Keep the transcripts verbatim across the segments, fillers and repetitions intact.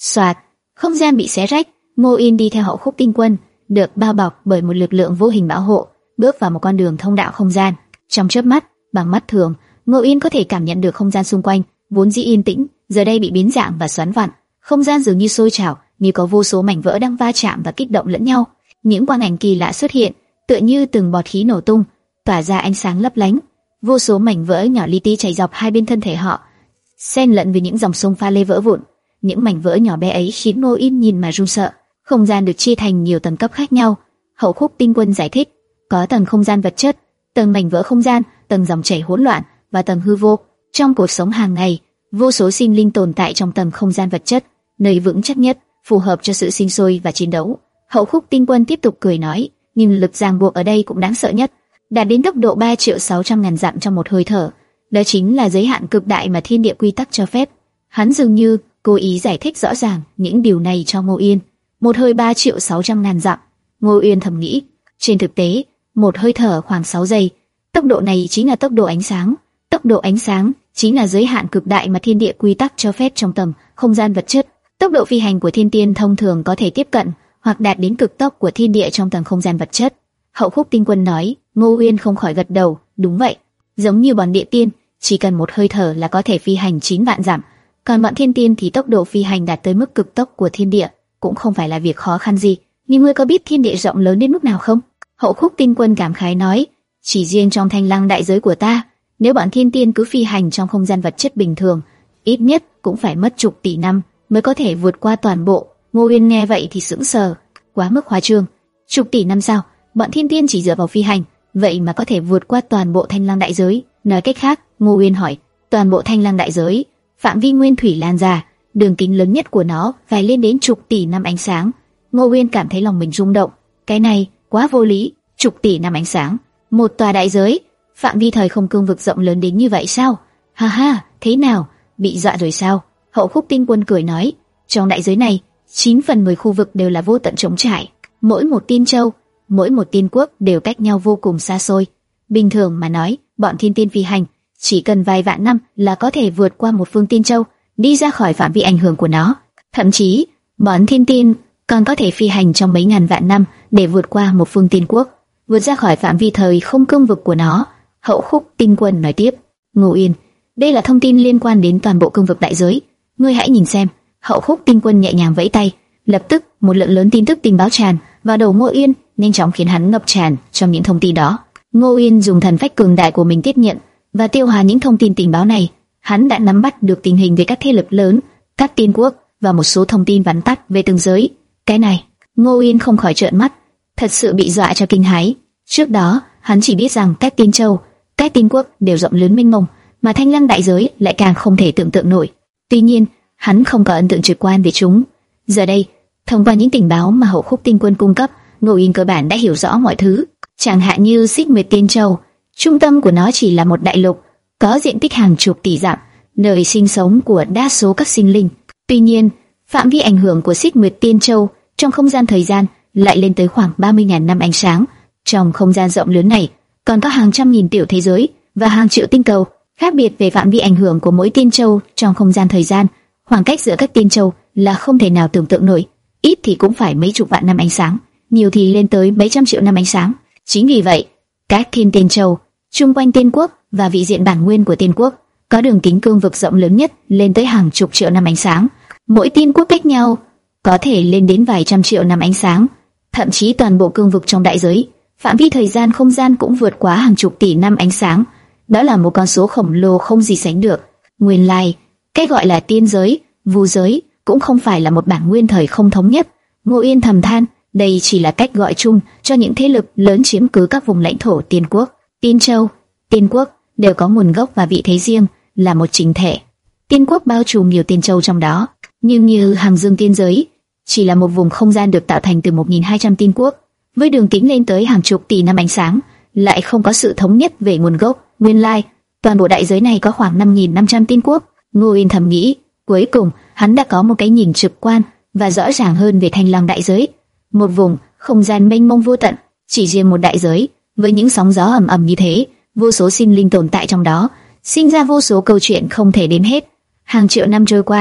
Soạt, không gian bị xé rách. Ngô Yên đi theo Hậu Khúc Tinh Quân, được bao bọc bởi một lực lượng vô hình bảo hộ, bước vào một con đường thông đạo không gian. Trong chớp mắt, bằng mắt thường, Ngô Yên có thể cảm nhận được không gian xung quanh vốn dĩ yên tĩnh, giờ đây bị biến dạng và xoắn vặn. Không gian dường như sôi trào, như có vô số mảnh vỡ đang va chạm và kích động lẫn nhau. Những quang ảnh kỳ lạ xuất hiện, tựa như từng bọt khí nổ tung, tỏa ra ánh sáng lấp lánh. Vô số mảnh vỡ nhỏ li ti chảy dọc hai bên thân thể họ, xen lẫn với những dòng sông pha lê vỡ vụn. Những mảnh vỡ nhỏ bé ấy khiến Ngô Yên nhìn mà run sợ. Không gian được chia thành nhiều tầng cấp khác nhau. Hậu Khúc Tinh Quân giải thích, có tầng không gian vật chất, tầng mảnh vỡ không gian, tầng dòng chảy hỗn loạn và tầng hư vô. Trong cuộc sống hàng ngày, vô số sinh linh tồn tại trong tầng không gian vật chất, nơi vững chắc nhất, phù hợp cho sự sinh sôi và chiến đấu. Hậu Khúc Tinh Quân tiếp tục cười nói, nhưng lực ràng buộc ở đây cũng đáng sợ nhất, đạt đến tốc độ ba triệu sáu trăm ngàn dặm trong một hơi thở. Đó chính là giới hạn cực đại mà thiên địa quy tắc cho phép. Hắn dường như cố ý giải thích rõ ràng những điều này cho Ngô Yên. Một hơi ba triệu sáu trăm ngàn dặm. Ngô Yên thầm nghĩ, trên thực tế, một hơi thở khoảng sáu giây. Tốc độ này chính là tốc độ ánh sáng. Tốc độ ánh sáng chính là giới hạn cực đại mà thiên địa quy tắc cho phép trong tầng không gian vật chất. Tốc độ phi hành của thiên tiên thông thường có thể tiếp cận hoặc đạt đến cực tốc của thiên địa trong tầng không gian vật chất. Hậu Khúc Tinh Quân nói. Ngô Uyên không khỏi gật đầu, đúng vậy, giống như bọn địa tiên, chỉ cần một hơi thở là có thể phi hành chín vạn dặm, còn bọn thiên tiên thì tốc độ phi hành đạt tới mức cực tốc của thiên địa, cũng không phải là việc khó khăn gì. Nhưng ngươi có biết thiên địa rộng lớn đến mức nào không? Hậu Khúc Tinh Quân cảm khái nói, chỉ riêng trong Thanh Lăng đại giới của ta, nếu bọn thiên tiên cứ phi hành trong không gian vật chất bình thường, ít nhất cũng phải mất chục tỷ năm mới có thể vượt qua toàn bộ. Ngô Uyên nghe vậy thì sững sờ, quá mức khoa trương. Chục tỷ năm sao? Bọn thiên tiên chỉ dựa vào phi hành, vậy mà có thể vượt qua toàn bộ Thanh Lăng đại giới. Nói cách khác, Ngô Uyên hỏi, toàn bộ Thanh Lăng đại giới, phạm vi nguyên thủy lan ra, đường kính lớn nhất của nó phải lên đến chục tỷ năm ánh sáng. Ngô Uyên cảm thấy lòng mình rung động, cái này quá vô lý, chục tỷ năm ánh sáng, một tòa đại giới, phạm vi thời không cương vực rộng lớn đến như vậy sao? Ha ha, thế nào, bị dọa rồi sao? Hậu Khúc Tinh Quân cười nói, trong đại giới này, chín phần mười khu vực đều là vô tận trống trải, mỗi một tiên châu, mỗi một tiên quốc đều cách nhau vô cùng xa xôi. Bình thường mà nói, bọn thiên tiên phi hành chỉ cần vài vạn năm là có thể vượt qua một phương tiên châu, đi ra khỏi phạm vi ảnh hưởng của nó. Thậm chí, bọn thiên tiên còn có thể phi hành trong mấy ngàn vạn năm để vượt qua một phương tiên quốc, vượt ra khỏi phạm vi thời không cương vực của nó. Hậu Khúc Tinh Quân nói tiếp, Ngô Yên, đây là thông tin liên quan đến toàn bộ cương vực đại giới, ngươi hãy nhìn xem. Hậu Khúc Tinh Quân nhẹ nhàng vẫy tay, lập tức một lượng lớn tin tức tình báo tràn vào đầu Ngô Yên, nhanh chóng khiến hắn ngập tràn trong những thông tin đó. Ngô Yên dùng thần phách cường đại của mình tiếp nhận và tiêu hóa những thông tin tình báo này. Hắn đã nắm bắt được tình hình về các thế lực lớn, các tiên quốc và một số thông tin vắn tắt về từng giới. Cái này, Ngô Yên không khỏi trợn mắt, thật sự bị dọa cho kinh hãi. Trước đó, hắn chỉ biết rằng các tiên châu, các tiên quốc đều rộng lớn mênh mông, mà Thanh Lăng đại giới lại càng không thể tưởng tượng nổi. Tuy nhiên, hắn không có ấn tượng trực quan về chúng. Giờ đây, thông qua những tình báo mà Hậu Khúc Tinh Quân cung cấp, Ngô Yên cơ bản đã hiểu rõ mọi thứ. Chẳng hạn như Xích Nguyệt Tiên Châu, trung tâm của nó chỉ là một đại lục có diện tích hàng chục tỷ dặm, nơi sinh sống của đa số các sinh linh. Tuy nhiên, phạm vi ảnh hưởng của Xích Nguyệt Tiên Châu trong không gian thời gian lại lên tới khoảng ba mươi nghìn năm ánh sáng. Trong không gian rộng lớn này, còn có hàng trăm nghìn tiểu thế giới và hàng triệu tinh cầu. Khác biệt về phạm vi ảnh hưởng của mỗi tiên châu trong không gian thời gian, khoảng cách giữa các tiên châu là không thể nào tưởng tượng nổi. Ít thì cũng phải mấy chục vạn năm ánh sáng, nhiều thì lên tới mấy trăm triệu năm ánh sáng. Chính vì vậy, các thiên tiên châu chung quanh tiên quốc và vị diện bản nguyên của tiên quốc có đường kính cương vực rộng lớn nhất lên tới hàng chục triệu năm ánh sáng. Mỗi tiên quốc cách nhau có thể lên đến vài trăm triệu năm ánh sáng. Thậm chí toàn bộ cương vực trong đại giới, phạm vi thời gian không gian cũng vượt quá hàng chục tỷ năm ánh sáng. Đó là một con số khổng lồ không gì sánh được. Nguyên lai, cái gọi là tiên giới, vu giới cũng không phải là một bản nguyên thời không thống nhất. Ngô Yên thầm than, đây chỉ là cách gọi chung cho những thế lực lớn chiếm cứ các vùng lãnh thổ tiên quốc. Tiên châu, tiên quốc đều có nguồn gốc và vị thế riêng, là một chỉnh thể. Tiên quốc bao trùm nhiều tiên châu trong đó, nhưng như Hằng Dương tiên giới chỉ là một vùng không gian được tạo thành từ một nghìn hai trăm tiên quốc, với đường kính lên tới hàng chục tỷ năm ánh sáng, lại không có sự thống nhất về nguồn gốc. Nguyên lai, toàn bộ đại giới này có khoảng năm nghìn năm trăm tiên quốc. Ngô Yên thầm nghĩ, cuối cùng hắn đã có một cái nhìn trực quan và rõ ràng hơn về Thanh Lăng đại giới, một vùng không gian mênh mông vô tận. Chỉ riêng một đại giới với những sóng gió ầm ầm như thế, vô số sinh linh tồn tại trong đó, sinh ra vô số câu chuyện không thể đếm hết. Hàng triệu năm trôi qua,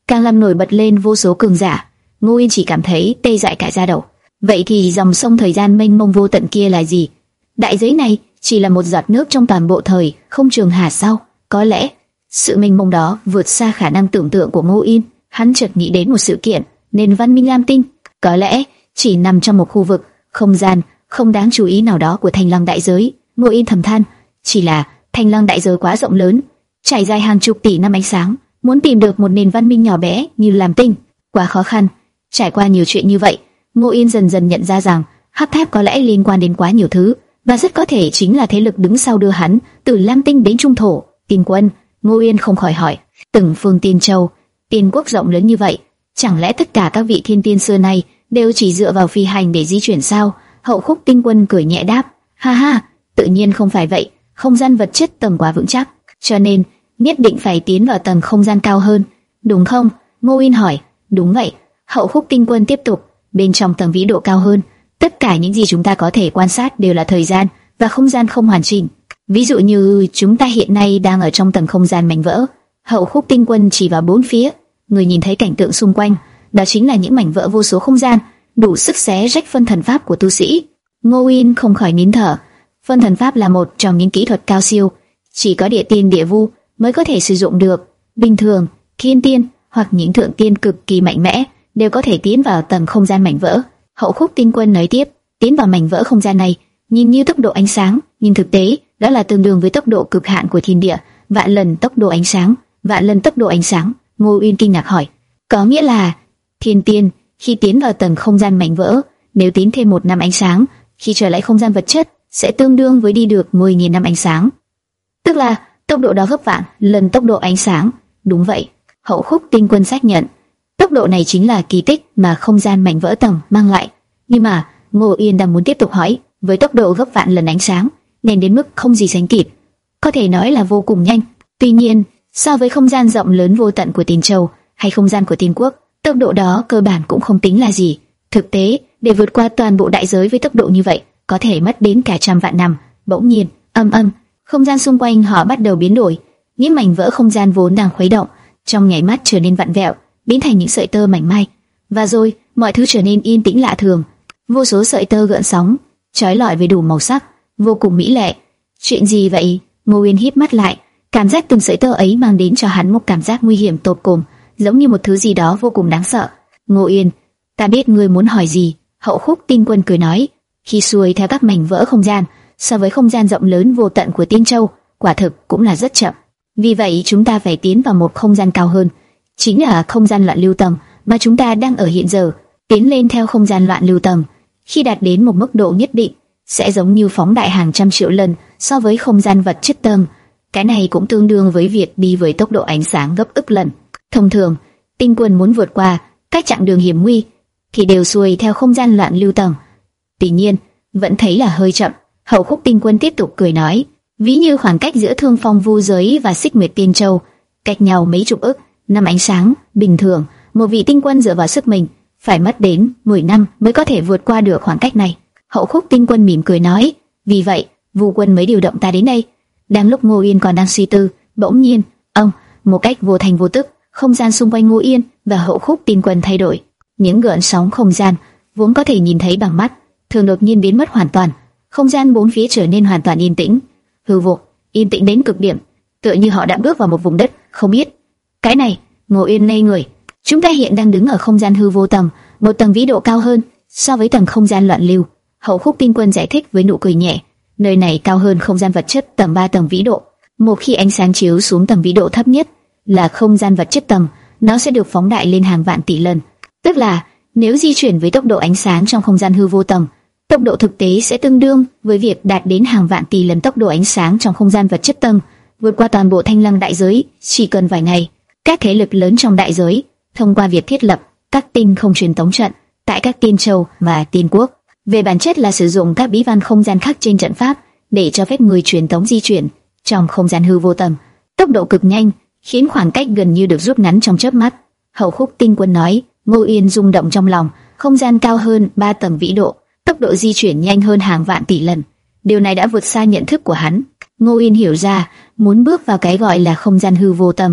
càng làm nổi bật lên vô số cường giả. Ngô Yên chỉ cảm thấy tê dại cả da đầu. Vậy thì dòng sông thời gian mênh mông vô tận kia là gì? Đại giới này chỉ là một giọt nước trong toàn bộ thời không trường hà sao? Có lẽ sự mênh mông đó vượt xa khả năng tưởng tượng của Ngô Yên. Hắn chợt nghĩ đến một sự kiện, nền văn minh Lam Tinh có lẽ chỉ nằm trong một khu vực không gian không đáng chú ý nào đó của Thanh Lăng đại giới. Ngô Yên thầm than, chỉ là Thanh Lăng đại giới quá rộng lớn, trải dài hàng chục tỷ năm ánh sáng, muốn tìm được một nền văn minh nhỏ bé như Lam Tinh quá khó khăn. Trải qua nhiều chuyện như vậy, Ngô Yên dần dần nhận ra rằng Hắc Tháp có lẽ liên quan đến quá nhiều thứ, và rất có thể chính là thế lực đứng sau đưa hắn từ Lam Tinh đến Trung Thổ. Tiên Quân, Ngô Yên không khỏi hỏi, từng phương Tiên Châu, Tiên Quốc rộng lớn như vậy, chẳng lẽ tất cả các vị thiên tiên xưa nay đều chỉ dựa vào phi hành để di chuyển sao? Hậu Khúc Tinh Quân cười nhẹ đáp, ha ha, tự nhiên không phải vậy, không gian vật chất tầng quá vững chắc, cho nên nhất định phải tiến vào tầng không gian cao hơn, đúng không? Ngô Yên hỏi. Đúng vậy. Hậu Khúc Tinh Quân tiếp tục, bên trong tầng vĩ độ cao hơn, tất cả những gì chúng ta có thể quan sát đều là thời gian và không gian không hoàn chỉnh. Ví dụ như chúng ta hiện nay đang ở trong tầng không gian mảnh vỡ. Hậu Khúc Tinh Quân chỉ vào bốn phía, người nhìn thấy cảnh tượng xung quanh, đó chính là những mảnh vỡ vô số không gian, đủ sức xé rách phân thần pháp của tu sĩ. Ngô Yên không khỏi nín thở. Phân thần pháp là một trong những kỹ thuật cao siêu, chỉ có địa tiên địa vu mới có thể sử dụng được. Bình thường, thiên tiên hoặc những thượng tiên cực kỳ mạnh mẽ đều có thể tiến vào tầng không gian mảnh vỡ. Hậu Khúc Tinh Quân nói tiếp, tiến vào mảnh vỡ không gian này nhìn như tốc độ ánh sáng, nhưng thực tế đó là tương đương với tốc độ cực hạn của thiên địa, vạn lần tốc độ ánh sáng, vạn lần tốc độ ánh sáng. Ngô Uyên kinh ngạc hỏi, có nghĩa là thiên tiên khi tiến vào tầng không gian mảnh vỡ, nếu tiến thêm một năm ánh sáng, khi trở lại không gian vật chất sẽ tương đương với đi được mười nghìn năm ánh sáng, tức là tốc độ đó gấp vạn lần tốc độ ánh sáng. Đúng vậy, Hậu Khúc Tinh Quân xác nhận, tốc độ này chính là kỳ tích mà không gian mảnh vỡ tầng mang lại. Nhưng mà Ngô Yên đang muốn tiếp tục hỏi, với tốc độ gấp vạn lần ánh sáng, nên đến mức không gì sánh kịp, có thể nói là vô cùng nhanh. Tuy nhiên, so với không gian rộng lớn vô tận của Tiên Châu hay không gian của Tiên Quốc, tốc độ đó cơ bản cũng không tính là gì. Thực tế, để vượt qua toàn bộ đại giới với tốc độ như vậy, có thể mất đến cả trăm vạn năm. Bỗng nhiên, âm âm, không gian xung quanh họ bắt đầu biến đổi. Những mảnh vỡ không gian vốn đang khuấy động, trong nháy mắt trở nên vặn vẹo, biến thành những sợi tơ mảnh mai, và rồi mọi thứ trở nên yên tĩnh lạ thường. Vô số sợi tơ gợn sóng, chói lọi với đủ màu sắc, vô cùng mỹ lệ. Chuyện gì vậy? Ngô Uyên híp mắt lại, cảm giác từng sợi tơ ấy mang đến cho hắn một cảm giác nguy hiểm tột cùng, giống như một thứ gì đó vô cùng đáng sợ. Ngô Uyên, ta biết ngươi muốn hỏi gì. Hậu Khúc Tinh Quân cười nói, khi xuôi theo các mảnh vỡ không gian, so với không gian rộng lớn vô tận của Tiên Châu, quả thực cũng là rất chậm. Vì vậy chúng ta phải tiến vào một không gian cao hơn, chính là không gian loạn lưu tầng mà chúng ta đang ở hiện giờ. Tiến lên theo không gian loạn lưu tầng, khi đạt đến một mức độ nhất định, sẽ giống như phóng đại hàng trăm triệu lần so với không gian vật chất tầng. Cái này cũng tương đương với việc đi với tốc độ ánh sáng gấp ức lần. Thông thường, Tinh Quân muốn vượt qua các chặng đường hiểm nguy thì đều xuôi theo không gian loạn lưu tầng. Tuy nhiên, vẫn thấy là hơi chậm. Hậu Khúc Tinh Quân tiếp tục cười nói, ví như khoảng cách giữa Thương Phong Vu Giới và Xích Nguyệt Tiên Châu cách nhau mấy chục ức năm ánh sáng. Bình thường, một vị tinh quân dựa vào sức mình phải mất đến mười năm mới có thể vượt qua được khoảng cách này. Hậu Khúc Tinh Quân mỉm cười nói, vì vậy Vu Quân mới điều động ta đến đây. Đang lúc Ngô Yên còn đang suy tư, bỗng nhiên, ông, một cách vô thành vô tức, không gian xung quanh Ngô Yên và Hậu Khúc Tinh Quân thay đổi. Những gợn sóng không gian vốn có thể nhìn thấy bằng mắt, thường đột nhiên biến mất hoàn toàn. Không gian bốn phía trở nên hoàn toàn yên tĩnh, hư vô, yên tĩnh đến cực điểm, tựa như họ đã bước vào một vùng đất không biết. Cái này, Ngô Yên ngây người. Chúng ta hiện đang đứng ở không gian hư vô tầng, một tầng vĩ độ cao hơn so với tầng không gian loạn lưu. Hậu Khúc Tinh Quân giải thích với nụ cười nhẹ, nơi này cao hơn không gian vật chất tầng ba tầng vĩ độ. Một khi ánh sáng chiếu xuống tầng vĩ độ thấp nhất là không gian vật chất tầng, nó sẽ được phóng đại lên hàng vạn tỷ lần. Tức là nếu di chuyển với tốc độ ánh sáng trong không gian hư vô tầng, tốc độ thực tế sẽ tương đương với việc đạt đến hàng vạn tỷ lần tốc độ ánh sáng trong không gian vật chất tầng. Vượt qua toàn bộ Thanh Lăng đại giới chỉ cần vài ngày. Các thế lực lớn trong đại giới thông qua việc thiết lập các tinh không truyền tống trận tại các Tiên Châu và Tiên Quốc, về bản chất là sử dụng các bí văn không gian khắc trên trận pháp để cho phép người truyền tống di chuyển trong không gian hư vô tầng, tốc độ cực nhanh, khiến khoảng cách gần như được rút ngắn trong chớp mắt. Hậu Khúc Tinh Quân nói. Ngô Yên rung động trong lòng, không gian cao hơn ba tầng vĩ độ, tốc độ di chuyển nhanh hơn hàng vạn tỷ lần. Điều này đã vượt xa nhận thức của hắn. Ngô Yên hiểu ra, muốn bước vào cái gọi là không gian hư vô tầng,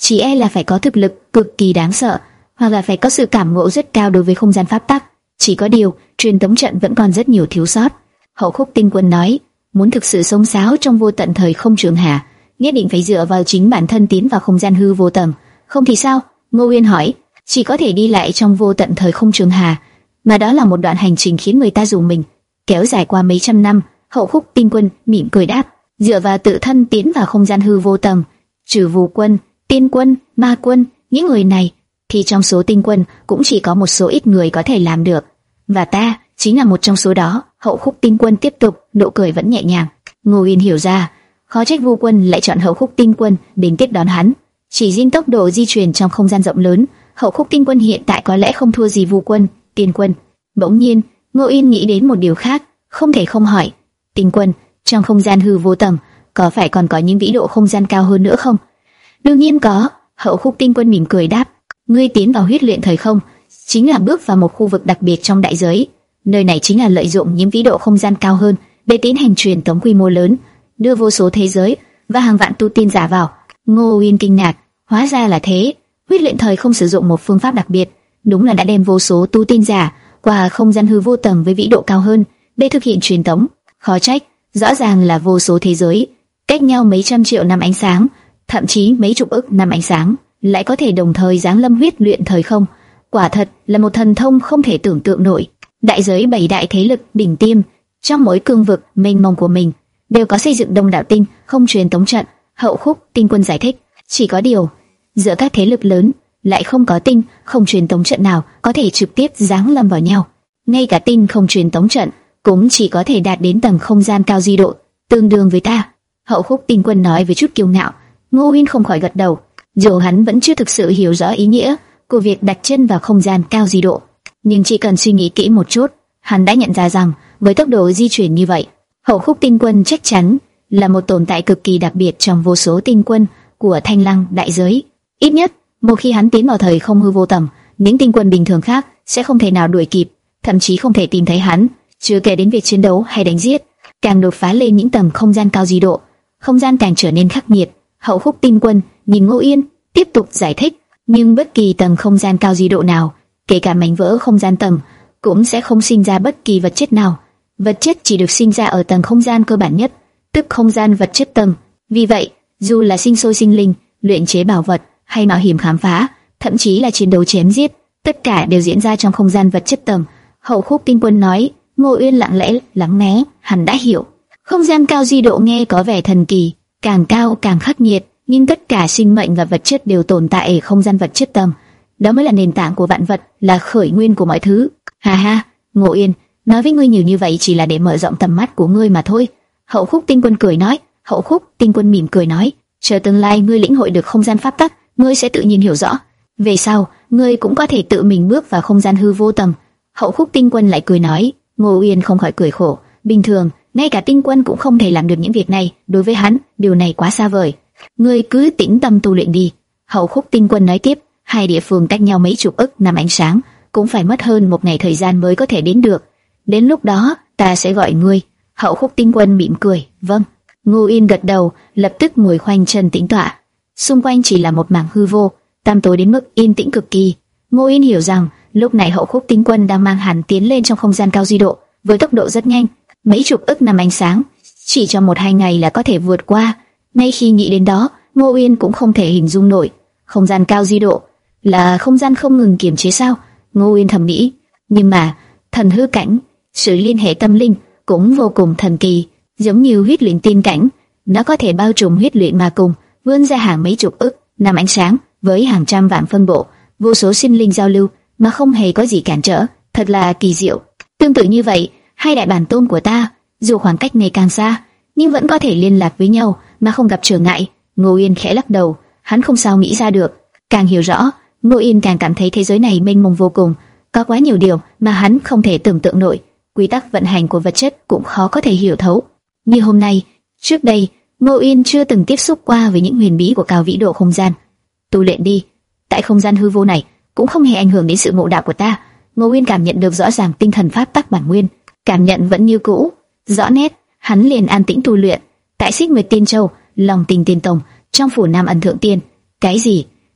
chỉ e là phải có thực lực cực kỳ đáng sợ, hoặc là phải có sự cảm ngộ rất cao đối với không gian pháp tắc. Chỉ có điều, truyền tống trận vẫn còn rất nhiều thiếu sót. Hậu Khúc Tinh Quân nói, muốn thực sự sống sáo trong vô tận thời không trường hạ, nhất định phải dựa vào chính bản thân tiến vào không gian hư vô tầng. Không thì sao? Ngô Uyên hỏi. Chỉ có thể đi lại trong vô tận thời không trường hà, mà đó là một đoạn hành trình khiến người ta dùng mình, kéo dài qua mấy trăm năm. Hậu Khúc Tinh Quân mỉm cười đáp, dựa vào tự thân tiến vào không gian hư vô tầng, trừ Vu Quân, Tiên Quân, Ma Quân, những người này, thì trong số tinh quân cũng chỉ có một số ít người có thể làm được, và ta chính là một trong số đó. Hậu Khúc Tinh Quân tiếp tục, nụ cười vẫn nhẹ nhàng. Ngô Uyên hiểu ra, khó trách Vu Quân lại chọn Hậu Khúc Tinh Quân đến tiếp đón hắn. Chỉ riêng tốc độ di chuyển trong không gian rộng lớn, Hậu Khúc Tinh Quân hiện tại có lẽ không thua gì Vu Quân, Tiên Quân. Bỗng nhiên, Ngô Uyên nghĩ đến một điều khác, không thể không hỏi, Tinh Quân, trong không gian hư vô tầng, có phải còn có những vĩ độ không gian cao hơn nữa không? Đương nhiên có. Hậu Khúc Tinh Quân mỉm cười đáp, ngươi tiến vào huyết luyện thời không, chính là bước vào một khu vực đặc biệt trong đại giới. Nơi này chính là lợi dụng những vĩ độ không gian cao hơn để tiến hành truyền tống quy mô lớn, đưa vô số thế giới và hàng vạn tu tiên giả vào. Ngô Uyên kinh ngạc, hóa ra là thế. Huyết luyện thời không sử dụng một phương pháp đặc biệt, đúng là đã đem vô số tu tiên giả qua không gian hư vô tầng với vĩ độ cao hơn để thực hiện truyền tống. Khó trách, rõ ràng là vô số thế giới cách nhau mấy trăm triệu năm ánh sáng, thậm chí mấy chục ức năm ánh sáng, lại có thể đồng thời giáng lâm huyết luyện thời không. Quả thật là một thần thông không thể tưởng tượng nổi. Đại giới bảy đại thế lực đỉnh tiêm trong mỗi cương vực mênh mông của mình đều có xây dựng đông đảo tinh không truyền tống trận. Hậu Khúc Tinh Quân giải thích, chỉ có điều giữa các thế lực lớn lại không có tinh không truyền tống trận nào có thể trực tiếp giáng lâm vào nhau. Ngay cả tinh không truyền tống trận cũng chỉ có thể đạt đến tầng không gian cao di độ, tương đương với ta. Hậu Khúc Tinh Quân nói với chút kiêu ngạo. Ngô Uyên không khỏi gật đầu, dù hắn vẫn chưa thực sự hiểu rõ ý nghĩa của việc đặt chân vào không gian cao di độ, nhưng chỉ cần suy nghĩ kỹ một chút, hắn đã nhận ra rằng với tốc độ di chuyển như vậy, Hậu Khúc Tinh Quân chắc chắn là một tồn tại cực kỳ đặc biệt trong vô số tinh quân của Thanh Lăng đại giới. Ít nhất, một khi hắn tiến vào thời không hư vô tầng, những tinh quân bình thường khác sẽ không thể nào đuổi kịp, thậm chí không thể tìm thấy hắn. Chưa kể đến việc chiến đấu hay đánh giết, càng đột phá lên những tầng không gian cao di độ, không gian càng trở nên khắc nghiệt. Hậu Khúc Tinh Quân nhìn Ngô Uyên, tiếp tục giải thích, nhưng bất kỳ tầng không gian cao di độ nào, kể cả mảnh vỡ không gian tầng, cũng sẽ không sinh ra bất kỳ vật chất nào. Vật chất chỉ được sinh ra ở tầng không gian cơ bản nhất, tức không gian vật chất tầng. Vì vậy, dù là sinh sôi sinh linh, luyện chế bảo vật hay mạo hiểm khám phá, thậm chí là chiến đấu chém giết, tất cả đều diễn ra trong không gian vật chất tầng. Hậu Khúc Tinh Quân nói. Ngô Uyên lặng lẽ lắng nghe, hắn đã hiểu. Không gian cao di độ nghe có vẻ thần kỳ, càng cao càng khắc nghiệt, nhưng tất cả sinh mệnh và vật chất đều tồn tại ở không gian vật chất tầng. Đó mới là nền tảng của vạn vật, là khởi nguyên của mọi thứ. Ha ha, Ngô Uyên, nói với ngươi nhiều như vậy chỉ là để mở rộng tầm mắt của ngươi mà thôi. Hậu Khúc Tinh Quân cười nói. Hậu Khúc Tinh Quân mỉm cười nói, chờ tương lai ngươi lĩnh hội được không gian pháp tắc, ngươi sẽ tự nhiên hiểu rõ. Về sau, ngươi cũng có thể tự mình bước vào không gian hư vô tầng. Hậu Khúc Tinh Quân lại cười nói. Ngô Uyên không khỏi cười khổ, bình thường ngay cả tinh quân cũng không thể làm được những việc này, đối với hắn điều này quá xa vời. Ngươi cứ tĩnh tâm tu luyện đi. Hậu Khúc Tinh Quân nói tiếp, hai địa phương cách nhau mấy chục ức năm ánh sáng, cũng phải mất hơn một ngày thời gian mới có thể đến được. Đến lúc đó ta sẽ gọi ngươi. Hậu Khúc Tinh Quân mỉm cười, vâng. Ngô Uyên gật đầu, lập tức ngồi khoanh chân tĩnh tọa. Xung quanh chỉ là một mảng hư vô, tăm tối đến mức yên tĩnh cực kỳ. Ngô Uyên hiểu rằng lúc này Hậu Khúc Tinh Quân đang mang hắn tiến lên trong không gian cao di độ với tốc độ rất nhanh, mấy chục ức năm ánh sáng, chỉ trong một hai ngày là có thể vượt qua. Ngay khi nghĩ đến đó, Ngô Uyên cũng không thể hình dung nổi, không gian cao di độ là không gian không ngừng kiềm chế sao? Ngô Uyên thầm nghĩ. Nhưng mà thần hư cảnh, sự liên hệ tâm linh cũng vô cùng thần kỳ, giống như huyết luyện tiên cảnh, nó có thể bao trùm huyết luyện ma cung, vươn ra hàng mấy chục ức năm ánh sáng với hàng trăm vạn phân bộ, vô số sinh linh giao lưu mà không hề có gì cản trở, thật là kỳ diệu. Tương tự như vậy, hai đại bản tôn của ta, dù khoảng cách ngày càng xa, nhưng vẫn có thể liên lạc với nhau mà không gặp trở ngại. Ngô Uyên khẽ lắc đầu, hắn không sao nghĩ ra được. Càng hiểu rõ, Ngô Uyên càng cảm thấy thế giới này mênh mông vô cùng, có quá nhiều điều mà hắn không thể tưởng tượng nổi. Quy tắc vận hành của vật chất cũng khó có thể hiểu thấu. Như hôm nay, trước đây, Ngô Uyên chưa từng tiếp xúc qua với những huyền bí của cao vĩ độ không gian. Tu luyện đi, tại không gian hư vô này cũng không hề ảnh hưởng đến sự ngộ đạo của ta. Ngô Uyên cảm nhận được rõ ràng tinh thần pháp tắc bản nguyên, cảm nhận vẫn như cũ, rõ nét. Hắn liền an tĩnh tu luyện. Tại Xích Nguyệt Tiên Châu, Long Tinh Tiên Tông, trong phủ Nam Ẩn Thượng Tiên, cái gì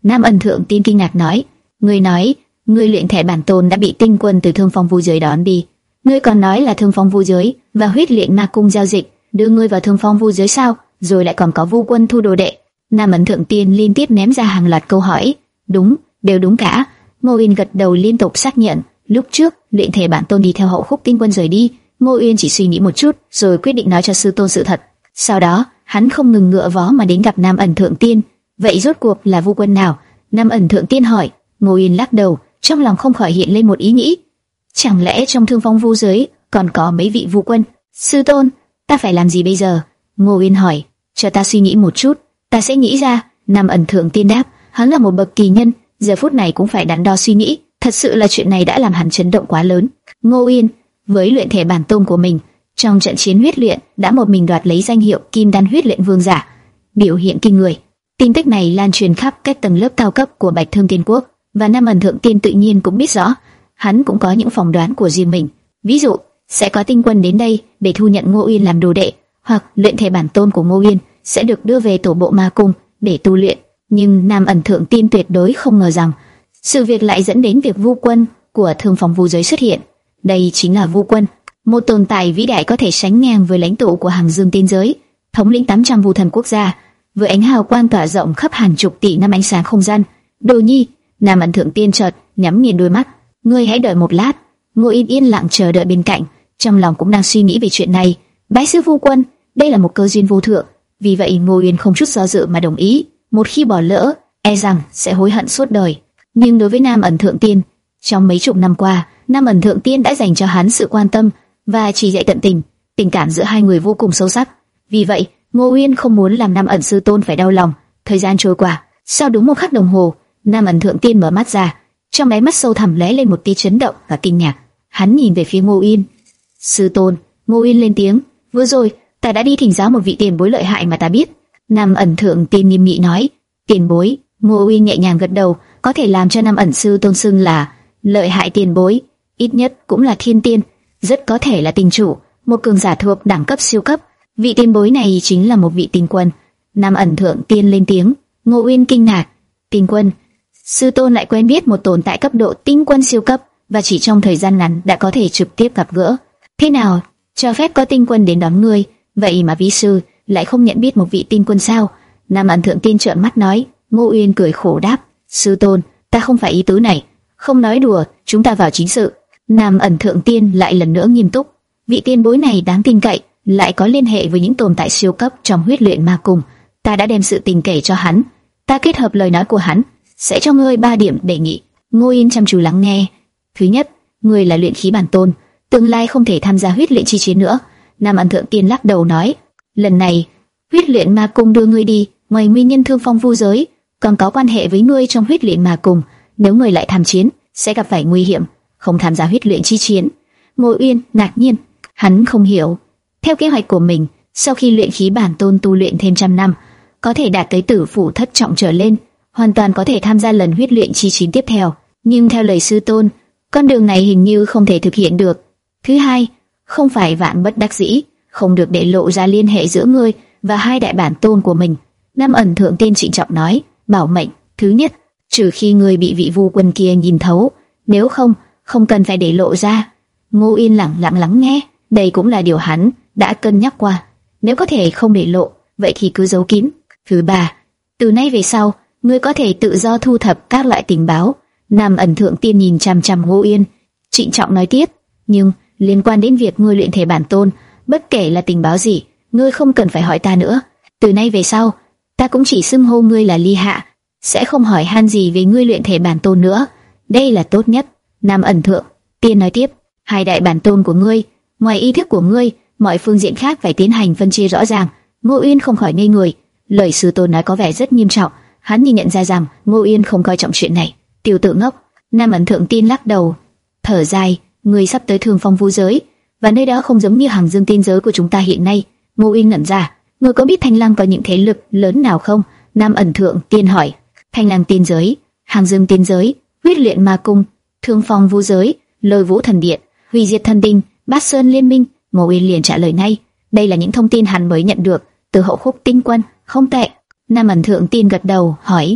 Nam Ẩn Thượng Tiên kinh ngạc nói, ngươi nói, ngươi luyện thể bản tôn đã bị tinh quân từ Thương Phong Vu Giới đón đi. Ngươi còn nói là Thương Phong Vu Giới và Huyết Luyện Ma Cung giao dịch, đưa ngươi vào Thương Phong Vu Giới sao? Rồi lại còn có Vu Quân thu đồ đệ. Nam Ẩn Thượng Tiên liên tiếp ném ra hàng loạt câu hỏi. Đúng, đều đúng cả. Ngô Uyên gật đầu liên tục xác nhận. Lúc trước luyện thể bản tôn đi theo hậu khúc tinh quân rời đi, Ngô Uyên chỉ suy nghĩ một chút, rồi quyết định nói cho sư tôn sự thật. Sau đó, hắn không ngừng ngựa vó mà đến gặp Nam Ẩn Thượng Tiên. Vậy rốt cuộc là Vu Quân nào? Nam Ẩn Thượng Tiên hỏi. Ngô Uyên lắc đầu, trong lòng không khỏi hiện lên một ý nghĩ. Chẳng lẽ trong Thương Phong Vu Giới còn có mấy vị Vu Quân? Sư tôn, ta phải làm gì bây giờ? Ngô Uyên hỏi. Cho ta suy nghĩ một chút, ta sẽ nghĩ ra. Nam Ẩn Thượng Tiên đáp. Hắn là một bậc kỳ nhân, giờ phút này cũng phải đắn đo suy nghĩ. Thật sự là chuyện này đã làm hắn chấn động quá lớn. Ngô Uyên với luyện thể bản tôn của mình trong trận chiến huyết luyện đã một mình đoạt lấy danh hiệu Kim Đan huyết luyện vương giả, biểu hiện kinh người. Tin tức này lan truyền khắp các tầng lớp cao cấp của Bạch Thương Tiên Quốc, và Nam Ẩn Thượng Tiên tự nhiên cũng biết rõ. Hắn cũng có những phỏng đoán của riêng mình, ví dụ sẽ có tinh quân đến đây để thu nhận Ngô Uyên làm đồ đệ, hoặc luyện thể bản tôn của Ngô Uyên sẽ được đưa về tổ bộ ma cung để tu luyện. Nhưng Nam Ẩn Thượng Tiên tuyệt đối không ngờ rằng sự việc lại dẫn đến việc Vu Quân của Thương Phong Vu Giới xuất hiện. Đây chính là Vu Quân, một tồn tại vĩ đại có thể sánh ngang với lãnh tụ của Hàng Dương Tiên Giới, thống lĩnh tám trăm vu thần quốc gia, với ánh hào quang tỏa rộng khắp hàng chục tỷ năm ánh sáng không gian. Đồ Nhi, Nam Ẩn Thượng Tiên chợt nhắm nghiền đôi mắt. Ngươi hãy đợi một lát. Ngô Yên yên lặng chờ đợi bên cạnh, trong lòng cũng đang suy nghĩ về chuyện này. Bái sư Vu Quân, đây là một cơ duyên vô thượng, vì vậy Ngô Yên không chút do dự mà đồng ý. Một khi bỏ lỡ, e rằng sẽ hối hận suốt đời. Nhưng đối với Nam Ẩn Thượng Tiên, trong mấy chục năm qua, Nam Ẩn Thượng Tiên đã dành cho hắn sự quan tâm và chỉ dạy tận tình. Tình cảm giữa hai người vô cùng sâu sắc. Vì vậy, Ngô Uyên không muốn làm Nam Ẩn sư tôn phải đau lòng. Thời gian trôi qua, sau đúng một khắc đồng hồ, Nam Ẩn Thượng Tiên mở mắt ra, trong đáy mắt sâu thẳm lóe lên một tia chấn động và kinh ngạc. Hắn nhìn về phía Ngô Uyên. Sư tôn. Ngô Uyên lên tiếng. Vừa rồi, ta đã đi thỉnh giáo một vị tiền bối lợi hại mà ta biết. Nam Ẩn Thượng Tiên nghiêm nghị nói. Tiền bối. Ngô Uyên nhẹ nhàng gật đầu. Có thể làm cho Nam Ẩn sư tôn xưng là lợi hại tiền bối, ít nhất cũng là thiên tiên, rất có thể là tinh chủ, một cường giả thuộc đẳng cấp siêu cấp. Vị tiền bối này chính là một vị tinh quân. Nam Ẩn Thượng Tiên lên tiếng. Ngô Uyên kinh ngạc. Tinh quân? Sư tôn lại quen biết một tồn tại cấp độ tinh quân siêu cấp, và chỉ trong thời gian ngắn đã có thể trực tiếp gặp gỡ. Thế nào, cho phép có tinh quân đến đón ngươi, vậy mà vi sư lại không nhận biết một vị tinh quân sao? Nam Ẩn Thượng Tiên trợn mắt nói. Ngô Uyên cười khổ đáp. Sư tôn, ta không phải ý tứ này. Không nói đùa, chúng ta vào chính sự. Nam Ẩn Thượng Tiên lại lần nữa nghiêm túc. Vị tiên bối này đáng tin cậy, lại có liên hệ với những tồn tại siêu cấp trong huyết luyện ma cung. Ta đã đem sự tình kể cho hắn. Ta kết hợp lời nói của hắn, sẽ cho ngươi ba điểm đề nghị. Ngô Yên chăm chú lắng nghe. Thứ nhất, ngươi là luyện khí bản tôn, tương lai không thể tham gia huyết luyện chi chiến nữa. Nam Ẩn Thượng Tiên lắc đầu nói. Lần này, huyết luyện ma cung đưa ngươi đi, ngoài nguyên nhân Thương Phong Vu Giới, còn có quan hệ với ngươi trong huyết luyện ma cung. Nếu ngươi lại tham chiến, sẽ gặp phải nguy hiểm, không tham gia huyết luyện chi chiến. Ngô Uyên ngạc nhiên, hắn không hiểu. Theo kế hoạch của mình, sau khi luyện khí bản tôn tu luyện thêm trăm năm, có thể đạt tới tử phủ thất trọng trở lên, hoàn toàn có thể tham gia lần huyết luyện chi chiến tiếp theo. Nhưng theo lời sư tôn, con đường này hình như không thể thực hiện được. Thứ hai, không phải vạn bất đắc dĩ, không được để lộ ra liên hệ giữa ngươi và hai đại bản tôn của mình. Nam Ẩn Thượng Tiên trịnh trọng nói. Bảo mệnh, thứ nhất, trừ khi ngươi bị vị Vu Quân kia nhìn thấu, nếu không, không cần phải để lộ ra. Ngô Yên lặng lặng lắng nghe, đây cũng là điều hắn đã cân nhắc qua. Nếu có thể không để lộ, vậy thì cứ giấu kín. Thứ ba, từ nay về sau, ngươi có thể tự do thu thập các loại tình báo. Nam Ẩn Thượng Tiên nhìn chằm chằm Ngô Yên, trịnh trọng nói tiếp. Nhưng liên quan đến việc ngươi luyện thể bản tôn, bất kể là tình báo gì, ngươi không cần phải hỏi ta nữa. Từ nay về sau, ta cũng chỉ xưng hô ngươi là Ly Hạ, sẽ không hỏi han gì về ngươi luyện thể bản tôn nữa. Đây là tốt nhất. Nam Ẩn Thượng Tiên nói tiếp. Hai đại bản tôn của ngươi, ngoài ý thức của ngươi, mọi phương diện khác phải tiến hành phân chia rõ ràng. Ngô Uyên không khỏi ngây người. Lời sư tôn nói có vẻ rất nghiêm trọng. Hắn nhìn nhận ra rằng Ngô Uyên không coi trọng chuyện này. Tiểu tử ngốc. Nam Ẩn Thượng Tiên lắc đầu, thở dài. Ngươi sắp tới Thương Phong Vu Giới, và nơi đó không giống như Hàng Dương Tiên Giới của chúng ta hiện nay. Ngô Uyên ngẩn ra. Ngươi có biết Thanh Lăng có những thế lực lớn nào không? Nam Ẩn Thượng Tiên hỏi. Thanh Lăng Tiên Giới, Hàng Dương Tiên Giới, Huyết Luyện Ma Cung, Thương Phong Vu Giới, Lôi Vũ Thần Điện, Hủy Diệt Thần Đình, Bát Sơn Liên Minh. Ngô Uyên liền trả lời ngay. Đây là những thông tin hắn mới nhận được từ hậu khúc tinh quân. Không tệ. Nam Ẩn Thượng Tiên gật đầu hỏi.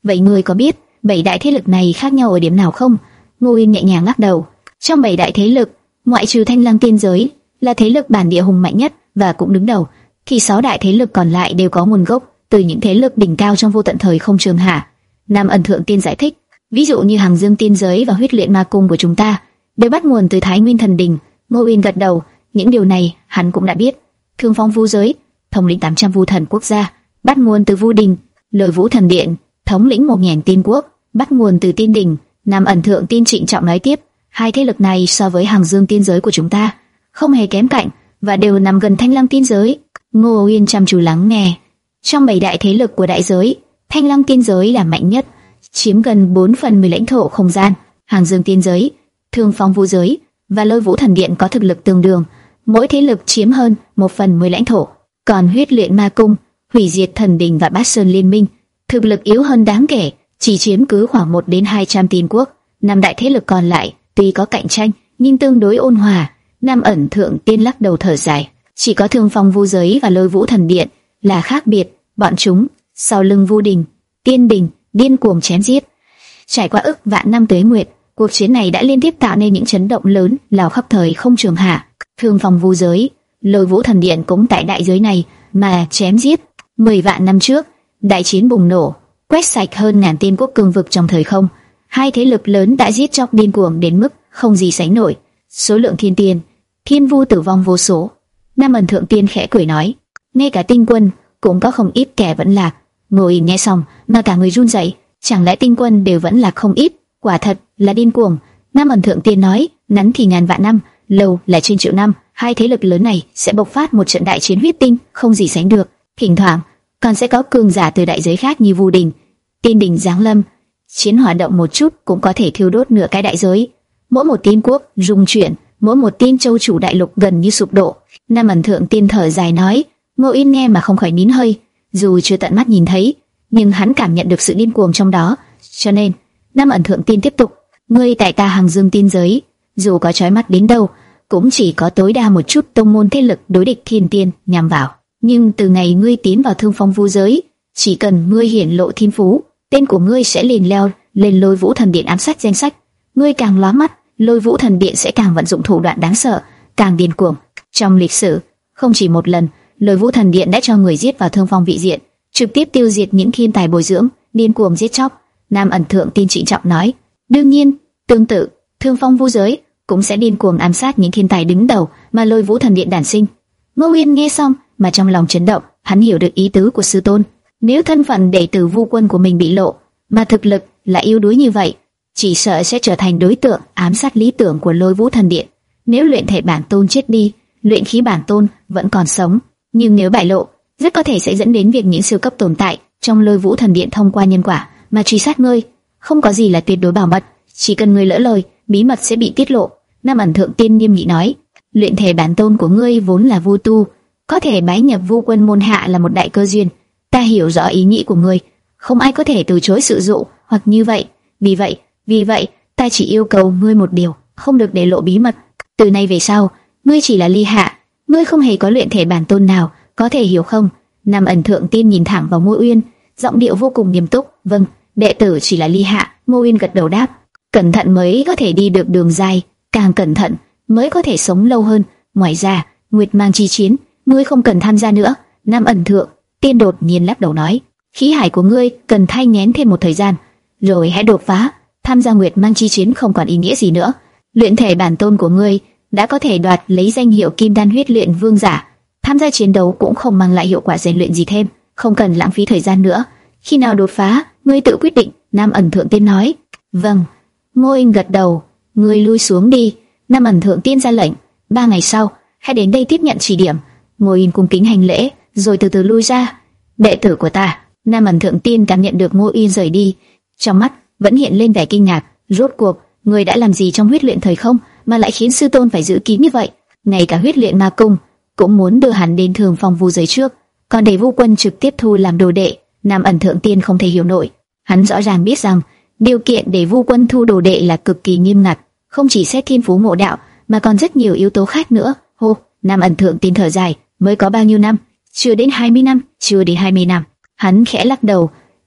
Vậy ngươi có biết bảy đại thế lực này khác nhau ở điểm nào không? Ngô Yên nhẹ nhàng lắc đầu. Trong bảy đại thế lực, ngoại trừ Thanh Lăng Tiên giới là thế lực bản địa hùng mạnh nhất và cũng đứng đầu, thì sáu đại thế lực còn lại đều có nguồn gốc từ những thế lực đỉnh cao trong vô tận thời không trường hạ. Nam Ẩn Thượng Tiên giải thích, ví dụ như Hằng Dương Tiên giới và Huyết Luyện Ma Cung của chúng ta đều bắt nguồn từ Thái Nguyên Thần Đình. Ngô Yên gật đầu, những điều này hắn cũng đã biết. Thương Phong Vu giới, thống lĩnh tám trăm vu thần quốc gia, bắt nguồn từ Vu Đình. Lôi Vũ Thần Điện, thống lĩnh một nghìn tiên quốc, bắt nguồn từ Tiên Đình. Nam Ẩn Thượng Tiên trịnh trọng nói tiếp, hai thế lực này so với Hằng Dương Tiên giới của chúng ta không hề kém cạnh và đều nằm gần Thanh Lăng Tiên giới. Ngô Yên chăm chú lắng nghe. Trong bảy đại thế lực của đại giới, Thanh Lăng Tiên giới là mạnh nhất, chiếm gần bốn phần mười lãnh thổ không gian. Hằng Dương Tiên giới, Thương Phong Vu giới và Lôi Vũ Thần Điện có thực lực tương đương, mỗi thế lực chiếm hơn một phần mười lãnh thổ. Còn Huyết Luyện Ma Cung, Hủy Diệt Thần Đình và Bát Sơn Liên Minh thực lực yếu hơn đáng kể, chỉ chiếm cứ khoảng một đến hai trăm tiên quốc. Năm đại thế lực còn lại tuy có cạnh tranh nhưng tương đối ôn hòa. Nam Ẩn Thượng Tiên lắc đầu thở dài, chỉ có Thương Phong Vu giới và Lôi Vũ Thần Điện là khác biệt. Bọn chúng sau lưng Vu Đình, Tiên Đình điên cuồng chém giết. Trải qua ức vạn năm tuế nguyệt, cuộc chiến này đã liên tiếp tạo nên những chấn động lớn lao khắp thời không trường hạ. Thương Phong Vu giới, Lôi Vũ Thần Điện cũng tại đại giới này mà chém giết. Mười vạn năm trước, đại chiến bùng nổ, quét sạch hơn ngàn tiên quốc cương vực trong thời không. Hai thế lực lớn đã giết chóc điên cuồng đến mức không gì sánh nổi. Số lượng thiên tiên, thiên vu tử vong vô số. Nam Ẩn Thượng Tiên khẽ cười nói, ngay cả tinh quân cũng có không ít kẻ vẫn lạc. Ngô Yên nghe xong mà cả người run rẩy, chẳng lẽ tinh quân đều vẫn lạc không ít? Quả thật là điên cuồng. Nam Ẩn Thượng Tiên nói, ngắn thì ngàn vạn năm, lâu là trên triệu năm, hai thế lực lớn này sẽ bộc phát một trận đại chiến huyết tinh không gì sánh được. Thỉnh thoảng còn sẽ có cường giả từ đại giới khác như Vu Đình, Tiên Đình giáng lâm, chiến hỏa động một chút cũng có thể thiêu đốt nửa cái đại giới. Mỗi một tiên quốc rung chuyển, mỗi một tiên châu chủ đại lục gần như sụp đổ. Nam Ẩn Thượng Tiên thở dài nói. Ngô Yên nghe mà không khỏi nín hơi, dù chưa tận mắt nhìn thấy, nhưng hắn cảm nhận được sự điên cuồng trong đó. Cho nên, Nam Ẩn Thượng Tiên tiếp tục, ngươi tại ta Hằng Dương Tiên giới, dù có chói mắt đến đâu, cũng chỉ có tối đa một chút tông môn thế lực đối địch thiên tiên nhằm vào. Nhưng từ ngày ngươi tiến vào Thương Phong Vu giới, chỉ cần ngươi hiển lộ thiên phú, tên của ngươi sẽ liền leo lên Lôi Vũ Thần Điện ám sát danh sách. Ngươi càng lóa mắt, Lôi Vũ Thần Điện sẽ càng vận dụng thủ đoạn đáng sợ, càng điên cuồng. Trong lịch sử, không chỉ một lần, Lôi Vũ Thần Điện đã cho người giết vào Thương Phong vị diện, trực tiếp tiêu diệt những thiên tài bồi dưỡng, điên cuồng giết chóc. Nam Ẩn Thượng Tiên trịnh trọng nói, đương nhiên, tương tự, Thương Phong Vu giới cũng sẽ điên cuồng ám sát những thiên tài đứng đầu mà Lôi Vũ Thần Điện đản sinh. Ngô Yên nghe xong mà trong lòng chấn động, hắn hiểu được ý tứ của sư tôn. Nếu thân phận đệ tử Vu Quân của mình bị lộ, mà thực lực là yếu đuối như vậy, chỉ sợ sẽ trở thành đối tượng ám sát lý tưởng của Lôi Vũ Thần Điện. Nếu luyện thể bản tôn chết đi, luyện khí bản tôn vẫn còn sống, nhưng nếu bại lộ, rất có thể sẽ dẫn đến việc những siêu cấp tồn tại trong Lôi Vũ Thần Điện thông qua nhân quả mà truy sát ngươi. Không có gì là tuyệt đối bảo mật, chỉ cần ngươi lỡ lời, bí mật sẽ bị tiết lộ. Nam Ẩn Thượng Tiên nghiêm nghị nói, luyện thể bản tôn của ngươi vốn là vu tu, có thể bái nhập Vu Quân môn hạ là một đại cơ duyên. Ta hiểu rõ ý nghĩ của ngươi, không ai có thể từ chối sự dụ hoặc như vậy. Vì vậy, vì vậy, ta chỉ yêu cầu ngươi một điều, không được để lộ bí mật. Từ nay về sau, ngươi chỉ là ly hạ, ngươi không hề có luyện thể bản tôn nào, có thể hiểu không? Nam Ẩn Thượng Tiên nhìn thẳng vào Ngô Uyên, giọng điệu vô cùng nghiêm túc. Vâng, đệ tử chỉ là ly hạ. Ngô Uyên gật đầu đáp. Cẩn thận mới có thể đi được đường dài, càng cẩn thận mới có thể sống lâu hơn. Ngoài ra, Nguyệt Mang chi chiến, ngươi không cần tham gia nữa. Nam Ẩn Thượng Tiên đột nhiên lắc đầu nói, khí hải của ngươi cần thay nhén thêm một thời gian, rồi hãy đột phá. Tham gia Nguyệt Mang chi chiến không còn ý nghĩa gì nữa. Luyện thể bản tôn của ngươi đã có thể đoạt lấy danh hiệu Kim Đan Huyết Luyện Vương giả, tham gia chiến đấu cũng không mang lại hiệu quả rèn luyện gì thêm, không cần lãng phí thời gian nữa. Khi nào đột phá, ngươi tự quyết định. Nam Ẩn Thượng Tiên nói. Vâng. Ngô Yên gật đầu. Ngươi lui xuống đi. Nam Ẩn Thượng Tiên ra lệnh. Ba ngày sau, hãy đến đây tiếp nhận chỉ điểm. Ngô Yên cung kính hành lễ, rồi từ từ lui ra. Đệ tử của ta. Nam Ẩn Thượng Tiên cảm nhận được Ngô Yên rời đi, trong mắt vẫn hiện lên vẻ kinh ngạc. Rốt cuộc, ngươi đã làm gì trong huyết luyện thời không mà lại khiến sư tôn phải giữ kín như vậy? Ngay cả huyết luyện ma cung cũng muốn đưa hắn đến Thường Phong Vu giới trước, còn để Vu Quân trực tiếp thu làm đồ đệ. Nam Ẩn Thượng Tiên không thể hiểu nổi. Hắn rõ ràng biết rằng điều kiện để Vu Quân thu đồ đệ là cực kỳ nghiêm ngặt, không chỉ xét thiên phú ngộ đạo mà còn rất nhiều yếu tố khác nữa. Hô, Nam Ẩn Thượng Tiên thở dài, mới có bao nhiêu năm? Chưa đến hai mươi năm, chưa đến hai mươi năm. Hắn khẽ lắc đầu,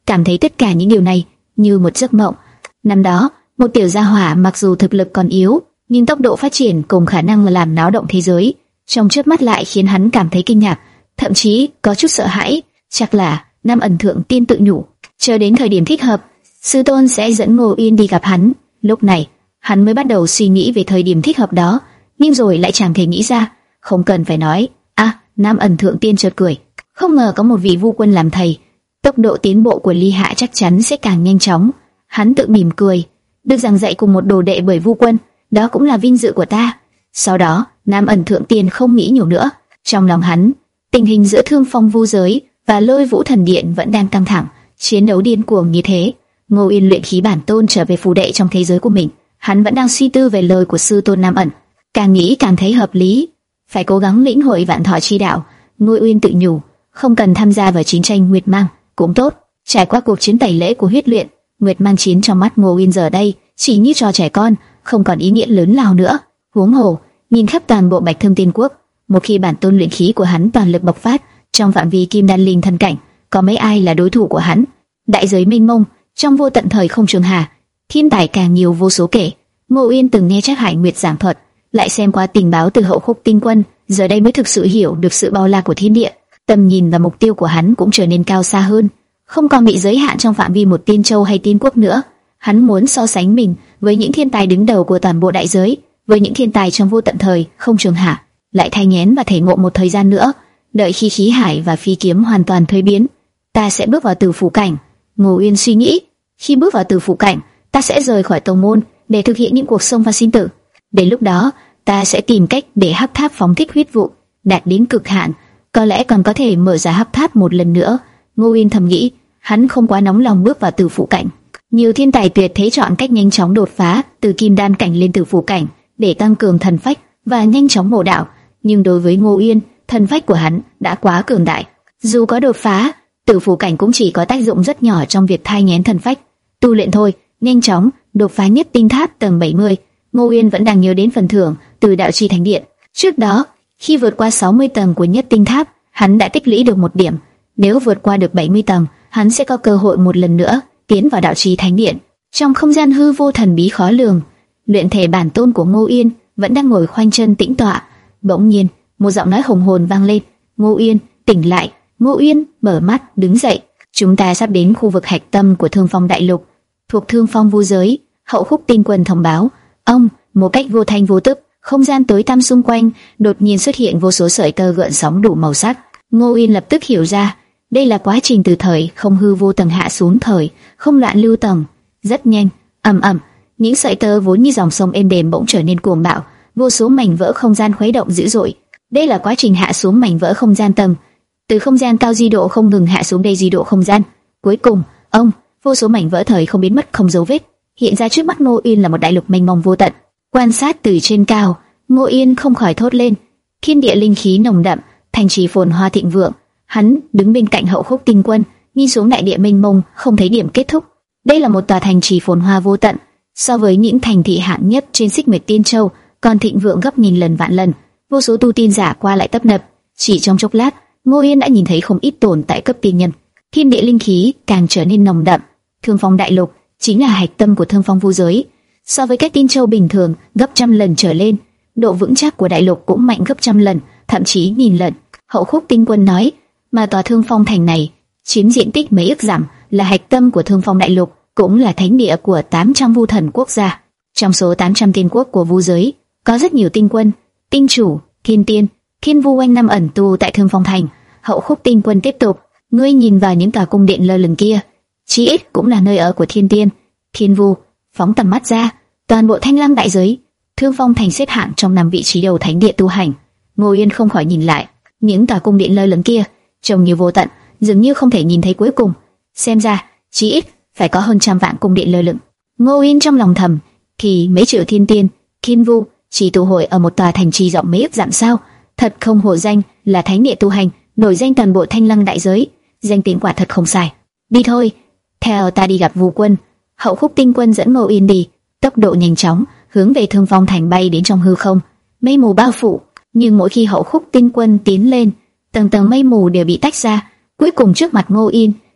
cảm thấy tất cả những điều này như một giấc mộng. Năm đó, một tiểu gia hỏa mặc dù thực lực còn yếu, nhưng tốc độ phát triển cùng khả năng làm náo động thế giới, trong chớp mắt lại khiến hắn cảm thấy kinh ngạc, thậm chí có chút sợ hãi. Chắc là Nam Ẩn Thượng Tiên tự nhủ, chờ đến thời điểm thích hợp, sư tôn sẽ dẫn Ngô Uyên đi gặp hắn. Lúc này, hắn mới bắt đầu suy nghĩ về thời điểm thích hợp đó, nhưng rồi lại chẳng thể nghĩ ra. Không cần phải nói. À, Nam Ẩn Thượng Tiên chợt cười, không ngờ có một vị vu quân làm thầy, tốc độ tiến bộ của Ly Hạ chắc chắn sẽ càng nhanh chóng. Hắn tự mỉm cười, được giảng dạy cùng một đồ đệ bởi vu quân, đó cũng là vinh dự của ta. Sau đó, Nam Ẩn Thượng Tiên không nghĩ nhiều nữa. Trong lòng hắn, tình hình giữa Thương Phong Vu Giới và Lôi Vũ Thần Điện vẫn đang căng thẳng, chiến đấu điên cuồng như thế. Ngô Uyên luyện khí bản tôn trở về phù đệ trong thế giới của mình, hắn vẫn đang suy tư về lời của sư tôn Nam Ẩn, càng nghĩ càng thấy hợp lý, phải cố gắng lĩnh hội vạn thọ chi đạo. Ngô Uyên tự nhủ, không cần tham gia vào chiến tranh Nguyệt Mang cũng tốt. Trải qua cuộc chiến tẩy lễ của huyết luyện, Nguyệt Mang chiến trong mắt Ngô Uyên giờ đây chỉ như trò trẻ con, không còn ý nghĩa lớn lao nữa. Huống hồ, nhìn khắp toàn bộ Bạch Thương Tiên Quốc, một khi bản tôn luyện khí của hắn toàn lực bộc phát trong phạm vi Kim Đan Linh thân cảnh, có mấy ai là đối thủ của hắn? Đại giới mênh mông, trong vô tận thời không trường hà, thiên tài càng nhiều vô số kể. Ngô Uyên từng nghe Trác Hải Nguyệt giảng thuật, lại xem qua tình báo từ Hậu Khúc Tinh Quân, giờ đây mới thực sự hiểu được sự bao la của thiên địa. Tầm nhìn và mục tiêu của hắn cũng trở nên cao xa hơn, không còn bị giới hạn trong phạm vi một tiên châu hay tiên quốc nữa. Hắn muốn so sánh mình với những thiên tài đứng đầu của toàn bộ đại giới, với những thiên tài trong vô tận thời không trường hạ, lại thay nhén và thể ngộ một thời gian nữa. Đợi khi khí hải và phi kiếm hoàn toàn thuế biến, ta sẽ bước vào tử phủ cảnh. Ngô Uyên suy nghĩ, khi bước vào tử phủ cảnh, ta sẽ rời khỏi tông môn để thực hiện những cuộc xông pha sinh tử. Đến lúc đó, ta sẽ tìm cách để hắc tháp phóng thích huyết vụ đạt đến cực hạn, có lẽ còn có thể mở ra hắc tháp một lần nữa. Ngô Uyên thầm nghĩ, hắn không quá nóng lòng bước vào tử phủ cảnh. Nhiều thiên tài tuyệt thế chọn cách nhanh chóng đột phá từ kim đan cảnh lên tử phủ cảnh để tăng cường thần phách và nhanh chóng ngộ đạo, nhưng đối với Ngô Uyên, thần phách của hắn đã quá cường đại. Dù có đột phá, tử phủ cảnh cũng chỉ có tác dụng rất nhỏ trong việc thai nghén thần phách. Tu luyện thôi, nhanh chóng đột phá nhất tinh tháp tầng bảy mươi. Ngô Uyên vẫn đang nhớ đến phần thưởng từ Đạo Chi Thánh Điện. Trước đó, khi vượt qua sáu mươi tầng của nhất tinh tháp, hắn đã tích lũy được một điểm. Nếu vượt qua được bảy mươi tầng, hắn sẽ có cơ hội một lần nữa tiến vào Đạo Chi Thánh Điện. Trong không gian hư vô thần bí khó lường, luyện thể bản tôn của Ngô Uyên vẫn đang ngồi khoanh chân tĩnh tọa. Bỗng nhiên, một giọng nói hùng hồn vang lên. Ngô Uyên, tỉnh lại. Ngô Uyên mở mắt đứng dậy. Chúng ta sắp đến khu vực hạch tâm của Thương Phong Đại Lục, thuộc Thương Phong Vu Giới. Hậu Khúc Tinh Quân thông báo. Ông, một cách vô thanh vô tức, không gian tối tăm xung quanh đột nhiên xuất hiện vô số sợi tơ gợn sóng đủ màu sắc. Ngô Uyên lập tức hiểu ra, đây là quá trình từ thời không hư vô tầng hạ xuống thời không loạn lưu tầng. Rất nhanh, ầm ầm, những sợi tơ vốn như dòng sông êm đềm bỗng trở nên cuồng bạo, vô số mảnh vỡ không gian khuấy động dữ dội. Đây là quá trình hạ xuống mảnh vỡ không gian tầng, từ không gian cao di độ không ngừng hạ xuống đây di độ không gian. Cuối cùng, ông, vô số mảnh vỡ thời không biến mất không dấu vết, hiện ra trước mắt Ngô Uyên là một đại lục mênh mông vô tận. Quan sát từ trên cao, Ngô Uyên không khỏi thốt lên, thiên địa linh khí nồng đậm, thành trì phồn hoa thịnh vượng. Hắn đứng bên cạnh Hậu Khúc Tinh Quân, nhìn xuống đại địa mênh mông, không thấy điểm kết thúc. Đây là một tòa thành trì phồn hoa vô tận, so với những thành thị hạng nhất trên Xích Nguyệt Tiên Châu, còn thịnh vượng gấp nghìn lần vạn lần. Vô số tu tiên giả qua lại tấp nập. Chỉ trong chốc lát, Ngô Uyên đã nhìn thấy không ít tồn tại cấp tiên nhân. Thiên địa linh khí càng trở nên nồng đậm. Thương Phong Đại Lục chính là hạch tâm của Thương Phong Vu Giới, so với các tiên châu bình thường gấp trăm lần trở lên. Độ vững chắc của đại lục cũng mạnh gấp trăm lần, thậm chí nghìn lần. Hậu Khúc Tinh Quân nói, mà tòa Thương Phong thành này chiếm diện tích mấy ức dặm, là hạch tâm của Thương Phong Đại Lục, cũng là thánh địa của tám trăm vu thần quốc gia. Trong số tám trăm tiên quốc của vu giới, có rất nhiều tinh quân, tinh chủ, thiên tiên, thiên vu quanh năm ẩn tu tại Thương Phong thành. Hậu Khúc Tinh Quân tiếp tục, ngươi nhìn vào những tòa cung điện lơ lửng kia, chí ít cũng là nơi ở của thiên tiên, thiên vu. Phóng tầm mắt ra, toàn bộ Thanh Lăng đại giới, Thương Phong thành xếp hạng trong năm vị trí đầu thánh địa tu hành. Ngô Uyên không khỏi nhìn lại, những tòa cung điện lơ lửng kia trông như vô tận, dường như không thể nhìn thấy cuối cùng. Xem ra, chí ít phải có hơn trăm vạn cung điện lơ lửng. Ngô Uyên trong lòng thầm, thì mấy triệu thiên tiên, thiên vu chỉ tụ hội ở một tòa thành trì rộng mấy ức dặm sao? Thật không hổ danh là thánh địa tu hành, nổi danh toàn bộ Thanh Lăng đại giới, danh tiếng quả thật không sai. Đi thôi, theo ta đi gặp Vu Quân. Hậu Khúc Tinh Quân dẫn Ngô Uyên đi, tốc độ nhanh chóng hướng về Thương Phong thành bay đến trong hư không. Mây mù bao phủ, nhưng mỗi khi Hậu Khúc Tinh Quân tiến lên, tầng tầng mây mù đều bị tách ra, cuối cùng trước mặt Ngô Uyên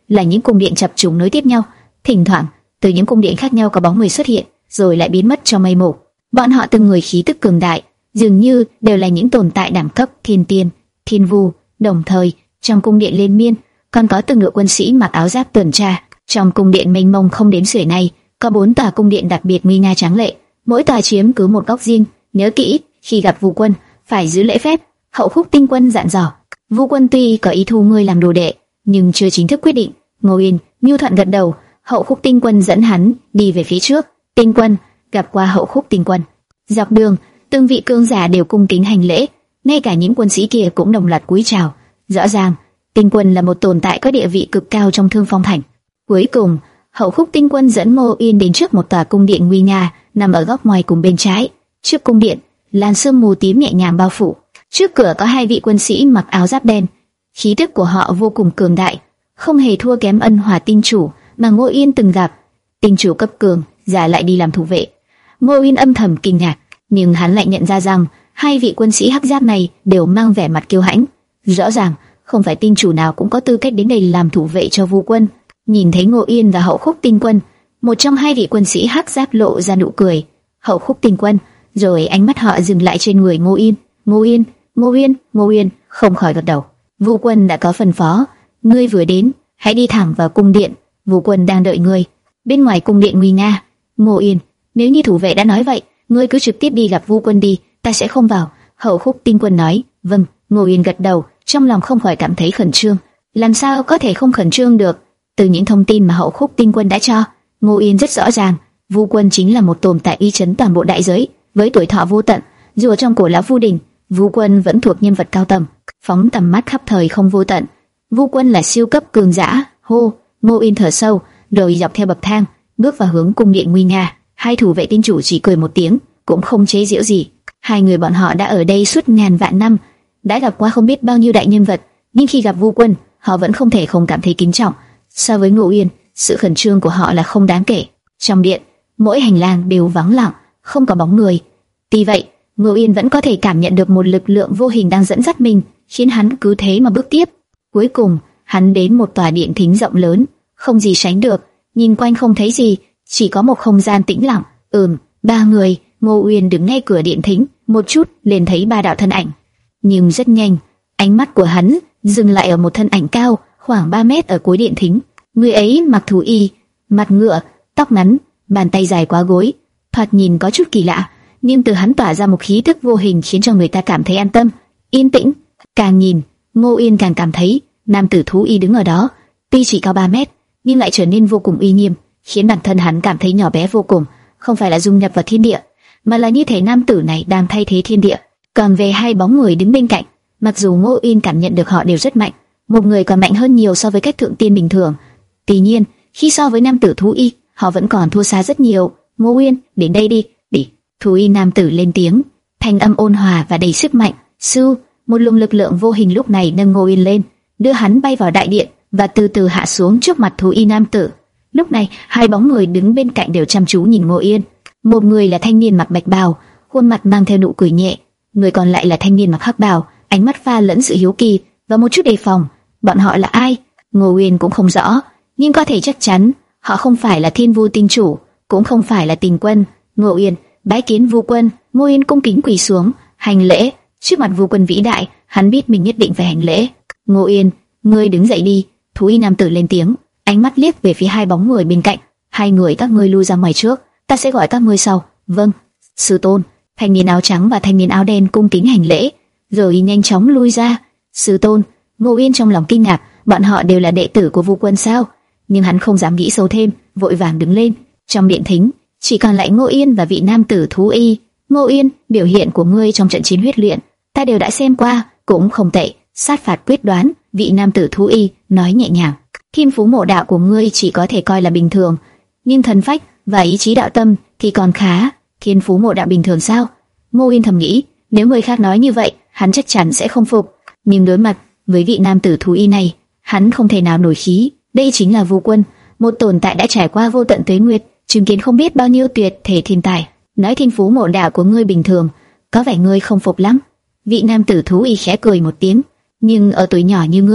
là những cung điện chập trùng nối tiếp nhau. Thỉnh thoảng, từ những cung điện khác nhau có bóng người xuất hiện, rồi lại biến mất trong mây mù. Bọn họ từng người khí tức cường đại, dường như đều là những tồn tại đẳng cấp thiên tiên, thiên vu. Đồng thời, trong cung điện liên miên, còn có từng đội quân sĩ mặc áo giáp tuần tra. Trong cung điện mênh mông không đếm xuể này, có bốn tòa cung điện đặc biệt nguy nga tráng lệ, mỗi tòa chiếm cứ một góc riêng. Nhớ kỹ, khi gặp Vu Quân, phải giữ lễ phép. Hậu Khúc Tinh Quân dặn dò. Vu Quân tuy có ý thu ngươi làm đồ đệ, nhưng chưa chính thức quyết định. Ngô Yên nhu thuận gật đầu. Hậu Khúc Tinh Quân dẫn hắn đi về phía trước. Tinh Quân gặp qua Hậu Khúc Tinh Quân. Dọc đường, từng vị cường giả đều cung kính hành lễ, ngay cả những quân sĩ kia cũng đồng loạt cúi chào. Rõ ràng, Tinh Quân là một tồn tại có địa vị cực cao trong Thương Phong Thành. Cuối cùng, Hậu Khúc Tinh Quân dẫn Ngô Yên đến trước một tòa cung điện nguy nga, nằm ở góc ngoài cùng bên trái. Trước cung điện, làn sương mù tím nhẹ nhàng bao phủ. Trước cửa có hai vị quân sĩ mặc áo giáp đen, khí tức của họ vô cùng cường đại, không hề thua kém Ân Hỏa Tinh Chủ mà Ngô Yên từng gặp. Tinh chủ cấp cường, giả lại đi làm thủ vệ. Ngô Yên âm thầm kinh ngạc, nhưng hắn lại nhận ra rằng hai vị quân sĩ hắc giáp này đều mang vẻ mặt kiêu hãnh. Rõ ràng, không phải tinh chủ nào cũng có tư cách đến đây làm thủ vệ cho Vu Quân. Nhìn thấy Ngô Yên và Hậu Khúc Tinh Quân, một trong hai vị quân sĩ hắc giáp lộ ra nụ cười. Hậu Khúc Tinh Quân, rồi ánh mắt họ dừng lại trên người Ngô Yên. Ngô Yên, Ngô Yên, Ngô Yên không khỏi gật đầu. Vu Quân đã có phân phó, ngươi vừa đến, hãy đi thẳng vào cung điện. Vu Quân đang đợi ngươi. Bên ngoài cung điện nguy nga. Ngô Yên, nếu như thủ vệ đã nói vậy, ngươi cứ trực tiếp đi gặp Vu Quân đi, ta sẽ không vào. Hậu Khúc Tinh Quân nói. Vâng. Ngô Yên gật đầu, trong lòng không khỏi cảm thấy khẩn trương. Làm sao có thể không khẩn trương được? Từ những thông tin mà Hậu Khúc Tinh Quân đã cho, Ngô Yên rất rõ ràng, Vu Quân chính là một tồn tại uy chấn toàn bộ đại giới, với tuổi thọ vô tận. Dù ở trong cổ lão Vu Đình, Vu Quân vẫn thuộc nhân vật cao tầm, phóng tầm mắt khắp thời không vô tận. Vu Quân là siêu cấp cường giả. Hô, Ngô Yên thở sâu, rồi dọc theo bậc thang bước vào hướng cung điện nguy nga. Hai thủ vệ tinh chủ chỉ cười một tiếng, cũng không chế giễu gì. Hai người bọn họ đã ở đây suốt ngàn vạn năm, đã gặp qua không biết bao nhiêu đại nhân vật, nhưng khi gặp Vu Quân, họ vẫn không thể không cảm thấy kính trọng. So với Ngô Yên, sự khẩn trương của họ là không đáng kể. Trong điện, mỗi hành lang đều vắng lặng, không có bóng người. Tuy vậy, Ngô Yên vẫn có thể cảm nhận được một lực lượng vô hình đang dẫn dắt mình, khiến hắn cứ thế mà bước tiếp. Cuối cùng, hắn đến một tòa điện thính rộng lớn, không gì sánh được. Nhìn quanh không thấy gì, chỉ có một không gian tĩnh lặng. Ừm, ba người. Ngô Yên đứng ngay cửa điện thính, một chút liền thấy ba đạo thân ảnh. Nhưng rất nhanh, ánh mắt của hắn dừng lại ở một thân ảnh cao, khoảng ba mét ở cuối điện thính. Người ấy mặc thú y, mặt ngựa, tóc ngắn, bàn tay dài quá gối, thoạt nhìn có chút kỳ lạ, nhưng từ hắn tỏa ra một khí tức vô hình khiến cho người ta cảm thấy an tâm, yên tĩnh. Càng nhìn, Ngô Yên càng cảm thấy nam tử thú y đứng ở đó, tuy chỉ cao ba mét, nhưng lại trở nên vô cùng uy nghiêm, khiến bản thân hắn cảm thấy nhỏ bé vô cùng. Không phải là dung nhập vào thiên địa, mà là như thể nam tử này đang thay thế thiên địa. Còn về hai bóng người đứng bên cạnh, mặc dù Ngô Yên cảm nhận được họ đều rất mạnh, một người còn mạnh hơn nhiều so với các thượng tiên bình thường. Tuy nhiên, khi so với nam tử thú y, họ vẫn còn thua xa rất nhiều. Ngô Yên, đến đây đi, đi. Thú y nam tử lên tiếng, thanh âm ôn hòa và đầy sức mạnh. Sư, một luồng lực lượng vô hình lúc này nâng Ngô Yên lên, đưa hắn bay vào đại điện và từ từ hạ xuống trước mặt thú y nam tử. Lúc này, hai bóng người đứng bên cạnh đều chăm chú nhìn Ngô Yên. Một người là thanh niên mặc bạch bào, khuôn mặt mang theo nụ cười nhẹ, người còn lại là thanh niên mặc hắc bào, ánh mắt pha lẫn sự hiếu kỳ và một chút đề phòng. Bọn họ là ai? Ngô Yên cũng không rõ, nhưng có thể chắc chắn họ không phải là Thiên Vu Tinh Chủ, cũng không phải là Tinh Quân. Ngô Yên bái kiến Vu Quân. Ngô Yên cung kính quỳ xuống hành lễ trước mặt Vu Quân vĩ đại. Hắn biết mình nhất định phải hành lễ. Ngô Yên, ngươi đứng dậy đi. Thú y nam tử lên tiếng, ánh mắt liếc về phía hai bóng người bên cạnh. Hai người các ngươi lui ra ngoài trước, ta sẽ gọi các ngươi sau. Vâng, sư tôn. Thanh niên áo trắng và thanh niên áo đen cung kính hành lễ, rồi nhanh chóng lui ra. Sư tôn. Ngô Yên trong lòng kinh ngạc, bọn họ đều là đệ tử của Vu Quân sao? Nhưng hắn không dám nghĩ sâu thêm, vội vàng đứng lên. Trong điện thính, chỉ còn lại Ngô Yên và vị nam tử thú y. Ngô Yên, biểu hiện của ngươi trong trận chiến huyết luyện, ta đều đã xem qua, cũng không tệ. Sát phạt quyết đoán, vị nam tử thú y nói nhẹ nhàng. Thiên phú mộ đạo của ngươi chỉ có thể coi là bình thường, nhưng thần phách và ý chí đạo tâm thì còn khá. Thiên phú mộ đạo bình thường sao? Ngô Yên thầm nghĩ, nếu người khác nói như vậy, hắn chắc chắn sẽ không phục. Nhưng đối mặt với vị nam tử thú y này, hắn không thể nào nổi khí. Đây chính là Vu Quân, một tồn tại đã trải qua vô tận tuế nguyệt, chứng kiến không biết bao nhiêu tuyệt thể thiên tài. Nói thiên phú mộ đạo của ngươi bình thường, có vẻ ngươi không phục lắm. Vị nam tử thú y khẽ cười một tiếng, nhưng ở tuổi nhỏ như ngươi,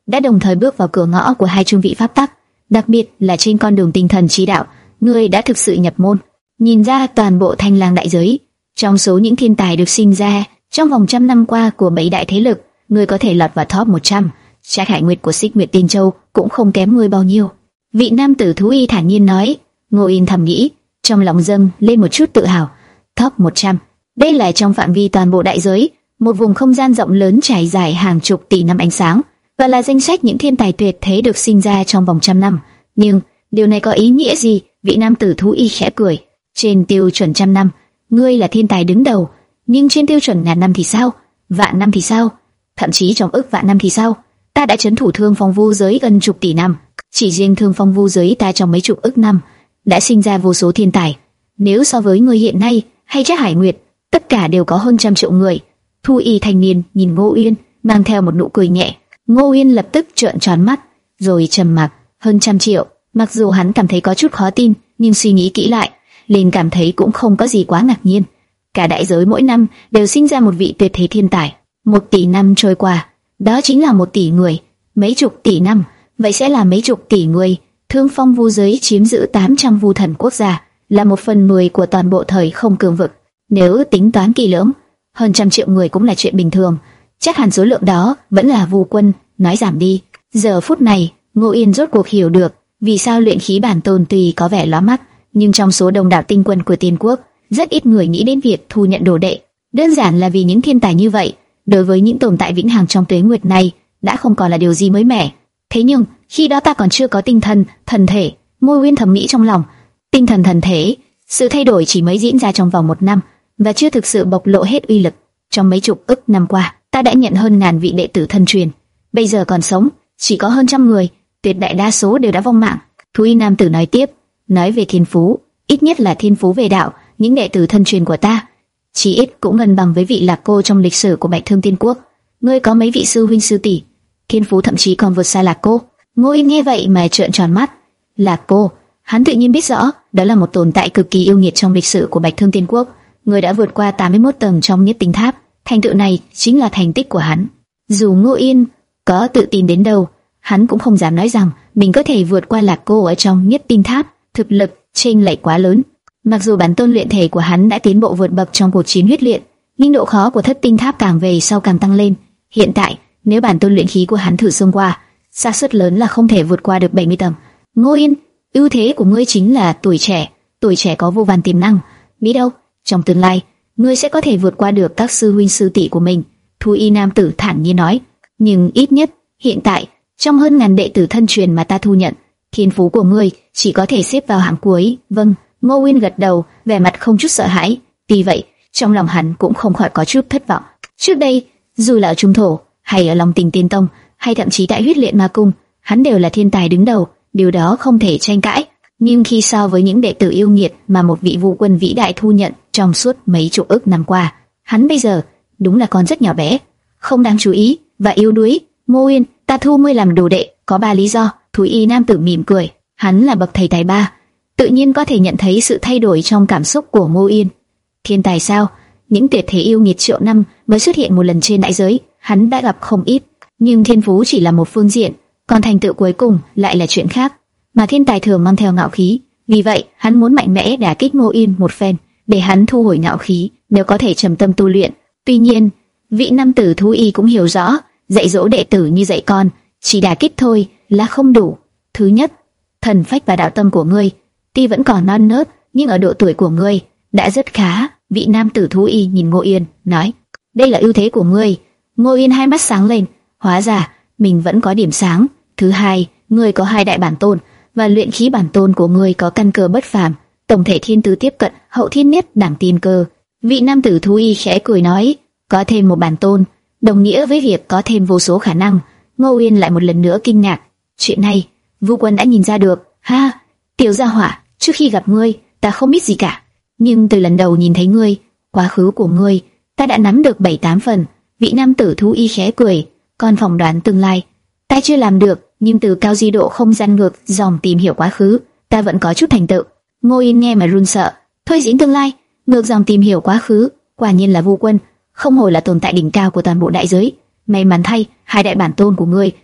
đã đồng thời bước vào cửa ngõ của hai trung vị pháp tắc, đặc biệt là trên con đường tinh thần chi đạo, ngươi đã thực sự nhập môn. Nhìn ra toàn bộ Thanh Lang đại giới, trong số những thiên tài được sinh ra trong vòng trăm năm qua của bảy đại thế lực, ngươi có thể lọt vào top một trăm. Trác Hải Nguyệt của Xích Nguyệt Tiên Châu cũng không kém ngươi bao nhiêu. Vị nam tử thú y thản nhiên nói. Ngô Yên thầm nghĩ, trong lòng dâng lên một chút tự hào. Top một trăm, đây là trong phạm vi toàn bộ đại giới, một vùng không gian rộng lớn trải dài hàng chục tỷ năm ánh sáng, và là danh sách những thiên tài tuyệt thế được sinh ra trong vòng trăm năm. Nhưng điều này có ý nghĩa gì? Vị nam tử thú y khẽ cười. Trên tiêu chuẩn trăm năm, ngươi là thiên tài đứng đầu, nhưng trên tiêu chuẩn ngàn năm thì sao? Vạn năm thì sao? Thậm chí trong ức vạn năm thì sao? Ta đã trấn thủ Thương Phong Vu giới gần chục tỷ năm, chỉ riêng Thương Phong Vu giới ta trong mấy chục ức năm đã sinh ra vô số thiên tài. Nếu so với ngươi hiện nay hay Trác Hải Nguyệt, tất cả đều có hơn trăm triệu người. Thu y thanh niên nhìn Ngô Uyên, mang theo một nụ cười nhẹ. Ngô Uyên lập tức trợn tròn mắt, rồi trầm mặc. Hơn trăm triệu, mặc dù hắn cảm thấy có chút khó tin, nhưng suy nghĩ kỹ lại, liền cảm thấy cũng không có gì quá ngạc nhiên. Cả đại giới mỗi năm đều sinh ra một vị tuyệt thế thiên tài. Một tỷ năm trôi qua, đó chính là một tỷ người. Mấy chục tỷ năm, vậy sẽ là mấy chục tỷ người. Thương Phong Vu giới chiếm giữ tám trăm vu thần quốc gia, là một phần mười của toàn bộ thời không cường vực. Nếu tính toán kỳ lưỡng, hơn trăm triệu người cũng là chuyện bình thường. Chắc hẳn số lượng đó vẫn là vu quân nói giảm đi. Giờ phút này, Ngô Yên rốt cuộc hiểu được vì sao luyện khí bản tôn tuy có vẻ lóa mắt, nhưng trong số đông đảo tinh quân của Tiên quốc, rất ít người nghĩ đến việc thu nhận đồ đệ. Đơn giản là vì những thiên tài như vậy, đối với những tồn tại vĩnh hằng trong tuế nguyệt này, đã không còn là điều gì mới mẻ. Thế nhưng, khi đó ta còn chưa có tinh thần, thần thể. Ngô Uyên thầm nghĩ trong lòng. Tinh thần thần thể, sự thay đổi chỉ mới diễn ra trong vòng một năm, và chưa thực sự bộc lộ hết uy lực. Trong mấy chục ức năm qua, ta đã nhận hơn ngàn vị đệ tử thân truyền. Bây giờ còn sống, chỉ có hơn trăm người, tuyệt đại đa số đều đã vong mạng. Thú y nam tử nói tiếp, nói về thiên phú, ít nhất là thiên phú về đạo, những đệ tử thân truyền của ta, chỉ ít cũng gần bằng với vị Lạc Cô trong lịch sử của Bạch Thương Tiên Quốc. Ngươi có mấy vị sư huynh sư tỷ, thiên phú thậm chí còn vượt xa Lạc Cô. Ngô Yên nghe vậy mà trợn tròn mắt. Lạc Cô, hắn tự nhiên biết rõ, đó là một tồn tại cực kỳ yêu nghiệt trong lịch sử của Bạch Thương Tiên Quốc. Người đã vượt qua tám mươi mốt tầng trong Nhất Tinh Tháp, thành tựu này chính là thành tích của hắn. Dù Ngô Yên có tự tin đến đâu, hắn cũng không dám nói rằng mình có thể vượt qua Lạc Cô ở trong Nhất Tinh Tháp. Thực lực chênh lệch quá lớn. Mặc dù bản tôn luyện thể của hắn đã tiến bộ vượt bậc trong cuộc chiến huyết luyện, nhưng độ khó của Thất Tinh Tháp càng về sau càng tăng lên. Hiện tại, nếu bản tôn luyện khí của hắn thử xông qua, xác suất lớn là không thể vượt qua được bảy mươi tầng. Ngô Yên, ưu thế của ngươi chính là tuổi trẻ, tuổi trẻ có vô vàn tiềm năng. Biết đâu, trong tương lai, ngươi sẽ có thể vượt qua được các sư huynh sư tỷ của mình. Thú y nam tử thản nhiên nói. Nhưng ít nhất, hiện tại, trong hơn ngàn đệ tử thân truyền mà ta thu nhận, thiên phú của ngươi chỉ có thể xếp vào hàng cuối. Vâng. Ngô Uyên gật đầu, vẻ mặt không chút sợ hãi. Tuy vậy, trong lòng hắn cũng không khỏi có chút thất vọng. Trước đây, dù là ở Trung Thổ, hay ở Long Tình Tiên Tông, hay thậm chí tại Huyết Luyện Ma Cung, hắn đều là thiên tài đứng đầu, điều đó không thể tranh cãi. Nhưng khi so với những đệ tử yêu nghiệt mà một vị vu quân vĩ đại thu nhận trong suốt mấy chục ức năm qua, hắn bây giờ đúng là con rất nhỏ bé, không đáng chú ý và yếu đuối. Ngô Uyên, ta thu ngươi làm đồ đệ có ba lý do. Thú y nam tử mỉm cười, hắn là bậc thầy tài ba, tự nhiên có thể nhận thấy sự thay đổi trong cảm xúc của Ngô Uyên. Thiên tài sao? Những tuyệt thế yêu nghiệt triệu năm mới xuất hiện một lần trên đại giới, hắn đã gặp không ít. Nhưng thiên phú chỉ là một phương diện, còn thành tựu cuối cùng lại là chuyện khác. Mà thiên tài thường mang theo ngạo khí, vì vậy hắn muốn mạnh mẽ đả kích Ngô Uyên một phen, để hắn thu hồi ngạo khí, nếu có thể trầm tâm tu luyện. Tuy nhiên, vị nam tử thú y cũng hiểu rõ, dạy dỗ đệ tử như dạy con, chỉ đả kích thôi là không đủ. Thứ nhất, thần phách và đạo tâm của ngươi tuy vẫn còn non nớt, nhưng ở độ tuổi của ngươi đã rất khá. Vị nam tử thú y nhìn Ngô Yên, nói, đây là ưu thế của ngươi. Ngô Yên hai mắt sáng lên, hóa ra mình vẫn có điểm sáng. Thứ hai, ngươi có hai đại bản tôn, và luyện khí bản tôn của ngươi có căn cơ bất phàm, tổng thể thiên tứ tiếp cận hậu thiên nhất đẳng tiên cơ. Vị nam tử thú y khẽ cười nói, có thêm một bản tôn đồng nghĩa với việc có thêm vô số khả năng. Ngô Uyên lại một lần nữa kinh ngạc, chuyện này Vu Quân đã nhìn ra được. Ha, tiểu gia hỏa, trước khi gặp ngươi ta không biết gì cả, nhưng từ lần đầu nhìn thấy ngươi, quá khứ của ngươi ta đã nắm được bảy tám phần. Vị nam tử thú y khẽ cười, còn phỏng đoán tương lai ta chưa làm được, nhưng từ cao di độ không gian ngược dòng tìm hiểu quá khứ, ta vẫn có chút thành tựu. Ngô Yên nghe mà run sợ, thôi diễn tương lai, ngược dòng tìm hiểu quá khứ, quả nhiên là Vu Quân, không hổ là tồn tại đỉnh cao của toàn bộ đại giới. May mắn thay, hai đại bản tôn của ngươi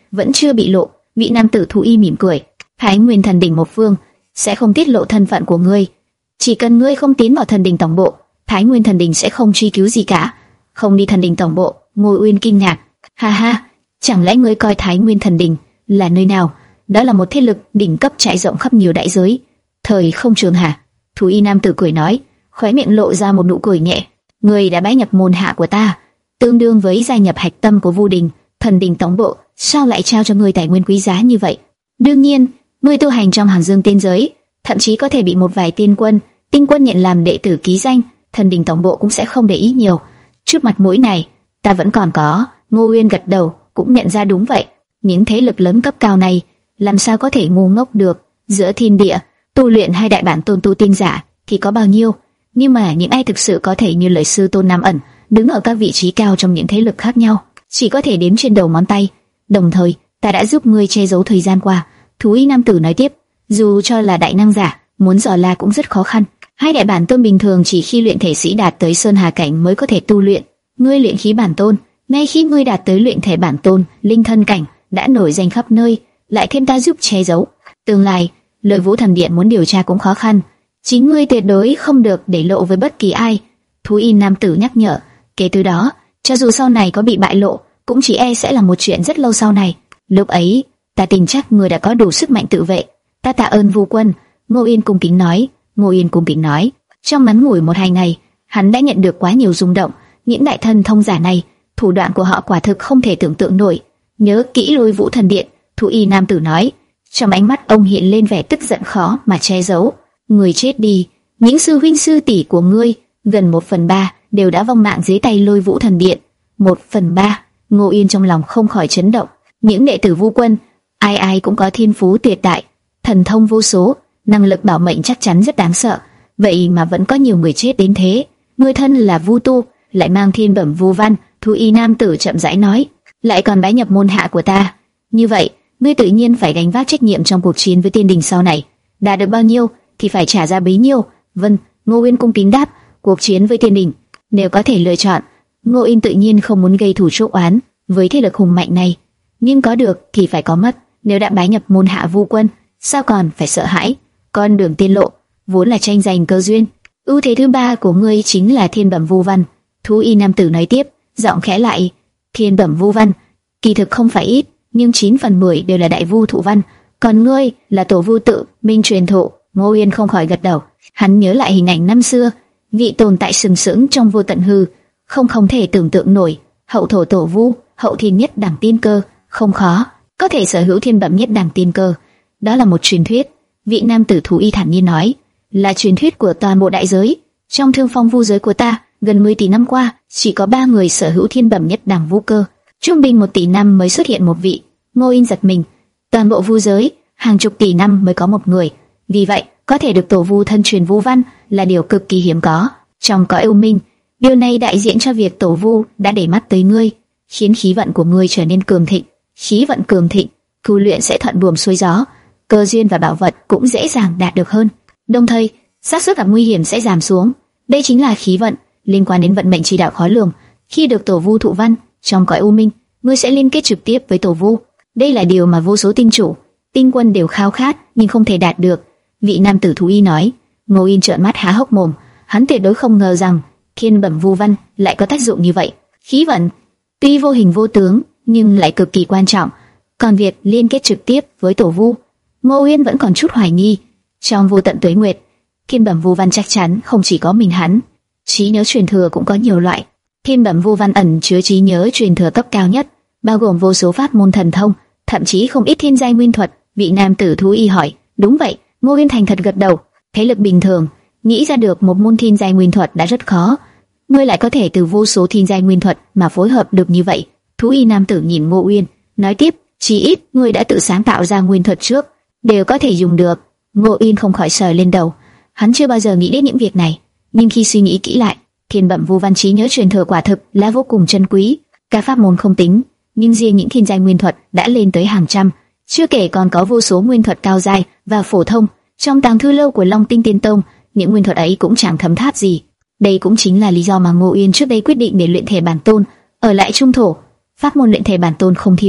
vẫn chưa bị lộ. Vị nam tử thú y mỉm cười, Thái Nguyên thần đỉnh một phương sẽ không tiết lộ thân phận của ngươi. Chỉ cần ngươi không tiến vào thần đỉnh tổng bộ, Thái Nguyên thần đỉnh sẽ không truy cứu gì cả. Không đi thần đỉnh tổng bộ? Ngô Uyên kinh ngạc. Ha ha, chẳng lẽ ngươi coi Thái Nguyên thần đỉnh là nơi nào? Đó là một thế lực đỉnh cấp trải rộng khắp nhiều đại giới. Thời không trường hả? Thú y nam tử cười nói, khóe miệng lộ ra một nụ cười nhẹ. Ngươi đã bái nhập môn hạ của ta, tương đương với gia nhập hạch tâm của Vu Đình, thần đỉnh tổng bộ, sao lại trao cho ngươi tài nguyên quý giá như vậy? Đương nhiên, ngươi tu hành trong Hàn Dương tiên giới, thậm chí có thể bị một vài tiên quân, tinh quân nhận làm đệ tử ký danh, thần đỉnh tổng bộ cũng sẽ không để ý nhiều. Trước mặt mũi này, ta vẫn còn có. Ngô Uyên gật đầu, cũng nhận ra đúng vậy. Những thế lực lớn cấp cao này, làm sao có thể ngu ngốc được? Giữa thiên địa, tu luyện hai đại bản tôn tu tiên giả thì có bao nhiêu? Nhưng mà những ai thực sự có thể như lời sư tôn Nam ẩn, đứng ở các vị trí cao trong những thế lực khác nhau, chỉ có thể đếm trên đầu ngón tay. Đồng thời, ta đã giúp ngươi che giấu thời gian qua. Thú y nam tử nói tiếp, dù cho là đại năng giả, muốn dò la cũng rất khó khăn. Hai đại bản tôn bình thường chỉ khi luyện thể sĩ đạt tới sơn hà cảnh mới có thể tu luyện. Ngươi luyện khí bản tôn, ngay khi ngươi đạt tới luyện thể bản tôn, linh thân cảnh, đã nổi danh khắp nơi, lại thêm ta giúp che giấu. Tương lai, Lợi Vũ Thần Điện muốn điều tra cũng khó khăn. Chính ngươi tuyệt đối không được để lộ với bất kỳ ai. Thú y nam tử nhắc nhở. Kể từ đó, cho dù sau này có bị bại lộ, cũng chỉ e sẽ là một chuyện rất lâu sau này. Lúc ấy, ta tin chắc ngươi đã có đủ sức mạnh tự vệ. Ta tạ ơn Vu Quân. Ngô Yên cung kính nói. Ngô Yên cung kính nói. Trong ngắn ngủi một hai ngày, hắn đã nhận được quá nhiều rung động. Những đại thần thông giả này, thủ đoạn của họ quả thực không thể tưởng tượng nổi. Nhớ kỹ Lôi Vũ Thần Điện, thú y nam tử nói. Trong ánh mắt ông hiện lên vẻ tức giận khó mà che giấu. Người chết đi, những sư huynh sư tỷ của ngươi, gần một phần ba đều đã vong mạng dưới tay Lôi Vũ Thần Điện. Một phần ba, Ngô Yên trong lòng không khỏi chấn động. Những đệ tử Vu Quân, ai ai cũng có thiên phú tuyệt đại, thần thông vô số, năng lực bảo mệnh chắc chắn rất đáng sợ. Vậy mà vẫn có nhiều người chết đến thế. Ngươi thân là Vu tu, lại mang thiên bẩm Vu văn. Thú y nam tử chậm rãi nói, lại còn bái nhập môn hạ của ta. Như vậy, ngươi tự nhiên phải gánh vác trách nhiệm trong cuộc chiến với tiên đình sau này. Đạt được bao nhiêu thì phải trả ra bấy nhiêu. Vâng, Ngô Uyên cung kính đáp. Cuộc chiến với tiên đình, nếu có thể lựa chọn, Ngô Uyên tự nhiên không muốn gây thù chuốc oán với thế lực hùng mạnh này. Nhưng có được thì phải có mất. Nếu đã bái nhập môn hạ Vu Quân, sao còn phải sợ hãi? Con đường tiên lộ vốn là tranh giành cơ duyên. Ưu thế thứ ba của ngươi chính là thiên bẩm Vu văn. Thú y nam tử nói tiếp, giọng khẽ lại. Thiên bẩm Vu văn, kỳ thực không phải ít, nhưng chín phần mười đều là đại vu thụ văn. Còn ngươi là tổ vu tự minh truyền thụ. Ngô Uyên không khỏi gật đầu. Hắn nhớ lại hình ảnh năm xưa, vị tồn tại sừng sững trong vô tận hư, không không thể tưởng tượng nổi. Hậu thổ tổ vu, hậu thiên nhất đẳng tiên cơ, không khó, có thể sở hữu thiên bẩm nhất đẳng tiên cơ. Đó là một truyền thuyết. Vị nam tử thú y thản nhiên nói, là truyền thuyết của toàn bộ đại giới. Trong thương phong vu giới của ta, gần mười tỷ năm qua, chỉ có ba người sở hữu thiên bẩm nhất đẳng vu cơ. Trung bình một tỷ năm mới xuất hiện một vị. Ngô Yên giật mình. Toàn bộ vu giới, hàng chục tỷ năm mới có một người. Vì vậy, có thể được tổ vu thân truyền vu văn là điều cực kỳ hiếm có. Trong cõi u minh, điều này đại diện cho việc tổ vu đã để mắt tới ngươi, khiến khí vận của ngươi trở nên cường thịnh. Khí vận cường thịnh, tu luyện sẽ thuận buồm xuôi gió, cơ duyên và bảo vật cũng dễ dàng đạt được hơn. Đồng thời, xác suất gặp nguy hiểm sẽ giảm xuống. Đây chính là khí vận, liên quan đến vận mệnh chỉ đạo khó lường. Khi được tổ vu thụ văn, trong cõi u minh, ngươi sẽ liên kết trực tiếp với tổ vu. Đây là điều mà vô số tinh chủ, tinh quân đều khao khát nhưng không thể đạt được. Vị nam tử thú y nói. Ngô Yên trợn mắt há hốc mồm, hắn tuyệt đối không ngờ rằng thiên bẩm vu văn lại có tác dụng như vậy. Khí vận tuy vô hình vô tướng nhưng lại cực kỳ quan trọng. Còn việc liên kết trực tiếp với tổ vu, Ngô Yên vẫn còn chút hoài nghi. Trong vô tận tuế nguyệt, thiên bẩm vu văn chắc chắn không chỉ có mình hắn. Trí nhớ truyền thừa cũng có nhiều loại. Thiên bẩm vu văn ẩn chứa trí nhớ truyền thừa cấp cao nhất, bao gồm vô số pháp môn thần thông, thậm chí không ít thiên giai nguyên thuật. Vị nam tử thú y hỏi. Đúng vậy. Ngô Yên thành thật gật đầu. Thế lực bình thường nghĩ ra được một môn thiên giai nguyên thuật đã rất khó, ngươi lại có thể từ vô số thiên giai nguyên thuật mà phối hợp được như vậy. Thú y nam tử nhìn Ngô Uyên, nói tiếp, chỉ ít ngươi đã tự sáng tạo ra nguyên thuật trước, đều có thể dùng được. Ngô Uyên không khỏi sờ lên đầu, hắn chưa bao giờ nghĩ đến những việc này, nhưng khi suy nghĩ kỹ lại, thiên bẩm vu văn trí nhớ truyền thừa quả thực là vô cùng chân quý. Cả pháp môn không tính, nhưng riêng những thiên giai nguyên thuật đã lên tới hàng trăm, chưa kể còn có vô số nguyên thuật cao giai và phổ thông. Trong tàng thư lâu của Long Tinh Tiên Tông, những nguyên thuật ấy cũng chẳng thấm tháp gì. Đây cũng chính là lý do mà Ngô Uyên trước đây quyết định để luyện thể bản tôn ở lại trung thổ. Pháp môn luyện thể bản tôn không thiếu,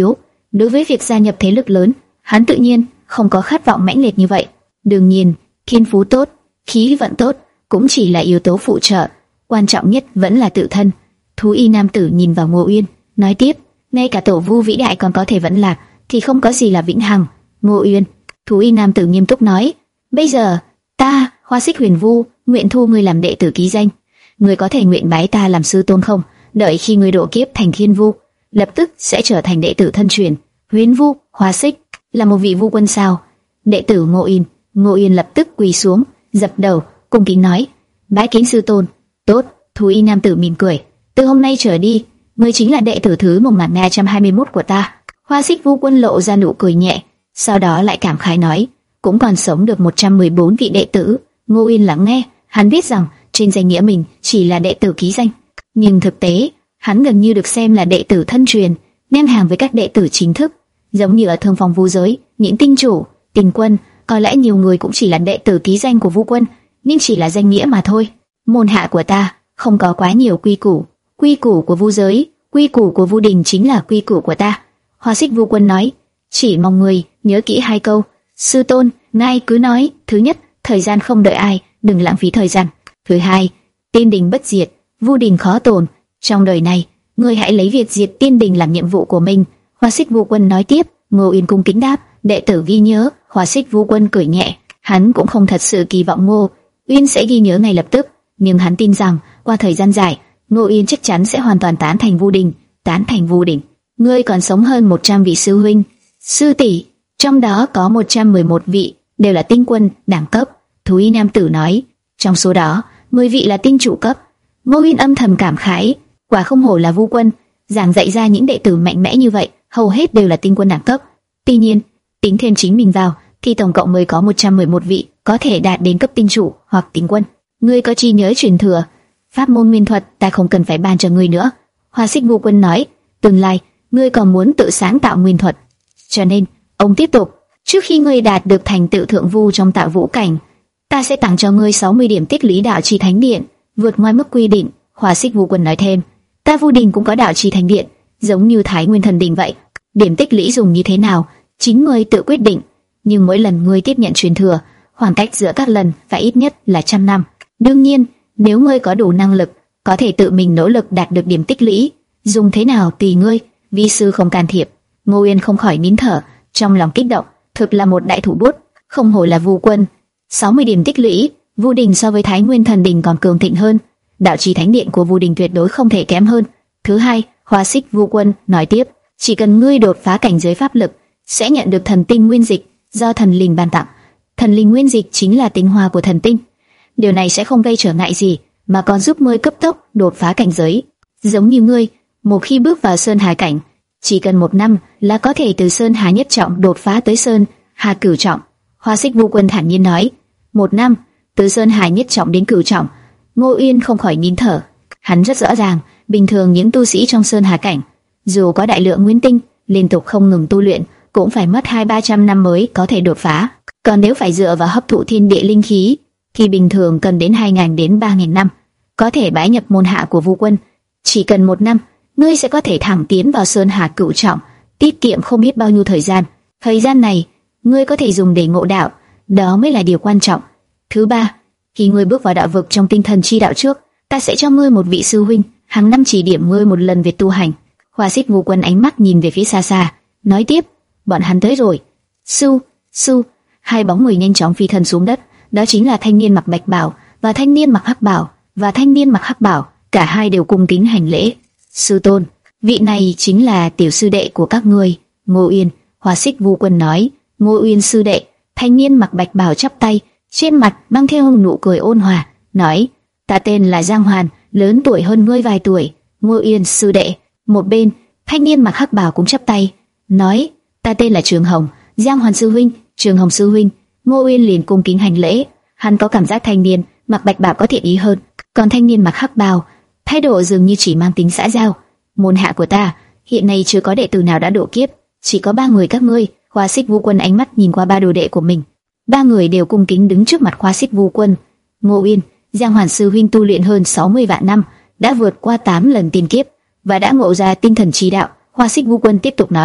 Đối với việc gia nhập thế lực lớn, hắn tự nhiên không có khát vọng mãnh liệt như vậy. Đương nhiên, thiên phú tốt, khí vận tốt cũng chỉ là yếu tố phụ trợ, quan trọng nhất vẫn là tự thân. Thú y nam tử nhìn vào Ngô Uyên, nói tiếp, ngay cả tổ vu vĩ đại còn có thể vẫn lạc, thì không có gì là vĩnh hằng. Ngô Uyên, thú y nam tử nghiêm túc nói, bây giờ ta, Hoa Xích Huyền Vu, nguyện thu ngươi làm đệ tử ký danh. Ngươi có thể nguyện bái ta làm sư tôn không? Đợi khi ngươi độ kiếp thành thiên vu, lập tức sẽ trở thành đệ tử thân truyền. Huyền Vu, Hoa Xích là một vị vu quân sao? Đệ tử Ngô Uyên. Ngô Uyên lập tức quỳ xuống, dập đầu, cung kính nói, bái kính sư tôn. Tốt. Thú y nam tử mỉm cười, từ hôm nay trở đi, ngươi chính là đệ tử thứ một nghìn hai trăm hai mươi mốt của ta. Hoa Xích vu quân lộ ra nụ cười nhẹ, sau đó lại cảm khái nói, cũng còn sống được một trăm mười bốn vị đệ tử. Ngô Uyên lắng nghe, hắn biết rằng trên danh nghĩa mình chỉ là đệ tử ký danh, nhưng thực tế hắn gần như được xem là đệ tử thân truyền, ngang hàng với các đệ tử chính thức. Giống như ở Thương Phong vu giới, những tinh chủ, tình quân, có lẽ nhiều người cũng chỉ là đệ tử ký danh của vu quân, nhưng chỉ là danh nghĩa mà thôi. Môn hạ của ta không có quá nhiều quy củ, quy củ của vu giới, quy củ của vu đình chính là quy củ của ta. Hoa Xích vu quân nói, chỉ mong người nhớ kỹ hai câu. Sư tôn, ngài cứ nói. Thứ nhất, thời gian không đợi ai, đừng lãng phí thời gian. Thứ hai, tiên đình bất diệt, vu đình khó tồn. Trong đời này, ngươi hãy lấy việc diệt tiên đình làm nhiệm vụ của mình. Hoa Xích vu quân nói tiếp. Ngô Uyên cung kính đáp, đệ tử ghi nhớ. Hoa Xích vu quân cười nhẹ, hắn cũng không thật sự kỳ vọng Ngô Uyên sẽ ghi nhớ ngay lập tức, nhưng hắn tin rằng qua thời gian dài, Ngô Uyên chắc chắn sẽ hoàn toàn tán thành vu đình. Tán thành vu đình? Ngươi còn sống hơn một trăm vị sư huynh, sư tỷ, trong đó có một trăm mười một vị đều là tinh quân đẳng cấp. Thú y nam tử nói, trong số đó mười vị là tinh chủ cấp. Ngô Uyên âm thầm cảm khái, quả không hổ là vu quân, giảng dạy ra những đệ tử mạnh mẽ như vậy, hầu hết đều là tinh quân đẳng cấp. Tuy nhiên, tính thêm chính mình vào, thì tổng cộng mới có một trăm mười một vị có thể đạt đến cấp tinh chủ hoặc tinh quân. Ngươi có trí nhớ truyền thừa, pháp môn nguyên thuật ta không cần phải ban cho ngươi nữa. Hoa Xích vu quân nói, tương lai ngươi còn muốn tự sáng tạo nguyên thuật, cho nên ông tiếp tục, trước khi ngươi đạt được thành tựu thượng vu trong tạo vũ cảnh, ta sẽ tặng cho ngươi sáu mươi điểm tích lũy đạo trì thánh điện, vượt ngoài mức quy định. Hoa Xích vu quân nói thêm, ta vu đình cũng có đạo trì thánh điện, giống như Thái Nguyên thần đình vậy. Điểm tích lũy dùng như thế nào, chính ngươi tự quyết định, nhưng mỗi lần ngươi tiếp nhận truyền thừa, khoảng cách giữa các lần phải ít nhất là trăm năm. Đương nhiên, nếu ngươi có đủ năng lực, có thể tự mình nỗ lực đạt được điểm tích lũy, dùng thế nào tùy ngươi, vi sư không can thiệp. Ngô Uyên không khỏi nín thở, trong lòng kích động, thực là một đại thủ bút, không hổ là vu quân. sáu mươi điểm tích lũy, vu đình so với Thái Nguyên thần đình còn cường thịnh hơn, đạo trì thánh điện của vu đình tuyệt đối không thể kém hơn. Thứ hai, Hoa Xích vu quân nói tiếp, chỉ cần ngươi đột phá cảnh giới pháp lực, sẽ nhận được thần tinh nguyên dịch do thần linh ban tặng. Thần linh nguyên dịch chính là tinh hoa của thần tinh. Điều này sẽ không gây trở ngại gì, mà còn giúp ngươi cấp tốc đột phá cảnh giới. Giống như ngươi, một khi bước vào Sơn Hà cảnh, chỉ cần một năm là có thể từ Sơn Hà nhất trọng đột phá tới Sơn Hà cửu trọng. Hoa Xích vu quân thản nhiên nói, một năm từ Sơn Hà nhất trọng đến cửu trọng. Ngô Uyên không khỏi nín thở. Hắn rất rõ ràng, bình thường những tu sĩ trong Sơn Hà cảnh, dù có đại lượng nguyên tinh, liên tục không ngừng tu luyện, cũng phải mất hai ba trăm năm mới có thể đột phá. Còn nếu phải dựa vào hấp thụ thiên địa linh khí, thì bình thường cần đến hai nghìn đến ba nghìn năm. Có thể bái nhập môn hạ của vu quân, chỉ cần một năm, ngươi sẽ có thể thẳng tiến vào Sơn Hà cửu trọng, tiết kiệm không biết bao nhiêu thời gian. Thời gian này, ngươi có thể dùng để ngộ đạo, đó mới là điều quan trọng. Thứ ba, khi ngươi bước vào đạo vực trong tinh thần chi đạo trước, ta sẽ cho ngươi một vị sư huynh, hàng năm chỉ điểm ngươi một lần về tu hành. Hoa Xích vu quân ánh mắt nhìn về phía xa xa, nói tiếp, bọn hắn tới rồi. Su, su, hai bóng người nhanh chóng phi thân xuống đất, đó chính là thanh niên mặc bạch bào và thanh niên mặc hắc bào, và thanh niên mặc hắc bào, cả hai đều cung kính hành lễ. Sư tôn, vị này chính là tiểu sư đệ của các ngươi. Ngô Uyên, Hoa Xích vu quân nói. Ngô Uyên sư đệ. Thanh niên mặc bạch bào chắp tay, trên mặt mang theo nụ cười ôn hòa, nói, ta tên là Giang Hoàn, lớn tuổi hơn ngươi vài tuổi. Ngô Uyên sư đệ. Một bên, thanh niên mặc hắc bào cũng chắp tay, nói, ta tên là Trường Hồng, Giang Hoàn sư huynh. Trường Hồng sư huynh. Ngô Uyên liền cung kính hành lễ. Hắn có cảm giác thanh niên mặc bạch bào có thiện ý hơn, còn thanh niên mặc hắc bào, thái độ dường như chỉ mang tính xã giao. Môn hạ của ta hiện nay chưa có đệ tử nào đã độ kiếp, chỉ có ba người các ngươi. Hoa Xích vu quân ánh mắt nhìn qua ba đồ đệ của mình, ba người đều cung kính đứng trước mặt Hoa Xích vu quân. Ngô Uyên, Giang Hoàn sư huynh tu luyện hơn sáu mươi vạn năm, đã vượt qua tám lần tiên kiếp và đã ngộ ra tinh thần chi đạo. Hoa Xích vu quân tiếp tục nói,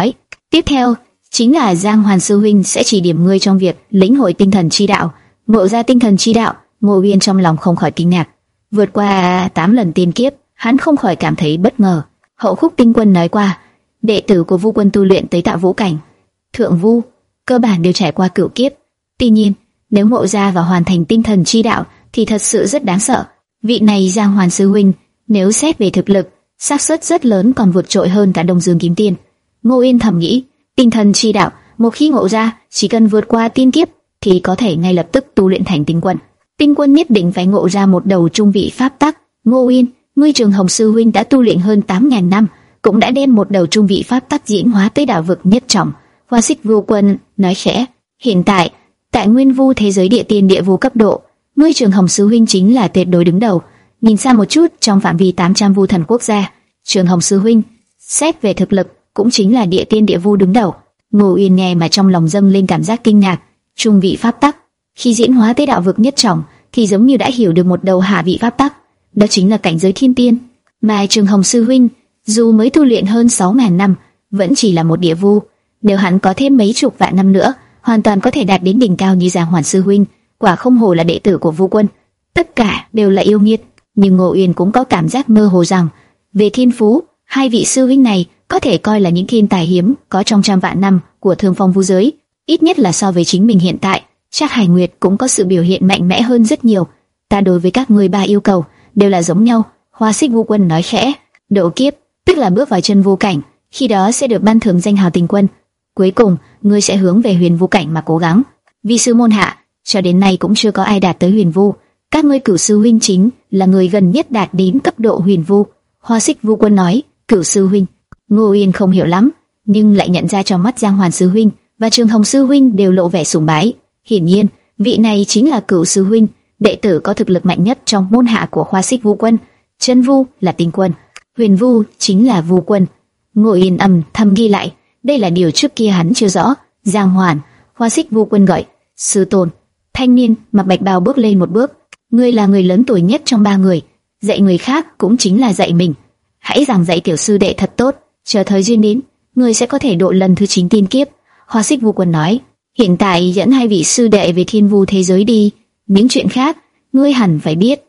Tiếp theo chính là Giang Hoàn sư huynh sẽ chỉ điểm ngươi trong việc lĩnh hội tinh thần chi đạo. Ngộ ra tinh thần chi đạo, Ngô Uyên trong lòng không khỏi kinh ngạc. Vượt qua tám lần tiên kiếp, hắn không khỏi cảm thấy bất ngờ. Hậu Khúc Tinh Quân nói qua, đệ tử của Vu Quân tu luyện tới Tạo Vũ cảnh, Thượng Vu, cơ bản đều trải qua cửu kiếp. Tuy nhiên, nếu ngộ ra và hoàn thành tinh thần chi đạo thì thật sự rất đáng sợ. Vị này Giang Hoàn sư huynh, nếu xét về thực lực, xác suất rất lớn còn vượt trội hơn cả Đông Dương Kiếm Tiên. Ngô Uyên thầm nghĩ, tinh thần chi đạo, một khi ngộ ra, chỉ cần vượt qua tiên kiếp thì có thể ngay lập tức tu luyện thành tinh quân. Tinh quân nhất định phải ngộ ra một đầu trung vị pháp tắc. Ngô Uyên, ngươi Trường Hồng sư huynh đã tu luyện hơn tám nghìn năm, cũng đã đem một đầu trung vị pháp tắc diễn hóa tới đạo vực nhất trọng. Hoa Xích Vu Quân nói khẽ, hiện tại tại Nguyên Vu thế giới địa tiên địa vu cấp độ, ngươi Trường Hồng sư huynh chính là tuyệt đối đứng đầu. Nhìn xa một chút, trong phạm vi tám trăm vu thần quốc gia, Trường Hồng sư huynh xét về thực lực cũng chính là địa tiên địa vu đứng đầu. Ngô Uyên nghe mà trong lòng dâng lên cảm giác kinh ngạc. Trung vị pháp tắc, khi diễn hóa tới đạo vực nhất trọng thì giống như đã hiểu được một đầu hạ vị pháp tắc, đó chính là cảnh giới thiên tiên. Mà Trường Hồng sư huynh dù mới tu luyện hơn sáu nghìn năm, vẫn chỉ là một địa vu. Nếu hắn có thêm mấy chục vạn năm nữa, hoàn toàn có thể đạt đến đỉnh cao như Giang Hoàn sư huynh. Quả không hổ là đệ tử của Vu Quân, tất cả đều là yêu nghiệt. Nhưng Ngô Uyên cũng có cảm giác mơ hồ rằng, về thiên phú, hai vị sư huynh này có thể coi là những thiên tài hiếm có trong trăm vạn năm của Thương Phong Vu giới. Ít nhất là so với chính mình hiện tại, Trác Hải Nguyệt cũng có sự biểu hiện mạnh mẽ hơn rất nhiều. Ta đối với các ngươi ba yêu cầu đều là giống nhau. Hoa Xích Vu Quân nói khẽ, độ kiếp, tức là bước vào chân vu cảnh, khi đó sẽ được ban thưởng danh hào tinh quân. Cuối cùng, ngươi sẽ hướng về huyền vu cảnh mà cố gắng. Vi sư môn hạ, cho đến nay cũng chưa có ai đạt tới huyền vu. Các ngươi Cửu sư huynh chính là người gần nhất đạt đến cấp độ huyền vu. Hoa Xích Vu Quân nói, Cửu sư huynh. Ngô Uyên không hiểu lắm, nhưng lại nhận ra trong mắt Giang Hoàn sư huynh và Trường Hồng sư huynh đều lộ vẻ sùng bái. Hiển nhiên, vị này chính là Cửu sư huynh, đệ tử có thực lực mạnh nhất trong môn hạ của Hoa Xích Vu Quân. Chân vu là tinh quân, huyền vu chính là vu quân. Ngô Uyên âm thầm ghi lại, đây là điều trước kia hắn chưa rõ. Giang Hoàn, Hoa Xích Vu Quân gọi, sư tôn. Thanh niên mặc bạch bào bước lên một bước, ngươi là người lớn tuổi nhất trong ba người, dạy người khác cũng chính là dạy mình. Hãy giảng dạy tiểu sư đệ thật tốt, chờ thời duyên đến, ngươi sẽ có thể độ lần thứ chín tiên kiếp. Hoa Xích Vu Quân nói, hiện tại dẫn hai vị sư đệ về thiên vu thế giới đi, những chuyện khác ngươi hẳn phải biết.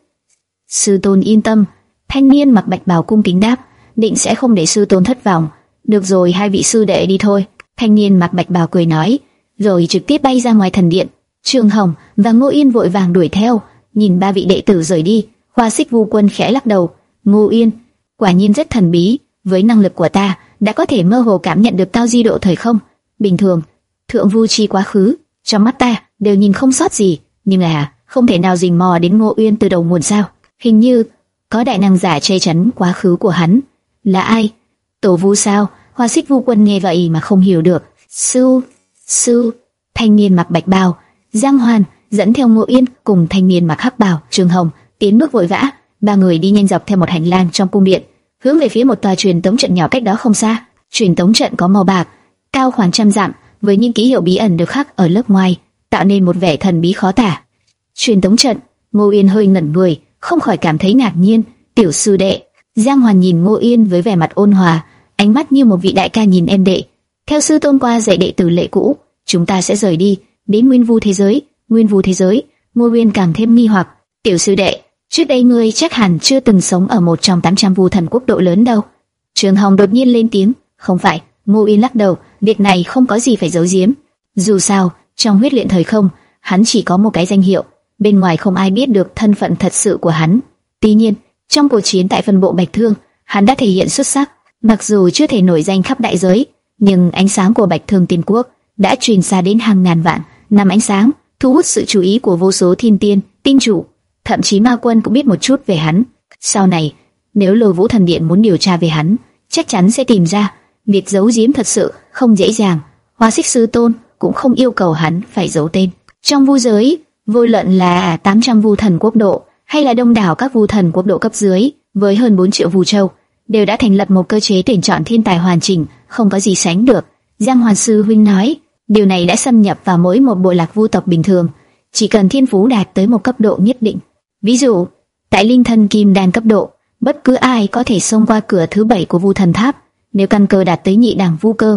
Sư tôn yên tâm. Thanh niên mặc bạch bào cung kính đáp, định sẽ không để sư tôn thất vọng. Được rồi, hai vị sư đệ đi thôi. Thanh niên mặc bạch bào cười nói, rồi trực tiếp bay ra ngoài thần điện. Trường Hồng và Ngô Yên vội vàng đuổi theo. Nhìn ba vị đệ tử rời đi, Hoa Xích Vu Quân khẽ lắc đầu. Ngô Yên, quả nhiên rất thần bí. Với năng lực của ta, đã có thể mơ hồ cảm nhận được cao di độ thời không. Bình thường, thượng vu chi quá khứ, trong mắt ta đều nhìn không sót gì. Nhưng là không thể nào rình mò đến Ngô Uyên từ đầu nguồn sao? Hình như có đại năng giả che chắn quá khứ của hắn. Là ai? Tổ vu sao? Hoa Xích Vu Quân nghe vậy mà không hiểu được. Sư, sư. Thanh niên mặc bạch bào, Giang Hoàn dẫn theo Ngô Yên cùng thanh niên mặc hắc bào, Trường Hồng tiến bước vội vã. Ba người đi nhanh dọc theo một hành lang trong cung điện, hướng về phía một tòa truyền tống trận nhỏ cách đó không xa. Truyền tống trận có màu bạc, cao khoảng trăm dặm, với những ký hiệu bí ẩn được khắc ở lớp ngoài, tạo nên một vẻ thần bí khó tả. Truyền tống trận, Ngô Yên hơi ngẩn người, không khỏi cảm thấy ngạc nhiên. Tiểu sư đệ. Giang Hoàn nhìn Ngô Yên với vẻ mặt ôn hòa, ánh mắt như một vị đại ca nhìn em đệ. Theo sư tôn qua dạy đệ tử lệ cũ, chúng ta sẽ rời đi đến Nguyên Vu thế giới. Nguyên Vu thế giới? Ngô Yên càng thêm nghi hoặc. Tiểu sư đệ, trước đây ngươi chắc hẳn chưa từng sống ở một trong tám trăm vu thần quốc độ lớn đâu. Trường Hồng đột nhiên lên tiếng. Không phải. Ngô Yên lắc đầu, việc này không có gì phải giấu giếm. Dù sao, trong huyết luyện thời không, hắn chỉ có một cái danh hiệu, bên ngoài không ai biết được thân phận thật sự của hắn. Tuy nhiên, trong cuộc chiến tại phân bộ Bạch Thương, hắn đã thể hiện xuất sắc. Mặc dù chưa thể nổi danh khắp đại giới, nhưng ánh sáng của Bạch Thương Tiên Quốc đã truyền xa đến hàng ngàn vạn năm ánh sáng, thu hút sự chú ý của vô số thiên tiên, tinh chủ, thậm chí ma quân cũng biết một chút về hắn. Sau này, nếu Lôi Vũ Thần Điện muốn điều tra về hắn, chắc chắn sẽ tìm ra. Việc giấu giếm thật sự không dễ dàng. Hoa Xích sư tôn cũng không yêu cầu hắn phải giấu tên. Trong vu giới, vô luận là tám trăm vu thần quốc độ hay là đông đảo các vu thần quốc độ cấp dưới với hơn bốn triệu vu châu, đều đã thành lập một cơ chế tuyển chọn thiên tài hoàn chỉnh, không có gì sánh được. Giang Hoàn sư huynh nói, điều này đã xâm nhập vào mỗi một bộ lạc vu tộc bình thường, chỉ cần thiên phú đạt tới một cấp độ nhất định. Ví dụ, tại linh thân kim đan cấp độ, bất cứ ai có thể xông qua cửa thứ bảy của vu thần tháp. Nếu căn cơ đạt tới nhị đẳng vu cơ,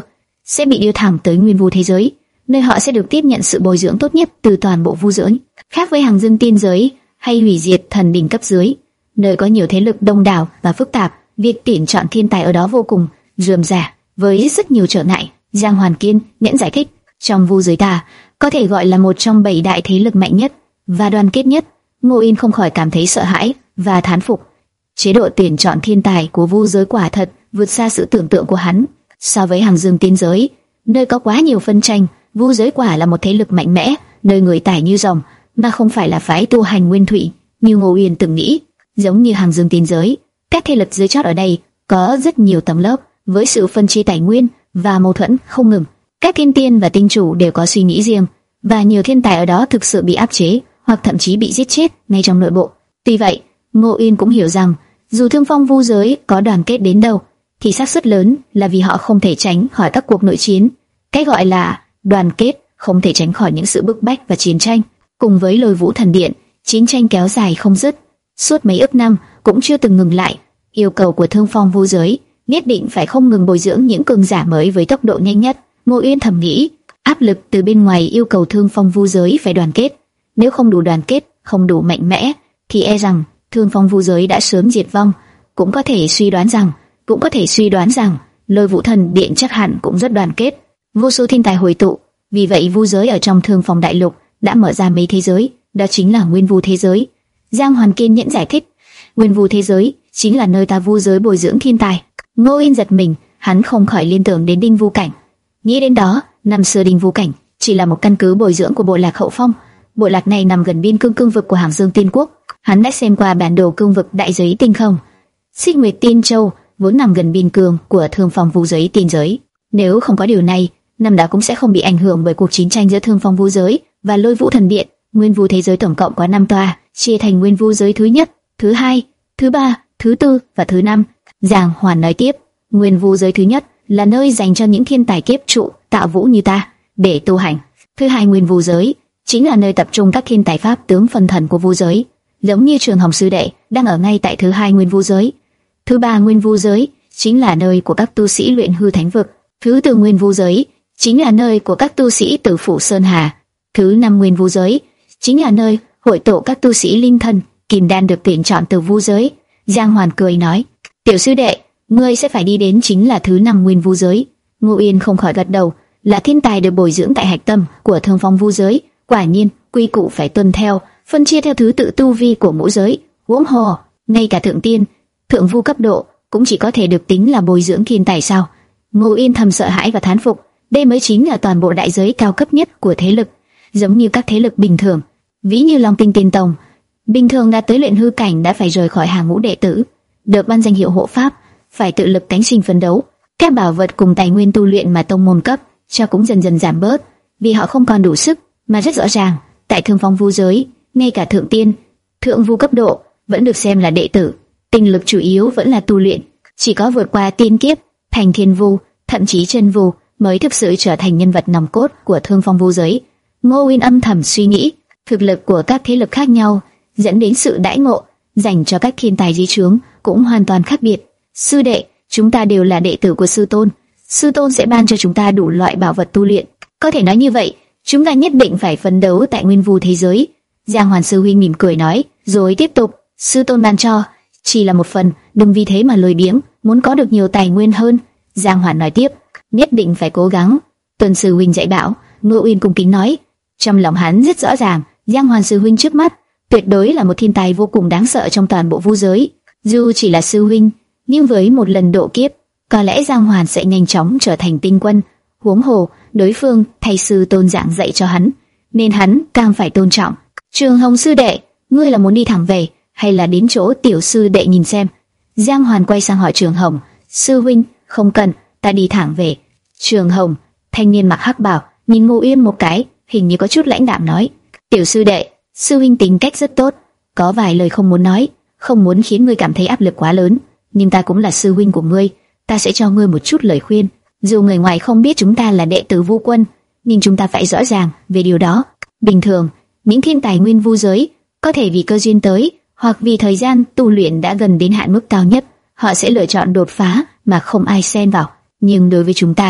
sẽ bị đưa thẳng tới nguyên vu thế giới, nơi họ sẽ được tiếp nhận sự bồi dưỡng tốt nhất từ toàn bộ vu giới. Khác với hàng dương tiên giới hay hủy diệt thần đỉnh cấp dưới, nơi có nhiều thế lực đông đảo và phức tạp, việc tuyển chọn thiên tài ở đó vô cùng rườm rà, với rất nhiều trở ngại. Giang Hoàn Kiên nhẫn giải thích, trong vu giới ta có thể gọi là một trong bảy đại thế lực mạnh nhất và đoàn kết nhất. Ngô Yên không khỏi cảm thấy sợ hãi và thán phục. Chế độ tuyển chọn thiên tài của vu giới quả thật vượt xa sự tưởng tượng của hắn. So với hàng dương tiên giới, nơi có quá nhiều phân tranh, vu giới quả là một thế lực mạnh mẽ, nơi người tài như rồng, mà không phải là phái tu hành nguyên thủy như Ngô Yên từng nghĩ. Giống như hàng dương tiên giới, các thế lực dưới chót ở đây có rất nhiều tầng lớp, với sự phân chia tài nguyên và mâu thuẫn không ngừng. Các thiên tiên và tinh chủ đều có suy nghĩ riêng, và nhiều thiên tài ở đó thực sự bị áp chế hoặc thậm chí bị giết chết ngay trong nội bộ. Tuy vậy, Ngô Yên cũng hiểu rằng dù Thương Phong vu giới có đoàn kết đến đâu, thì xác suất lớn là vì họ không thể tránh khỏi các cuộc nội chiến. Cái gọi là đoàn kết không thể tránh khỏi những sự bức bách và chiến tranh. Cùng với Lôi Vũ Thần Điện, chiến tranh kéo dài không dứt, suốt mấy ức năm cũng chưa từng ngừng lại. Yêu cầu của Thương Phong vu giới nhất định phải không ngừng bồi dưỡng những cường giả mới với tốc độ nhanh nhất. Ngô Yên thầm nghĩ, áp lực từ bên ngoài yêu cầu Thương Phong vu giới phải đoàn kết. Nếu không đủ đoàn kết, không đủ mạnh mẽ, thì e rằng Thương Phong vu giới đã sớm diệt vong. Cũng có thể suy đoán rằng, cũng có thể suy đoán rằng Lôi Vũ Thần Điện chắc hẳn cũng rất đoàn kết. Vô số thiên tài hồi tụ, vì vậy vu giới ở trong Thương Phong đại lục đã mở ra mấy thế giới, đó chính là Nguyên Vu thế giới. Giang Hoàn Kiên nhẫn giải thích, Nguyên Vu thế giới chính là nơi ta vu giới bồi dưỡng thiên tài. Ngô Yên giật mình, hắn không khỏi liên tưởng đến Đinh Vu Cảnh. Nghĩ đến đó, năm xưa Đinh Vu Cảnh chỉ là một căn cứ bồi dưỡng của bộ lạc Hậu Phong. Bộ lạc này nằm gần biên cương cương vực của Hàng Dương Tiên Quốc. Hắn đã xem qua bản đồ cương vực đại giới tinh không. Xích Nguyệt Tiên Châu vốn nằm gần biên cương của Thương Phong vu giới tiên giới. Nếu không có điều này, năm đó cũng sẽ không bị ảnh hưởng bởi cuộc chiến tranh giữa Thương Phong vu giới và Lôi Vũ Thần Điện. Nguyên Vu thế giới tổng cộng có năm tòa, chia thành Nguyên Vu giới thứ nhất, thứ hai, thứ ba, thứ tư và thứ năm. Giang Hoàn nói tiếp, Nguyên Vu giới thứ nhất là nơi dành cho những thiên tài kiếp trụ tạo vũ như ta để tu hành. Thứ hai, Nguyên Vu giới chính là nơi tập trung các thiên tài pháp tướng phân thần của vu giới, giống như Trường Hồng sư đệ đang ở ngay tại thứ hai Nguyên Vu giới. Thứ ba, Nguyên Vu giới chính là nơi của các tu sĩ luyện hư thánh vực. Thứ tư, Nguyên Vu giới chính là nơi của các tu sĩ Tử Phủ Sơn Hà. Thứ năm, Nguyên Vu giới chính là nơi hội tụ các tu sĩ linh thân kim đan được tuyển chọn từ vu giới. Giang Hoàn cười nói, tiểu sư đệ, ngươi sẽ phải đi đến chính là thứ năm Nguyên Vu giới. Ngô Yên không khỏi gật đầu, là thiên tài được bồi dưỡng tại hạch tâm của Thương Phong vu giới, quả nhiên quy củ phải tuân theo, phân chia theo thứ tự tu vi của mỗi giới. Huống hồ, ngay cả thượng tiên, thượng vu cấp độ cũng chỉ có thể được tính là bồi dưỡng thiên tài sao? Ngô Yên thầm sợ hãi và thán phục, đây mới chính là toàn bộ đại giới cao cấp nhất của thế lực. Giống như các thế lực bình thường, ví như Long Tinh Tiên Tông, bình thường đã tới luyện hư cảnh đã phải rời khỏi hàng ngũ đệ tử, được ban danh hiệu hộ pháp, phải tự lực cánh sinh phấn đấu. Các bảo vật cùng tài nguyên tu luyện mà tông môn cấp cho cũng dần dần giảm bớt, vì họ không còn đủ sức. Mà rất rõ ràng, tại Thương Phong vu giới, ngay cả thượng tiên, thượng vu cấp độ vẫn được xem là đệ tử, tinh lực chủ yếu vẫn là tu luyện. Chỉ có vượt qua tiên kiếp, thành thiên vu, thậm chí chân vu mới thực sự trở thành nhân vật nòng cốt của Thương Phong vu giới. Ngô Uyên âm thầm suy nghĩ, thực lực của các thế lực khác nhau dẫn đến sự đãi ngộ dành cho các thiên tài dưới trướng cũng hoàn toàn khác biệt. Sư đệ, chúng ta đều là đệ tử của sư tôn, sư tôn sẽ ban cho chúng ta đủ loại bảo vật tu luyện. Có thể nói như vậy, chúng ta nhất định phải phấn đấu tại Nguyên Vu thế giới. Giang Hoàn sư huynh mỉm cười nói, rồi tiếp tục, sư tôn ban cho chỉ là một phần, đừng vì thế mà lười biếng, muốn có được nhiều tài nguyên hơn. Giang Hoàn nói tiếp, nhất định phải cố gắng. Tuân sư huynh dạy bảo. Ngô Uyên cung kính nói, trong lòng hắn rất rõ ràng, Giang Hoàn sư huynh trước mắt tuyệt đối là một thiên tài vô cùng đáng sợ trong toàn bộ vu giới. Dù chỉ là sư huynh, nhưng với một lần độ kiếp, có lẽ Giang Hoàn sẽ nhanh chóng trở thành tinh quân. Huống hồ, đối phương thầy sư tôn giảng dạy cho hắn, nên hắn càng phải tôn trọng. Trường Hồng sư đệ, ngươi là muốn đi thẳng về, hay là đến chỗ tiểu sư đệ nhìn xem? Giang Hoàn quay sang hỏi Trường Hồng, sư huynh, không cần, ta đi thẳng về. Trường Hồng, thanh niên mặc hắc bào, nhìn Ngô Uyên một cái, hình như có chút lãnh đạm nói, tiểu sư đệ, sư huynh tính cách rất tốt, có vài lời không muốn nói, không muốn khiến ngươi cảm thấy áp lực quá lớn, nhưng ta cũng là sư huynh của ngươi, ta sẽ cho ngươi một chút lời khuyên. Dù người ngoài không biết chúng ta là đệ tử Vu Quân, nhưng chúng ta phải rõ ràng về điều đó. Bình thường, những thiên tài nguyên vu giới có thể vì cơ duyên tới, hoặc vì thời gian tu luyện đã gần đến hạn mức cao nhất, họ sẽ lựa chọn đột phá mà không ai xen vào. Nhưng đối với chúng ta,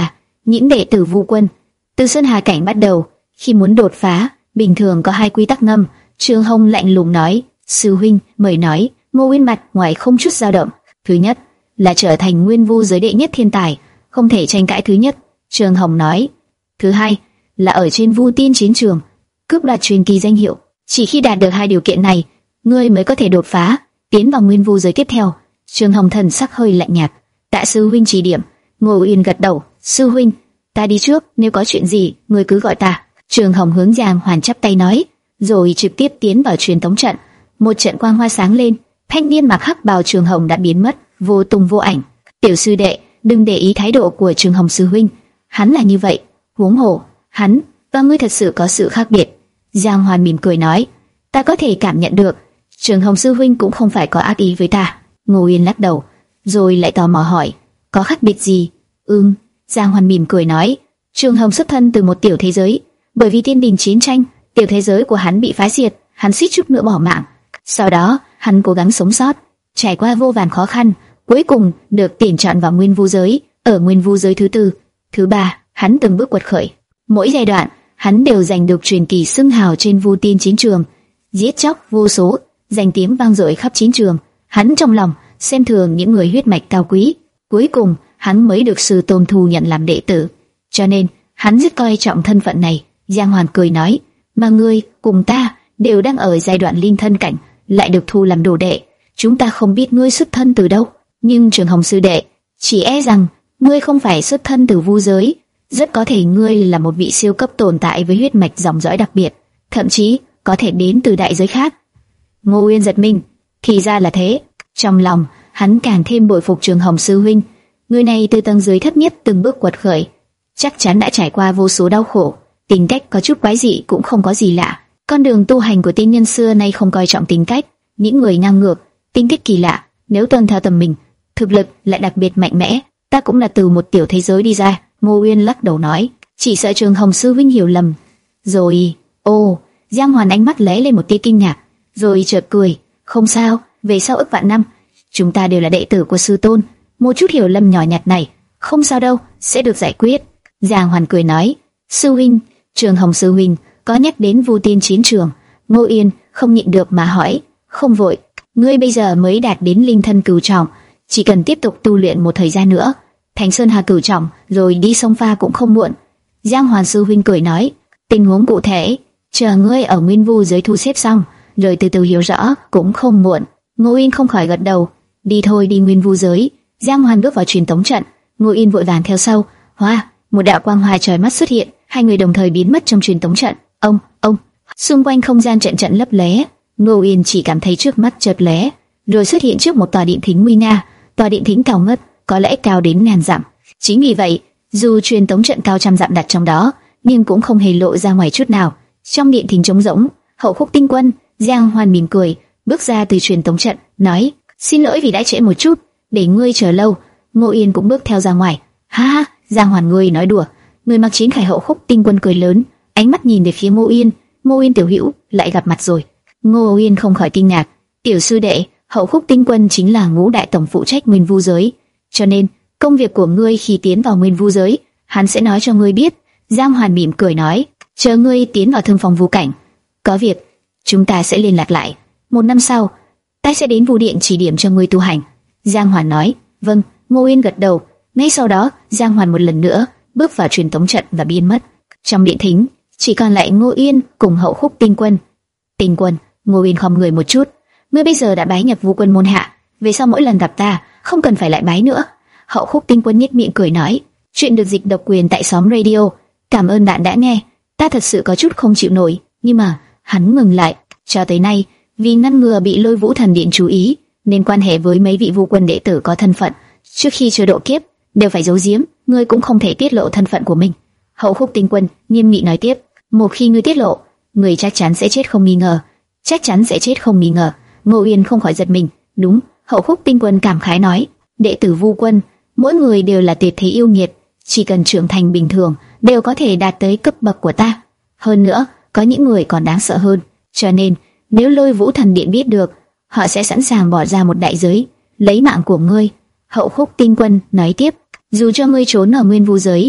những đệ tử Vu Quân từ Sơn Hà cảnh bắt đầu, khi muốn đột phá, bình thường có hai quy tắc ngầm. Trường Hồng lạnh lùng nói, sư huynh, mời nói. Ngô Uyên mặt ngoài không chút dao động. Thứ nhất là trở thành nguyên vu giới đệ nhất thiên tài, không thể tranh cãi. Thứ nhất, Trường Hồng nói. Thứ hai là ở trên Vu Tiên chiến trường cướp đoạt truyền kỳ danh hiệu. Chỉ khi đạt được hai điều kiện này, ngươi mới có thể đột phá, tiến vào nguyên vu giới tiếp theo. Trường Hồng thần sắc hơi lạnh nhạt. Tạ sư huynh chỉ điểm. Ngô Uyên gật đầu. Sư huynh, ta đi trước, nếu có chuyện gì, ngươi cứ gọi ta. Trường Hồng hướng Giang Hoàn chắp tay nói, rồi trực tiếp tiến vào truyền tống trận. Một trận quang hoa sáng lên, thanh niên mặc hắc bào Trường Hồng đã biến mất, vô tung vô ảnh. Tiểu sư đệ, đừng để ý thái độ của Trường Hồng sư huynh, hắn là như vậy. Huống hồ, hắn và ngươi thật sự có sự khác biệt. Giang Hoàn mỉm cười nói, ta có thể cảm nhận được, Trường Hồng sư huynh cũng không phải có ác ý với ta. Ngô Uyên lắc đầu, rồi lại tò mò hỏi, có khác biệt gì? Ừm, Giang Hoàn mỉm cười nói, Trường Hồng xuất thân từ một tiểu thế giới, bởi vì tiên đình chiến tranh, tiểu thế giới của hắn bị phá diệt, hắn suýt chút nữa bỏ mạng. Sau đó, hắn cố gắng sống sót, trải qua vô vàn khó khăn, cuối cùng được tuyển chọn vào nguyên vu giới. Ở nguyên vu giới thứ tư, thứ ba, hắn từng bước quật khởi. Mỗi giai đoạn, hắn đều giành được truyền kỳ xưng hào trên Vu Tiên chiến trường, giết chóc vô số, danh tiếng vang dội khắp chiến trường. Hắn trong lòng xem thường những người huyết mạch cao quý, cuối cùng hắn mới được sư tôn thu nhận làm đệ tử, cho nên hắn rất coi trọng thân phận này. Giang Hoàn cười nói, mà ngươi cùng ta đều đang ở giai đoạn linh thân cảnh, lại được thu làm đồ đệ, chúng ta không biết ngươi xuất thân từ đâu, nhưng Trường Hồng sư đệ, chỉ e rằng ngươi không phải xuất thân từ vu giới, rất có thể ngươi là một vị siêu cấp tồn tại với huyết mạch dòng dõi đặc biệt, thậm chí có thể đến từ đại giới khác. Ngô Uyên giật mình, thì ra là thế. Trong lòng hắn càng thêm bội phục Trường Hồng sư huynh, người này từ tầng dưới thấp nhất từng bước quật khởi, chắc chắn đã trải qua vô số đau khổ, tính cách có chút quái dị cũng không có gì lạ. Con đường tu hành của tiên nhân xưa nay không coi trọng tính cách, những người ngang ngược, tính cách kỳ lạ, nếu tuân theo tầm mình, thực lực lại đặc biệt mạnh mẽ. Ta cũng là từ một tiểu thế giới đi ra. Ngô Uyên lắc đầu nói, chỉ sợ Trường Hồng sư huynh hiểu lầm rồi. Ô, Giang Hoàn ánh mắt lóe lên một tia kinh ngạc, rồi chợt cười, không sao, về sau ức vạn năm, chúng ta đều là đệ tử của sư tôn, một chút hiểu lầm nhỏ nhặt này, không sao đâu, sẽ được giải quyết. Giang Hoàn cười nói, sư huynh, Trường Hồng sư huynh có nhắc đến Vu Tiên chiến trường. Ngô Uyên không nhịn được mà hỏi, không vội, ngươi bây giờ mới đạt đến linh thân cửu trọng, chỉ cần tiếp tục tu luyện một thời gian nữa, thành Sơn Hà cửu trọng, rồi đi sông pha cũng không muộn. Giang Hoàn sư huynh cười nói, tình huống cụ thể, chờ ngươi ở nguyên vu giới thu xếp xong, rồi từ từ hiểu rõ cũng không muộn. Ngô Uyên không khỏi gật đầu, đi thôi, đi nguyên vu giới. Giang Hoàn bước vào truyền tống trận, Ngô Uyên vội vàng theo sau. Hoa, một đạo quang hoa chói mắt xuất hiện, hai người đồng thời biến mất trong truyền tống trận. Ông, ông, xung quanh không gian trận trận lấp lóe. Ngô Uyên chỉ cảm thấy trước mắt chợt lóe, rồi xuất hiện trước một tòa điện thính nguy nga. Tòa điện thính cao ngất, có lẽ cao đến ngàn dặm. Chính vì vậy, dù truyền tống trận cao trăm dặm đặt trong đó, nhưng cũng không hề lộ ra ngoài chút nào. Trong điện thính trống rỗng, Hậu Khúc Tinh Quân, Giang Hoàn mỉm cười, bước ra từ truyền tống trận, nói: "Xin lỗi vì đã trễ một chút, để ngươi chờ lâu." Ngô Yên cũng bước theo ra ngoài. "Ha ha, Giang Hoàn ngươi nói đùa." Người mặc chiến khải Hậu Khúc Tinh Quân cười lớn, ánh mắt nhìn về phía Ngô Yên. "Ngô Yên tiểu hữu, lại gặp mặt rồi." Ngô Yên không khỏi kinh ngạc. "Tiểu sư đệ, Hậu Khúc Tinh Quân chính là ngũ đại tổng phụ trách Nguyên Vu giới, cho nên công việc của ngươi khi tiến vào Nguyên Vu giới, hắn sẽ nói cho ngươi biết." Giang Hoàn mỉm cười nói: "Chờ ngươi tiến vào Thương Phong Vu cảnh, có việc chúng ta sẽ liên lạc lại. Một năm sau, ta sẽ đến Vu Điện chỉ điểm cho ngươi tu hành." Giang Hoàn nói: "Vâng." Ngô Yên gật đầu. Ngay sau đó, Giang Hoàn một lần nữa bước vào truyền tống trận và biến mất. Trong điện thính, chỉ còn lại Ngô Yên cùng Hậu Khúc Tinh Quân. "Tinh Quân." Ngô Yên khom người một chút. "Ngươi bây giờ đã bái nhập Vu Quân môn hạ, về sau mỗi lần gặp ta, không cần phải lại bái nữa." Hậu Khúc Tinh Quân nhếch miệng cười nói: "Chuyện được dịch độc quyền tại xóm radio. Cảm ơn bạn đã nghe. Ta thật sự có chút không chịu nổi." Nhưng mà hắn ngừng lại. Cho tới nay, vì ngăn ngừa bị Lôi Vũ Thần Điện chú ý, nên quan hệ với mấy vị Vu Quân đệ tử có thân phận trước khi chưa độ kiếp đều phải giấu giếm. Ngươi cũng không thể tiết lộ thân phận của mình." Hậu Khúc Tinh Quân nghiêm nghị nói tiếp: "Một khi ngươi tiết lộ, ngươi chắc chắn sẽ chết không nghi ngờ. Chắc chắn sẽ chết không nghi ngờ." Ngô Yên không khỏi giật mình. "Đúng." Hậu Khúc Tinh Quân cảm khái nói: "Đệ tử Vu Quân, mỗi người đều là tuyệt thế yêu nghiệt, chỉ cần trưởng thành bình thường đều có thể đạt tới cấp bậc của ta. Hơn nữa, có những người còn đáng sợ hơn. Cho nên, nếu Lôi Vũ Thần Điện biết được, họ sẽ sẵn sàng bỏ ra một đại giới, lấy mạng của ngươi." Hậu Khúc Tinh Quân nói tiếp: "Dù cho ngươi trốn ở Nguyên Vu giới,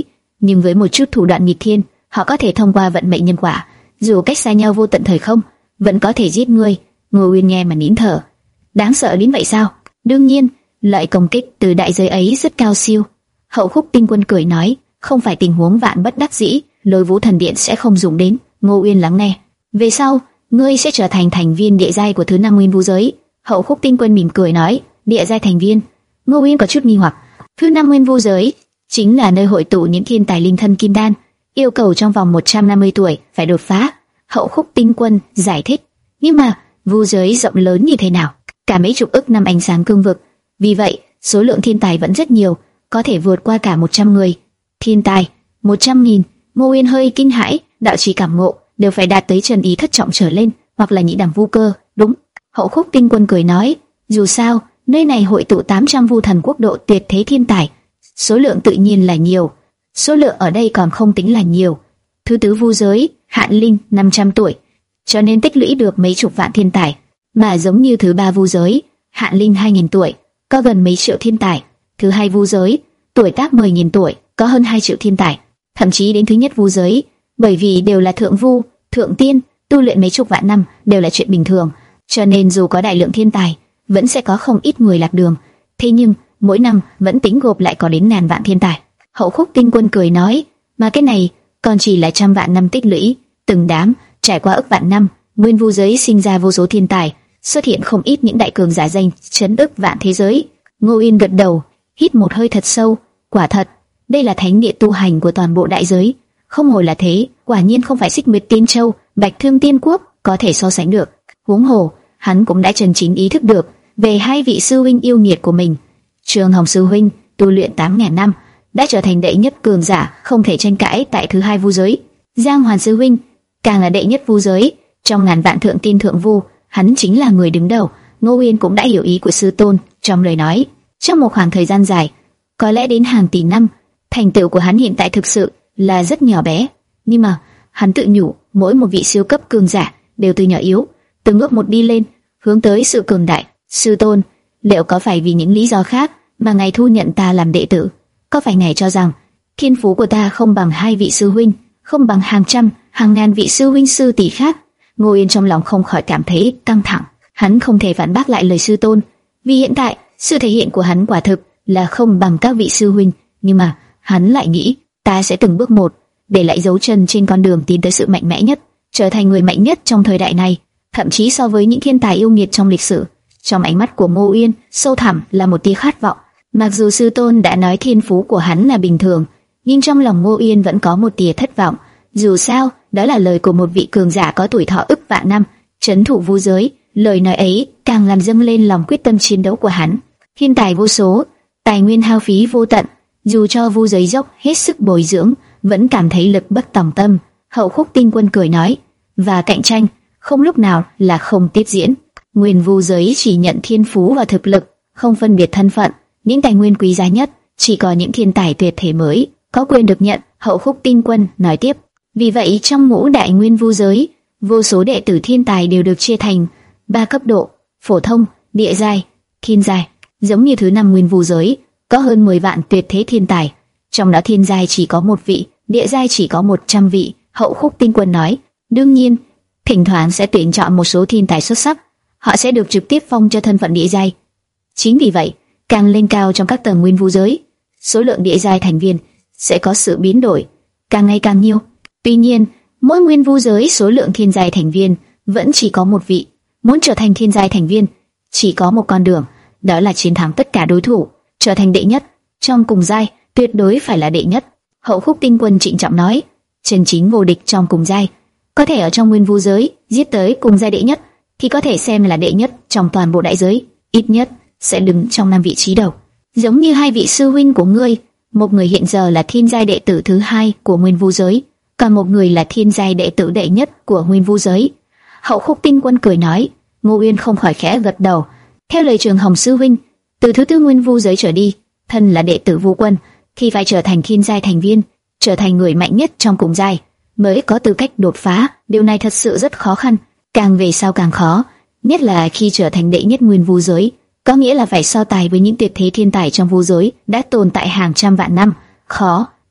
nhưng với một chút thủ đoạn nghịch thiên, họ có thể thông qua vận mệnh nhân quả, dù cách xa nhau vô tận thời không, vẫn có thể giết ngươi. Ngô Uyên nghe mà nín thở. Đáng sợ đến vậy sao? Đương nhiên, loại công kích từ đại giới ấy rất cao siêu. Hậu Khúc Tinh Quân cười nói, không phải tình huống vạn bất đắc dĩ, Lôi Vũ Thần Điện sẽ không dùng đến. Ngô Uyên lắng nghe. Về sau, ngươi sẽ trở thành thành viên địa giai của thứ năm nguyên vũ giới. Hậu Khúc Tinh Quân mỉm cười nói, địa giai thành viên. Ngô Uyên có chút nghi hoặc. Thứ năm nguyên vũ giới chính là nơi hội tụ những thiên tài linh thân kim đan, yêu cầu trong vòng một trăm năm mươi tuổi phải đột phá. Hậu Khúc Tinh Quân giải thích. Nhưng mà vu giới rộng lớn như thế nào? Cả mấy chục ức năm ánh sáng cương vực, vì vậy số lượng thiên tài vẫn rất nhiều, có thể vượt qua cả một trăm người. Thiên tài một trăm nghìn. Ngô Uyên hơi kinh hãi. Đạo trì cảm ngộ đều phải đạt tới chân ý thất trọng trở lên, hoặc là nhị đẳng vu cơ. Đúng. Hậu Khúc Tinh Quân cười nói, dù sao nơi này hội tụ tám trăm vu thần quốc độ tuyệt thế thiên tài, số lượng tự nhiên là nhiều. Số lượng ở đây còn không tính là nhiều. Thứ tứ vu giới Hạn Linh năm trăm tuổi, cho nên tích lũy được mấy chục vạn thiên tài. Mà giống như thứ ba vu giới Hạn Linh hai nghìn tuổi, có gần mấy triệu thiên tài. Thứ hai vu giới tuổi tác mười nghìn tuổi, có hơn hai triệu thiên tài. Thậm chí đến thứ nhất vu giới, bởi vì đều là thượng vu, thượng tiên, tu luyện mấy chục vạn năm đều là chuyện bình thường, cho nên dù có đại lượng thiên tài, vẫn sẽ có không ít người lạc đường. Thế nhưng mỗi năm vẫn tính gộp lại có đến ngàn vạn thiên tài. Hậu Khúc Tinh Quân cười nói, mà cái này còn chỉ là trăm vạn năm tích lũy, từng đám trải qua ức vạn năm, nguyên vu giới sinh ra vô số thiên tài, xuất hiện không ít những đại cường giả danh chấn ức vạn thế giới. Ngô Uyên gật đầu, hít một hơi thật sâu, quả thật, đây là thánh địa tu hành của toàn bộ đại giới. Không hồi là thế, quả nhiên không phải Xích Nguyệt Tiên Châu, Bạch Thương Tiên Quốc có thể so sánh được. Huống hồ, hắn cũng đã chân chính ý thức được về hai vị sư huynh yêu nghiệt của mình. Trường Hồng sư huynh tu luyện tám nghìn năm, đã trở thành đệ nhất cường giả không thể tranh cãi tại thứ hai vu giới. Giang Hoàn sư huynh càng là đệ nhất vu giới, trong ngàn vạn thượng tiên thượng vu, hắn chính là người đứng đầu. Ngô Uyên cũng đã hiểu ý của sư tôn trong lời nói. Trong một khoảng thời gian dài, có lẽ đến hàng tỷ năm, thành tựu của hắn hiện tại thực sự là rất nhỏ bé, nhưng mà hắn tự nhủ, mỗi một vị siêu cấp cường giả đều từ nhỏ yếu, từng bước một đi lên, hướng tới sự cường đại. Sư tôn, liệu có phải vì những lý do khác mà ngài thu nhận ta làm đệ tử? Có phải ngài cho rằng thiên phú của ta không bằng hai vị sư huynh, không bằng hàng trăm, hàng ngàn vị sư huynh sư tỷ khác? Ngô Uyên trong lòng không khỏi cảm thấy căng thẳng. Hắn không thể phản bác lại lời sư tôn, vì hiện tại sự thể hiện của hắn quả thực là không bằng các vị sư huynh, nhưng mà hắn lại nghĩ, ta sẽ từng bước một để lại dấu chân trên con đường tiến tới sự mạnh mẽ nhất, trở thành người mạnh nhất trong thời đại này, thậm chí so với những thiên tài yêu nghiệt trong lịch sử. Trong ánh mắt của Ngô Uyên sâu thẳm là một tia khát vọng. Mặc dù sư tôn đã nói thiên phú của hắn là bình thường, nhưng trong lòng Ngô Uyên vẫn có một tia thất vọng. Dù sao, đó là lời của một vị cường giả có tuổi thọ ức vạn năm, trấn thủ vu giới. Lời nói ấy càng làm dâng lên lòng quyết tâm chiến đấu của hắn. Thiên tài vô số, tài nguyên hao phí vô tận, dù cho vu giới dốc hết sức bồi dưỡng, vẫn cảm thấy lực bất tòng tâm. Hậu Khúc Tinh Quân cười nói, và cạnh tranh không lúc nào là không tiếp diễn. Nguyên vu giới chỉ nhận thiên phú và thực lực, không phân biệt thân phận. Những tài nguyên quý giá nhất chỉ có những thiên tài tuyệt thể mới có quyền được nhận. Hậu Khúc Tinh Quân nói tiếp, vì vậy trong ngũ đại nguyên vu giới, vô số đệ tử thiên tài đều được chia thành ba cấp độ: phổ thông, địa giai, thiên giai. Giống như thứ năm nguyên vu giới, có hơn mười vạn tuyệt thế thiên tài, trong đó thiên giai chỉ có một vị, địa giai chỉ có một trăm vị. Hậu Khúc Tinh Quân nói, đương nhiên, thỉnh thoảng sẽ tuyển chọn một số thiên tài xuất sắc, họ sẽ được trực tiếp phong cho thân phận địa giai. Chính vì vậy, càng lên cao trong các tầng nguyên vu giới, số lượng địa giai thành viên sẽ có sự biến đổi, càng ngày càng nhiều. Tuy nhiên, mỗi nguyên vu giới số lượng thiên giai thành viên vẫn chỉ có một vị. Muốn trở thành thiên giai thành viên, chỉ có một con đường, đó là chiến thắng tất cả đối thủ, trở thành đệ nhất. Trong cùng giai, tuyệt đối phải là đệ nhất. Hậu Khúc Tinh Quân trịnh trọng nói, chân chính vô địch trong cùng giai, có thể ở trong nguyên vu giới giết tới cùng giai đệ nhất, thì có thể xem là đệ nhất trong toàn bộ đại giới, ít nhất sẽ đứng trong năm vị trí đầu. Giống như hai vị sư huynh của ngươi, một người hiện giờ là thiên giai đệ tử thứ hai của nguyên vu giới, còn một người là thiên giai đệ tử đệ nhất của nguyên vu giới. Hậu Khúc Tinh Quân cười nói. Ngô Uyên không khỏi khẽ gật đầu. Theo lời Trường Hồng sư huynh, từ thứ tư nguyên vu giới trở đi, thân là đệ tử vu quân thì phải trở thành thiên giai thành viên, trở thành người mạnh nhất trong cùng giai mới có tư cách đột phá. Điều này thật sự rất khó khăn, càng về sau càng khó, nhất là khi trở thành đệ nhất nguyên vu giới, có nghĩa là phải so tài với những tuyệt thế thiên tài trong vu giới đã tồn tại hàng trăm vạn năm. Khó,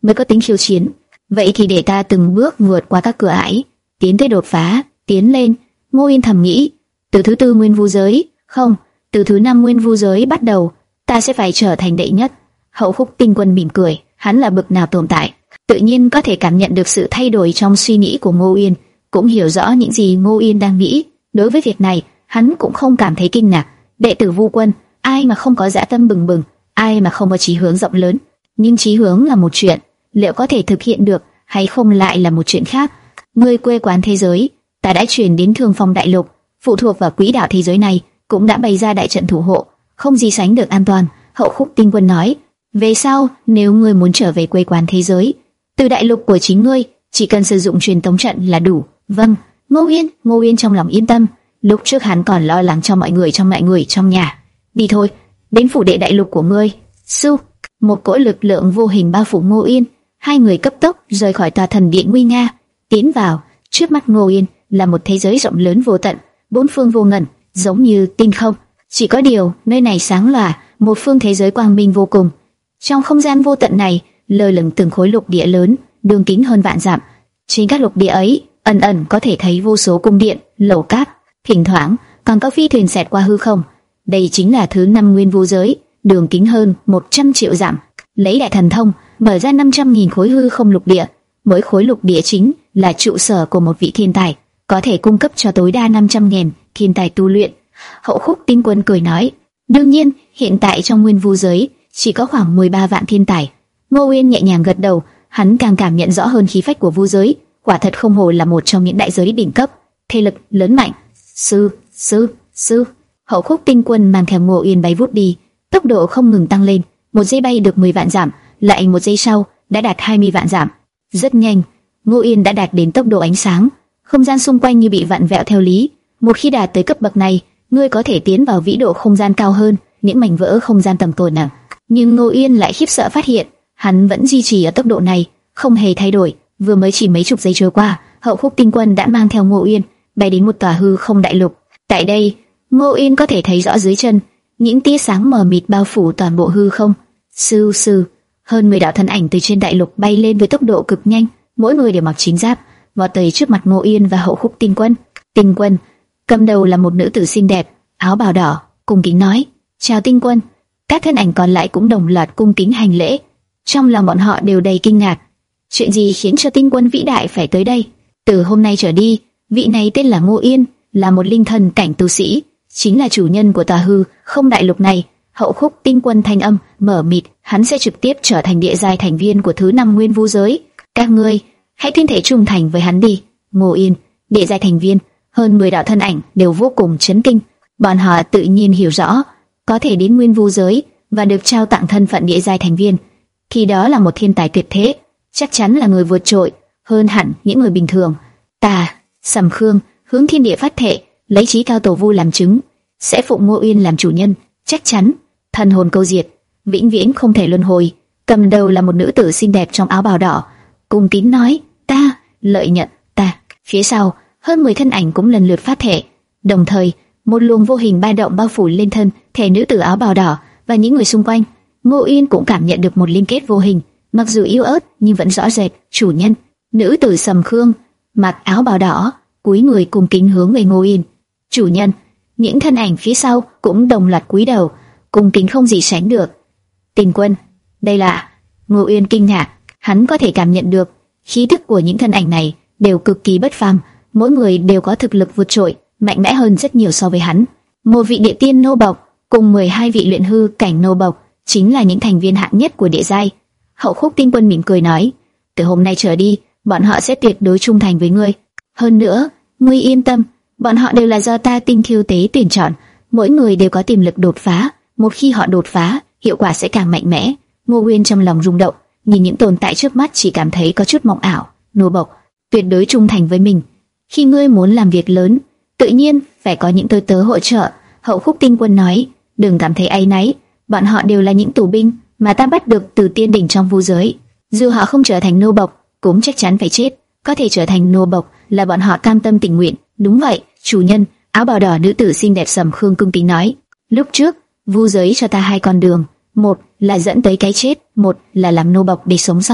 mới có tính khiêu chiến. Vậy thì để ta từng bước vượt qua các cửa ải, tiến tới đột phá, tiến lên. Ngô Yên thầm nghĩ, từ thứ tư nguyên vu giới, không, từ thứ năm nguyên vu giới bắt đầu, ta sẽ phải trở thành đệ nhất. Hậu Khúc Tinh Quân mỉm cười, hắn là bậc nào tồn tại, tự nhiên có thể cảm nhận được sự thay đổi trong suy nghĩ của Ngô Yên, cũng hiểu rõ những gì Ngô Yên đang nghĩ. Đối với việc này, hắn cũng không cảm thấy kinh ngạc. Đệ tử Vu Quân, ai mà không có dã tâm bừng bừng, ai mà không có chí hướng rộng lớn. Nhưng chí hướng là một chuyện, liệu có thể thực hiện được hay không lại là một chuyện khác. Ngươi quê quán thế giới, ta đã chuyển đến Thương Phong Đại Lục, phụ thuộc vào quỹ đạo thế giới này, cũng đã bày ra đại trận thủ hộ, không gì sánh được an toàn. Hậu Khúc Tinh Quân nói, về sau nếu ngươi muốn trở về quê quán thế giới, từ đại lục của chính ngươi, chỉ cần sử dụng truyền tống trận là đủ. Vâng. Ngô Yên, Ngô Yên trong lòng yên tâm. Lúc trước hắn còn lo lắng cho mọi người trong mọi người trong nhà. Đi thôi, đến phủ đệ đại lục của ngươi. Su, một cỗ lực lượng vô hình bao phủ Ngô Yên. Hai người cấp tốc rời khỏi tòa thần điện nguy nga, tiến vào. Trước mắt Ngô Yên là một thế giới rộng lớn vô tận, bốn phương vô ngần, giống như tinh không. Chỉ có điều, nơi này sáng lòa, một phương thế giới quang minh vô cùng. Trong không gian vô tận này, lơ lửng từng khối lục địa lớn, đường kính hơn vạn dặm. Trên các lục địa ấy, ẩn ẩn có thể thấy vô số cung điện, lầu cát, thỉnh thoảng còn có phi thuyền xẹt qua hư không. Đây chính là thứ năm nguyên vu giới, đường kính hơn một trăm triệu dặm. Lấy đại thần thông mở ra năm trăm nghìn khối hư không lục địa, mỗi khối lục địa chính là trụ sở của một vị thiên tài, có thể cung cấp cho tối đa năm trăm nghìn thiên tài tu luyện. Hậu Khúc Tinh Quân cười nói, đương nhiên hiện tại trong nguyên vu giới chỉ có khoảng mười ba vạn thiên tài. Ngô Uyên nhẹ nhàng gật đầu, hắn càng cảm nhận rõ hơn khí phách của vu giới, quả thật không hổ là một trong những đại giới đỉnh cấp, thế lực lớn mạnh. Sư, sư, sư. Hậu Khúc Tinh Quân mang theo Ngô Uyên bay vút đi, tốc độ không ngừng tăng lên, một giây bay được mười vạn dặm, lại một giây sau đã đạt hai mươi vạn dặm. Rất nhanh, Ngô Uyên đã đạt đến tốc độ ánh sáng, không gian xung quanh như bị vặn vẹo theo lý. Một khi đạt tới cấp bậc này, ngươi có thể tiến vào vĩ độ không gian cao hơn, những mảnh vỡ không gian tầm tồn nặng. Nhưng Ngô Uyên lại khiếp sợ phát hiện, hắn vẫn duy trì ở tốc độ này, không hề thay đổi. Vừa mới chỉ mấy chục giây trôi qua, Hậu Khúc Tinh Quân đã mang theo Ngô Uyên bay đến một tòa hư không đại lục. Tại đây, Ngô Uyên có thể thấy rõ dưới chân những tia sáng mờ mịt bao phủ toàn bộ hư không. Sư sư, hơn mười đạo thân ảnh từ trên đại lục bay lên với tốc độ cực nhanh, mỗi người đều mặc chiến giáp, vọt tới trước mặt Ngô Uyên và Hậu Khúc Tinh Quân. Tinh Quân, cầm đầu là một nữ tử xinh đẹp, áo bào đỏ, cung kính nói: "Chào Tinh Quân." Các thân ảnh còn lại cũng đồng loạt cung kính hành lễ. Trong lòng bọn họ đều đầy kinh ngạc. Chuyện gì khiến cho Tinh Quân vĩ đại phải tới đây? Từ hôm nay trở đi, vị này tên là Ngô Uyên, là một linh thần cảnh tu sĩ, chính là chủ nhân của tòa hư không đại lục này. Hậu Khúc Tinh Quân thanh âm mở mịt, hắn sẽ trực tiếp trở thành địa giai thành viên của thứ năm nguyên vu giới. Các ngươi hãy tuyên thể trung thành với hắn đi. Ngô Uyên, địa giai thành viên. Hơn mười đạo thân ảnh đều vô cùng chấn kinh. Bọn họ tự nhiên hiểu rõ, có thể đến nguyên vu giới và được trao tặng thân phận địa giai thành viên, thì đó là một thiên tài tuyệt thế, chắc chắn là người vượt trội hơn hẳn những người bình thường. Ta, Sầm Khương, hướng thiên địa phát thệ, lấy chí cao tổ vu làm chứng, sẽ phụng Ngô Uyên làm chủ nhân, chắc chắn thần hồn câu diệt, vĩnh viễn không thể luân hồi. Cầm đầu là một nữ tử xinh đẹp trong áo bào đỏ, cung kính nói: "Ta, lợi nhận, ta." Phía sau, hơn mười thân ảnh cũng lần lượt phát thệ, đồng thời một luồng vô hình ba động bao phủ lên thân thể nữ tử áo bào đỏ và những người xung quanh. Ngô Uyên cũng cảm nhận được một liên kết vô hình, mặc dù yếu ớt nhưng vẫn rõ rệt. Chủ nhân, nữ tử Sầm Khương mặc áo bào đỏ cúi người cung kính hướng về Ngô Uyên. Chủ nhân, những thân ảnh phía sau cũng đồng loạt cúi đầu, cung kính không gì sánh được. Tinh Quân, đây là... Ngô Uyên kinh ngạc, hắn có thể cảm nhận được khí tức của những thân ảnh này đều cực kỳ bất phàm, mỗi người đều có thực lực vượt trội, mạnh mẽ hơn rất nhiều so với hắn. Một vị địa tiên nô bộc cùng mười hai vị luyện hư cảnh nô bộc chính là những thành viên hạng nhất của địa giai. Hậu Khúc Tinh Quân mỉm cười nói: "Từ hôm nay trở đi, bọn họ sẽ tuyệt đối trung thành với ngươi. Hơn nữa, ngươi yên tâm, bọn họ đều là do ta Tinh Khiêu Tế tuyển chọn, mỗi người đều có tiềm lực đột phá. Một khi họ đột phá, hiệu quả sẽ càng mạnh mẽ." Ngô Uyên trong lòng rung động, nhìn những tồn tại trước mắt chỉ cảm thấy có chút mộng ảo. Nô bộc tuyệt đối trung thành với mình. Khi ngươi muốn làm việc lớn, tự nhiên phải có những tôi tớ hỗ trợ. Hậu Khúc Tinh Quân nói: "Đừng cảm thấy áy náy, bọn họ đều là những tù binh mà ta bắt được từ tiên đỉnh trong vu giới. Dù họ không trở thành nô bộc, cũng chắc chắn phải chết. Có thể trở thành nô bộc là bọn họ cam tâm tình nguyện." "Đúng vậy, chủ nhân." Áo bào đỏ nữ tử xinh đẹp Sầm Khương cung kính nói: "Lúc trước, vu giới cho ta hai con đường, một là dẫn tới cái chết, một là làm nô bộc để sống sót.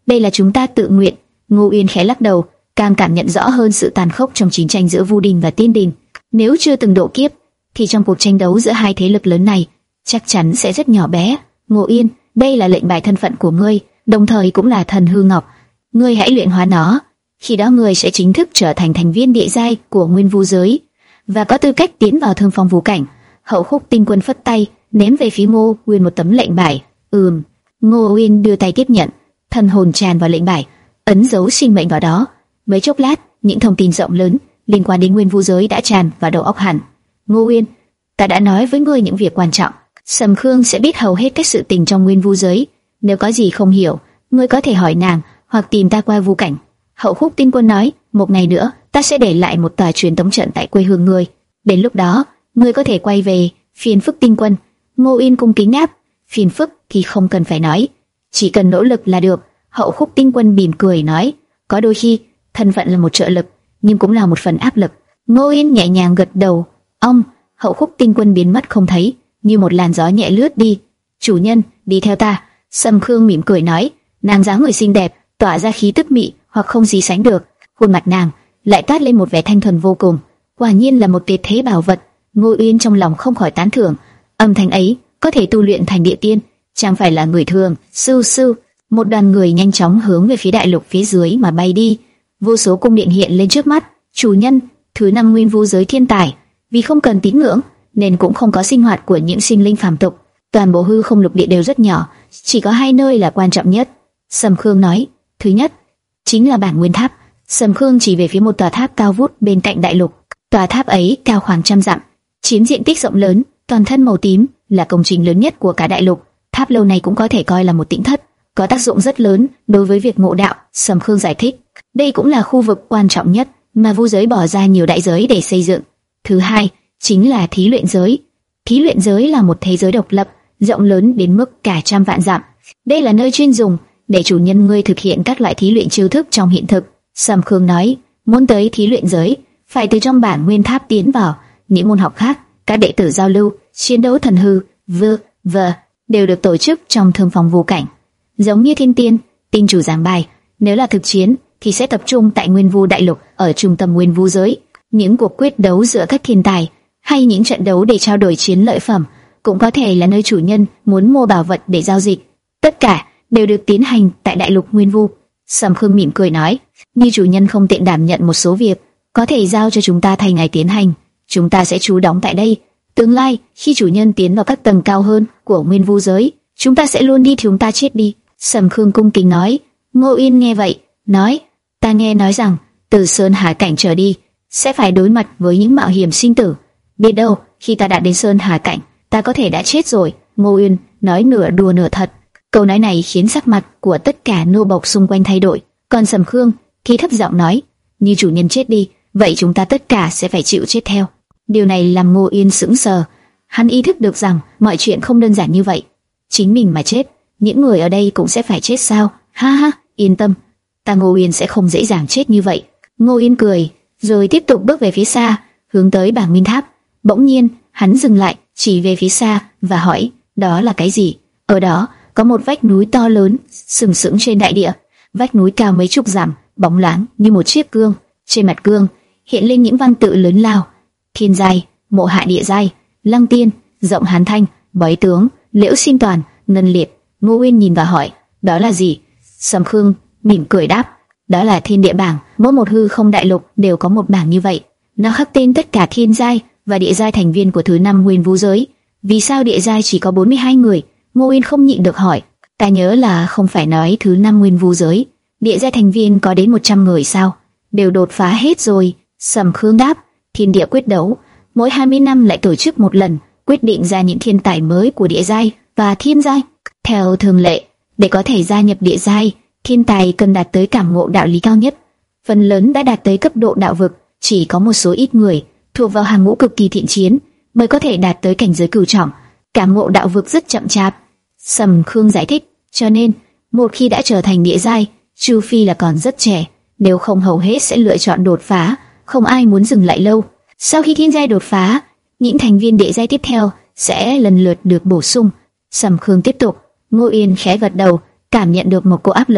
đây là chúng ta tự nguyện. Ngô Uyên khẽ lắc đầu, càng cảm nhận rõ hơn sự tàn khốc trong chiến tranh giữa Vu Đình và Tiên Đình. Nếu chưa từng độ kiếp, thì trong cuộc tranh đấu giữa hai thế lực lớn này, chắc chắn sẽ rất nhỏ bé. Ngô Uyên, đây là lệnh bài thân phận của ngươi, đồng thời cũng là thần hư ngọc. Ngươi hãy luyện hóa nó, khi đó ngươi sẽ chính thức trở thành thành viên địa giai của Nguyên Vu giới và có tư cách tiến vào Thương Phong Vũ cảnh. Hậu Khúc Tinh Quân phất tay, ném về phía Ngô Uyên một tấm lệnh bài. Ừm. Ngô Uyên đưa tay tiếp nhận, thần hồn tràn vào lệnh bài, ấn dấu sinh mệnh vào đó. Mấy chốc lát, những thông tin rộng lớn liên quan đến Nguyên Vu giới đã tràn vào đầu óc hắn. Ngô Uyên, ta đã nói với ngươi những việc quan trọng. Sầm Khương sẽ biết hầu hết các sự tình trong Nguyên Vu giới. Nếu có gì không hiểu, ngươi có thể hỏi nàng hoặc tìm ta qua Vu cảnh. Hậu Khúc Tinh Quân nói, một ngày nữa ta sẽ để lại một tòa truyền tống trận tại quê hương ngươi. Đến lúc đó, ngươi có thể quay về. Phiền phức Tinh Quân. Ngô Uyên cung kính đáp, phiền phức thì không cần phải nói, chỉ cần nỗ lực là được. Hậu Khúc Tinh Quân mỉm cười nói, có đôi khi thân phận là một trợ lực, nhưng cũng là một phần áp lực. Ngô Uyên nhẹ nhàng gật đầu. Ông. Hậu Khúc Tinh Quân biến mất không thấy, như một làn gió nhẹ lướt đi. Chủ nhân, đi theo ta. Sầm Khương mỉm cười nói, nàng dáng người xinh đẹp, tỏa ra khí tức mị hoặc không gì sánh được. Khuôn mặt nàng lại toát lên một vẻ thanh thuần vô cùng, quả nhiên là một tuyệt thế bảo vật. Ngô Uyên trong lòng không khỏi tán thưởng, âm thanh ấy có thể tu luyện thành địa tiên, chẳng phải là người thường. Sưu sưu, một đoàn người nhanh chóng hướng về phía đại lục phía dưới mà bay đi. Vô số cung điện hiện lên trước mắt. Chủ nhân, thứ năm Nguyên Vu giới thiên tài, vì không cần tín ngưỡng nên cũng không có sinh hoạt của những sinh linh phàm tục. Toàn bộ hư không lục địa đều rất nhỏ, chỉ có hai nơi là quan trọng nhất. Sầm Khương nói, thứ nhất chính là Bản Nguyên Tháp. Sầm Khương chỉ về phía một tòa tháp cao vút bên cạnh đại lục. Tòa tháp ấy cao khoảng trăm dặm, chiếm diện tích rộng lớn, toàn thân màu tím, là công trình lớn nhất của cả đại lục. Tháp lâu này cũng có thể coi là một tĩnh thất, có tác dụng rất lớn đối với việc ngộ đạo. Sầm Khương giải thích, đây cũng là khu vực quan trọng nhất mà Vu giới bỏ ra nhiều đại giới để xây dựng. Thứ hai chính là Thí Luyện giới. Thí Luyện giới là một thế giới độc lập, rộng lớn đến mức cả trăm vạn dặm. Đây là nơi chuyên dùng để chủ nhân ngươi thực hiện các loại thí luyện chiêu thức trong hiện thực. Sầm Khương nói, muốn tới Thí Luyện giới, phải từ trong Bản Nguyên Tháp tiến vào. Những môn học khác, các đệ tử giao lưu, chiến đấu thần hư, vơ, vờ, đều được tổ chức trong Thương Phong Vũ cảnh. Giống như Thiên Tiên, Tinh chủ giảng bài, nếu là thực chiến thì sẽ tập trung tại Nguyên Vu đại lục, ở trung tâm Nguyên Vu giới. Những cuộc quyết đấu giữa các thiên tài hay những trận đấu để trao đổi chiến lợi phẩm cũng có thể là nơi chủ nhân muốn mua bảo vật để giao dịch. Tất cả đều được tiến hành tại đại lục Nguyên Vu. Sầm Khương mỉm cười nói, như chủ nhân không tiện đảm nhận một số việc, có thể giao cho chúng ta thay ngài tiến hành. Chúng ta sẽ trú đóng tại đây. Tương lai khi chủ nhân tiến vào các tầng cao hơn của Nguyên Vu giới, chúng ta sẽ luôn đi chúng ta chết đi. Sầm Khương cung kính nói. Ngô Uyên nghe vậy, nói, ta nghe nói rằng từ Sơn Hà cảnh trở đi sẽ phải đối mặt với những mạo hiểm sinh tử. Biết đâu khi ta đạt đến Sơn Hà cảnh, ta có thể đã chết rồi. Ngô Uyên nói nửa đùa nửa thật. Câu nói này khiến sắc mặt của tất cả nô bộc xung quanh thay đổi. Còn Sầm Khương thì thấp giọng nói, như chủ nhân chết đi, vậy chúng ta tất cả sẽ phải chịu chết theo. Điều này làm Ngô Uyên sững sờ. Hắn ý thức được rằng mọi chuyện không đơn giản như vậy. Chính mình mà chết, những người ở đây cũng sẽ phải chết sao? Ha ha, yên tâm, ta Ngô Uyên sẽ không dễ dàng chết như vậy. Ngô Uyên cười, rồi tiếp tục bước về phía xa, hướng tới Bản Nguyên Tháp. Bỗng nhiên, hắn dừng lại, chỉ về phía xa và hỏi, đó là cái gì? Ở đó có một vách núi to lớn sừng sững trên đại địa. Vách núi cao mấy chục dặm, bóng loáng như một chiếc gương. Trên mặt gương hiện lên những văn tự lớn lao: Thiên giai, Mộ Hạ địa giai, Lăng Tiên, Rộng Hán Thanh, Bói Tướng, Liễu Sinh Toàn, Ngân Liệt. Ngô Uyên nhìn và hỏi, đó là gì? Sầm Khương mỉm cười đáp, đó là thiên địa bảng. Mỗi một hư không đại lục đều có một bảng như vậy, nó khắc tên tất cả thiên giai và địa giai thành viên của thứ năm Nguyên Vu giới. Vì sao địa giai chỉ có bốn mươi hai người? Ngô Uyên không nhịn được hỏi, ta nhớ là không phải nói thứ năm Nguyên Vu giới địa giai thành viên có đến một trăm người sao? Đều đột phá hết rồi. Sầm Khương đáp, thiên địa quyết đấu mỗi hai mươi năm lại tổ chức một lần, quyết định ra những thiên tài mới của địa giai và thiên giai. Theo thường lệ, để có thể gia nhập địa giai, thiên tài cần đạt tới cảm ngộ đạo lý cao nhất. Phần lớn đã đạt tới cấp độ đạo vực, chỉ có một số ít người thuộc vào hàng ngũ cực kỳ thiện chiến mới có thể đạt tới cảnh giới cửu trọng. Cảm ngộ đạo vực rất chậm chạp. Sầm Khương giải thích, cho nên một khi đã trở thành địa giai, trừ phi là còn rất trẻ, nếu không hầu hết sẽ lựa chọn đột phá, không ai muốn dừng lại lâu. Sau khi thiên giai đột phá, những thành viên địa giai tiếp theo sẽ lần lượt được bổ sung. Sầm Khương tiếp tục. Ngô Uyên khẽ gật đầu, cảm nhận được một cỗ áp lực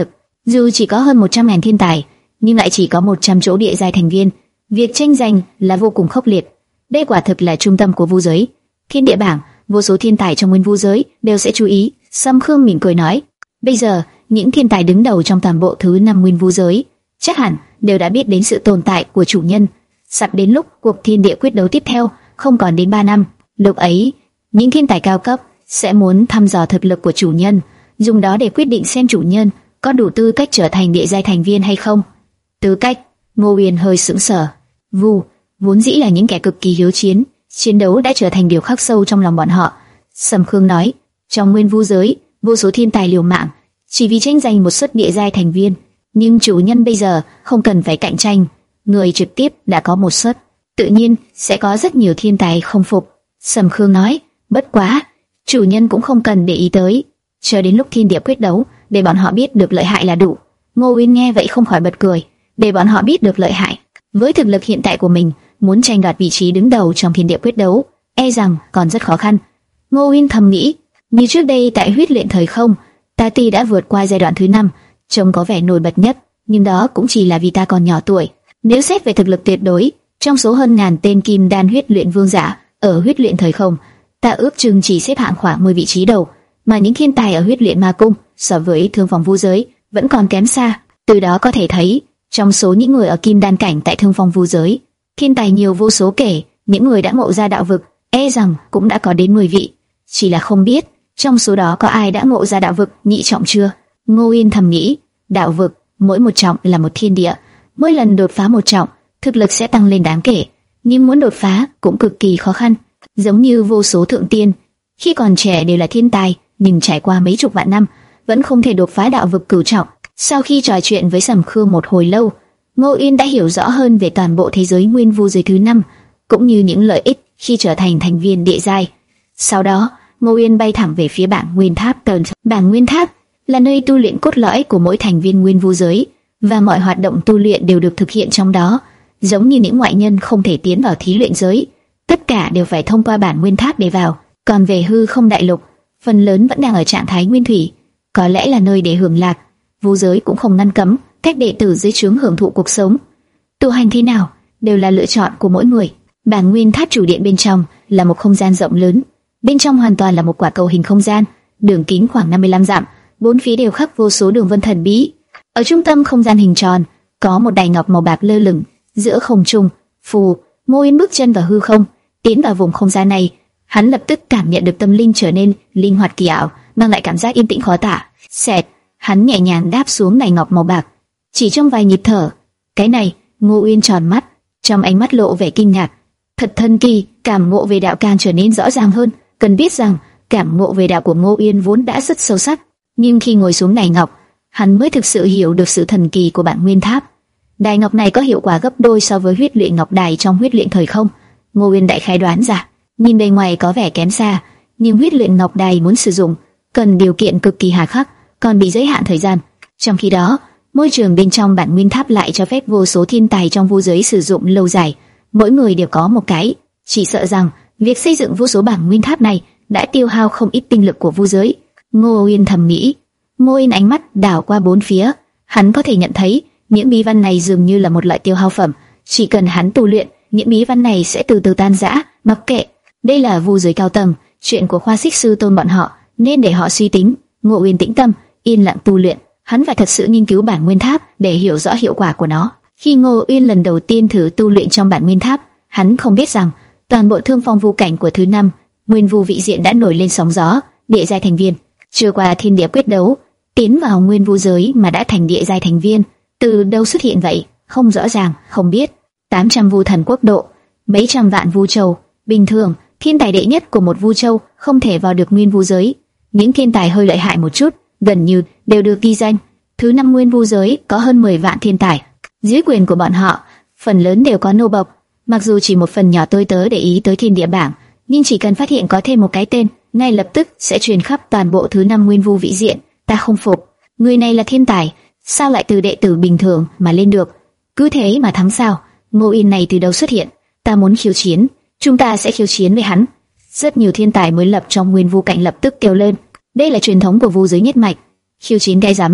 Dù chỉ có hơn một trăm nghìn thiên tài, nhưng lại chỉ có một trăm chỗ địa giai thành viên. Việc tranh giành là vô cùng khốc liệt. Đây quả thực là trung tâm của vu giới. Thiên địa bảng, vô số thiên tài trong nguyên vu giới đều sẽ chú ý. Sâm Khương mỉm cười nói, bây giờ những thiên tài đứng đầu trong toàn bộ thứ năm nguyên vu giới chắc hẳn đều đã biết đến sự tồn tại của chủ nhân. Sắp đến lúc cuộc thiên địa quyết đấu tiếp theo, không còn đến ba năm. Lúc ấy, những thiên tài cao cấp sẽ muốn thăm dò thực lực của chủ nhân, dùng đó để quyết định xem chủ nhân có đủ tư cách trở thành địa giai thành viên hay không. Tư cách? Ngô Uyên hơi sững sờ. Vu vốn dĩ là những kẻ cực kỳ hiếu chiến, chiến đấu đã trở thành điều khắc sâu trong lòng bọn họ. Sầm Khương nói, trong nguyên vu giới, vô số thiên tài liều mạng chỉ vì tranh giành một suất địa giai thành viên, nhưng chủ nhân bây giờ không cần phải cạnh tranh, người trực tiếp đã có một suất, tự nhiên sẽ có rất nhiều thiên tài không phục. Sầm Khương nói, bất quá, chủ nhân cũng không cần để ý tới, chờ đến lúc thiên địa quyết đấu, để bọn họ biết được lợi hại là đủ. Ngô Uyên nghe vậy không khỏi bật cười, để bọn họ biết được lợi hại. Với thực lực hiện tại của mình, muốn tranh đoạt vị trí đứng đầu trong thiên địa quyết đấu, e rằng còn rất khó khăn. Ngô Uyên thầm nghĩ, như trước đây tại huyết luyện thời không, ta tuy đã vượt qua giai đoạn thứ năm, trông có vẻ nổi bật nhất, nhưng đó cũng chỉ là vì ta còn nhỏ tuổi. Nếu xét về thực lực tuyệt đối, trong số hơn ngàn tên kim đan huyết luyện vương giả ở huyết luyện thời không, ta ước chừng chỉ xếp hạng khoảng mười vị trí đầu, mà những thiên tài ở huyết luyện ma cung so với thương phòng vu giới vẫn còn kém xa. Từ đó có thể thấy, trong số những người ở kim đan cảnh tại thương phong vu giới, thiên tài nhiều vô số kể, những người đã ngộ ra đạo vực e rằng cũng đã có đến mười vị, chỉ là không biết trong số đó có ai đã ngộ ra đạo vực nhị trọng chưa. Ngô Uyên thầm nghĩ, đạo vực mỗi một trọng là một thiên địa, mỗi lần đột phá một trọng, thực lực sẽ tăng lên đáng kể, nhưng muốn đột phá cũng cực kỳ khó khăn. Giống như vô số thượng tiên, khi còn trẻ đều là thiên tài, nhưng trải qua mấy chục vạn năm vẫn không thể đột phá đạo vực cửu trọng. Sau khi trò chuyện với Sầm Khương một hồi lâu, Ngô Uyên đã hiểu rõ hơn về toàn bộ thế giới nguyên vu giới thứ năm, cũng như những lợi ích khi trở thành thành viên địa giai. Sau đó, Ngô Uyên bay thẳng về phía bảng nguyên tháp tầng. Bảng nguyên tháp là nơi tu luyện cốt lõi của mỗi thành viên nguyên vu giới, và mọi hoạt động tu luyện đều được thực hiện trong đó. Giống như những ngoại nhân không thể tiến vào thí luyện giới, tất cả đều phải thông qua bản nguyên tháp để vào. Còn về hư không đại lục, phần lớn vẫn đang ở trạng thái nguyên thủy, có lẽ là nơi để hưởng lạc. Vu giới cũng không ngăn cấm các đệ tử dưới trướng hưởng thụ cuộc sống. Tu hành thế nào đều là lựa chọn của mỗi người. Bản nguyên tháp chủ điện bên trong là một không gian rộng lớn, bên trong hoàn toàn là một quả cầu hình không gian, đường kính khoảng năm mươi lăm dặm, bốn phía đều khắc vô số đường vân thần bí. Ở trung tâm không gian hình tròn có một đài ngọc màu bạc lơ lửng giữa không trung. Phù Ngô Uyên bước chân vào hư không, tiến vào vùng không gian này, hắn lập tức cảm nhận được tâm linh trở nên linh hoạt kỳ ảo, mang lại cảm giác yên tĩnh khó tả. Xẹt, hắn nhẹ nhàng đáp xuống đài ngọc màu bạc, chỉ trong vài nhịp thở. Cái này, Ngô Uyên tròn mắt, trong ánh mắt lộ vẻ kinh ngạc. Thật thần kỳ, cảm ngộ về đạo càng trở nên rõ ràng hơn. Cần biết rằng cảm ngộ về đạo của Ngô Uyên vốn đã rất sâu sắc, nhưng khi ngồi xuống đài ngọc, hắn mới thực sự hiểu được sự thần kỳ của bản nguyên tháp. Đài ngọc này có hiệu quả gấp đôi so với huyết luyện ngọc đài trong huyết luyện thời không. Ngô Uyên đại khái đoán ra, nhìn bề ngoài có vẻ kém xa, nhưng huyết luyện ngọc đài muốn sử dụng cần điều kiện cực kỳ hà khắc, còn bị giới hạn thời gian. Trong khi đó, môi trường bên trong bản nguyên tháp lại cho phép vô số thiên tài trong vu giới sử dụng lâu dài, mỗi người đều có một cái. Chỉ sợ rằng việc xây dựng vô số bản nguyên tháp này đã tiêu hao không ít tinh lực của vu giới. Ngô Uyên thầm nghĩ. Ngô Uyên ánh mắt đảo qua bốn phía, hắn có thể nhận thấy những bí văn này dường như là một loại tiêu hao phẩm. Chỉ cần hắn tu luyện, những bí văn này sẽ từ từ tan rã. Mặc kệ, đây là vu giới cao tầng, chuyện của khoa xích sư tôn bọn họ, nên để họ suy tính. Ngô Uyên tĩnh tâm, yên lặng tu luyện. Hắn phải thật sự nghiên cứu bản nguyên tháp để hiểu rõ hiệu quả của nó. Khi Ngô Uyên lần đầu tiên thử tu luyện trong bản nguyên tháp, hắn không biết rằng toàn bộ thương phong vu cảnh của thứ năm nguyên vu vị diện đã nổi lên sóng gió. Địa giai thành viên chưa qua thiên địa quyết đấu, tiến vào nguyên vu giới mà đã thành địa giai thành viên, từ đâu xuất hiện vậy? Không rõ ràng, không biết. tám trăm vu thần quốc độ, mấy trăm vạn vu châu. Bình thường, thiên tài đệ nhất của một vu châu không thể vào được nguyên vu giới. Những thiên tài hơi lợi hại một chút, gần như đều được ghi danh. Thứ năm nguyên vu giới có hơn mười vạn thiên tài. Dưới quyền của bọn họ, phần lớn đều có nô bộc. Mặc dù chỉ một phần nhỏ tôi tớ để ý tới thiên địa bảng, nhưng chỉ cần phát hiện có thêm một cái tên, ngay lập tức sẽ truyền khắp toàn bộ thứ năm nguyên vu vị diện. Ta không phục, người này là thiên tài, sao lại từ đệ tử bình thường mà lên được? Cứ thế mà thắng sao? Ngô Uyên này từ đâu xuất hiện? Ta muốn khiêu chiến, chúng ta sẽ khiêu chiến với hắn. Rất nhiều thiên tài mới lập trong nguyên vu cảnh lập tức kêu lên. Đây là truyền thống của vu giới nhất mạch. Khiêu chiến cái rắm,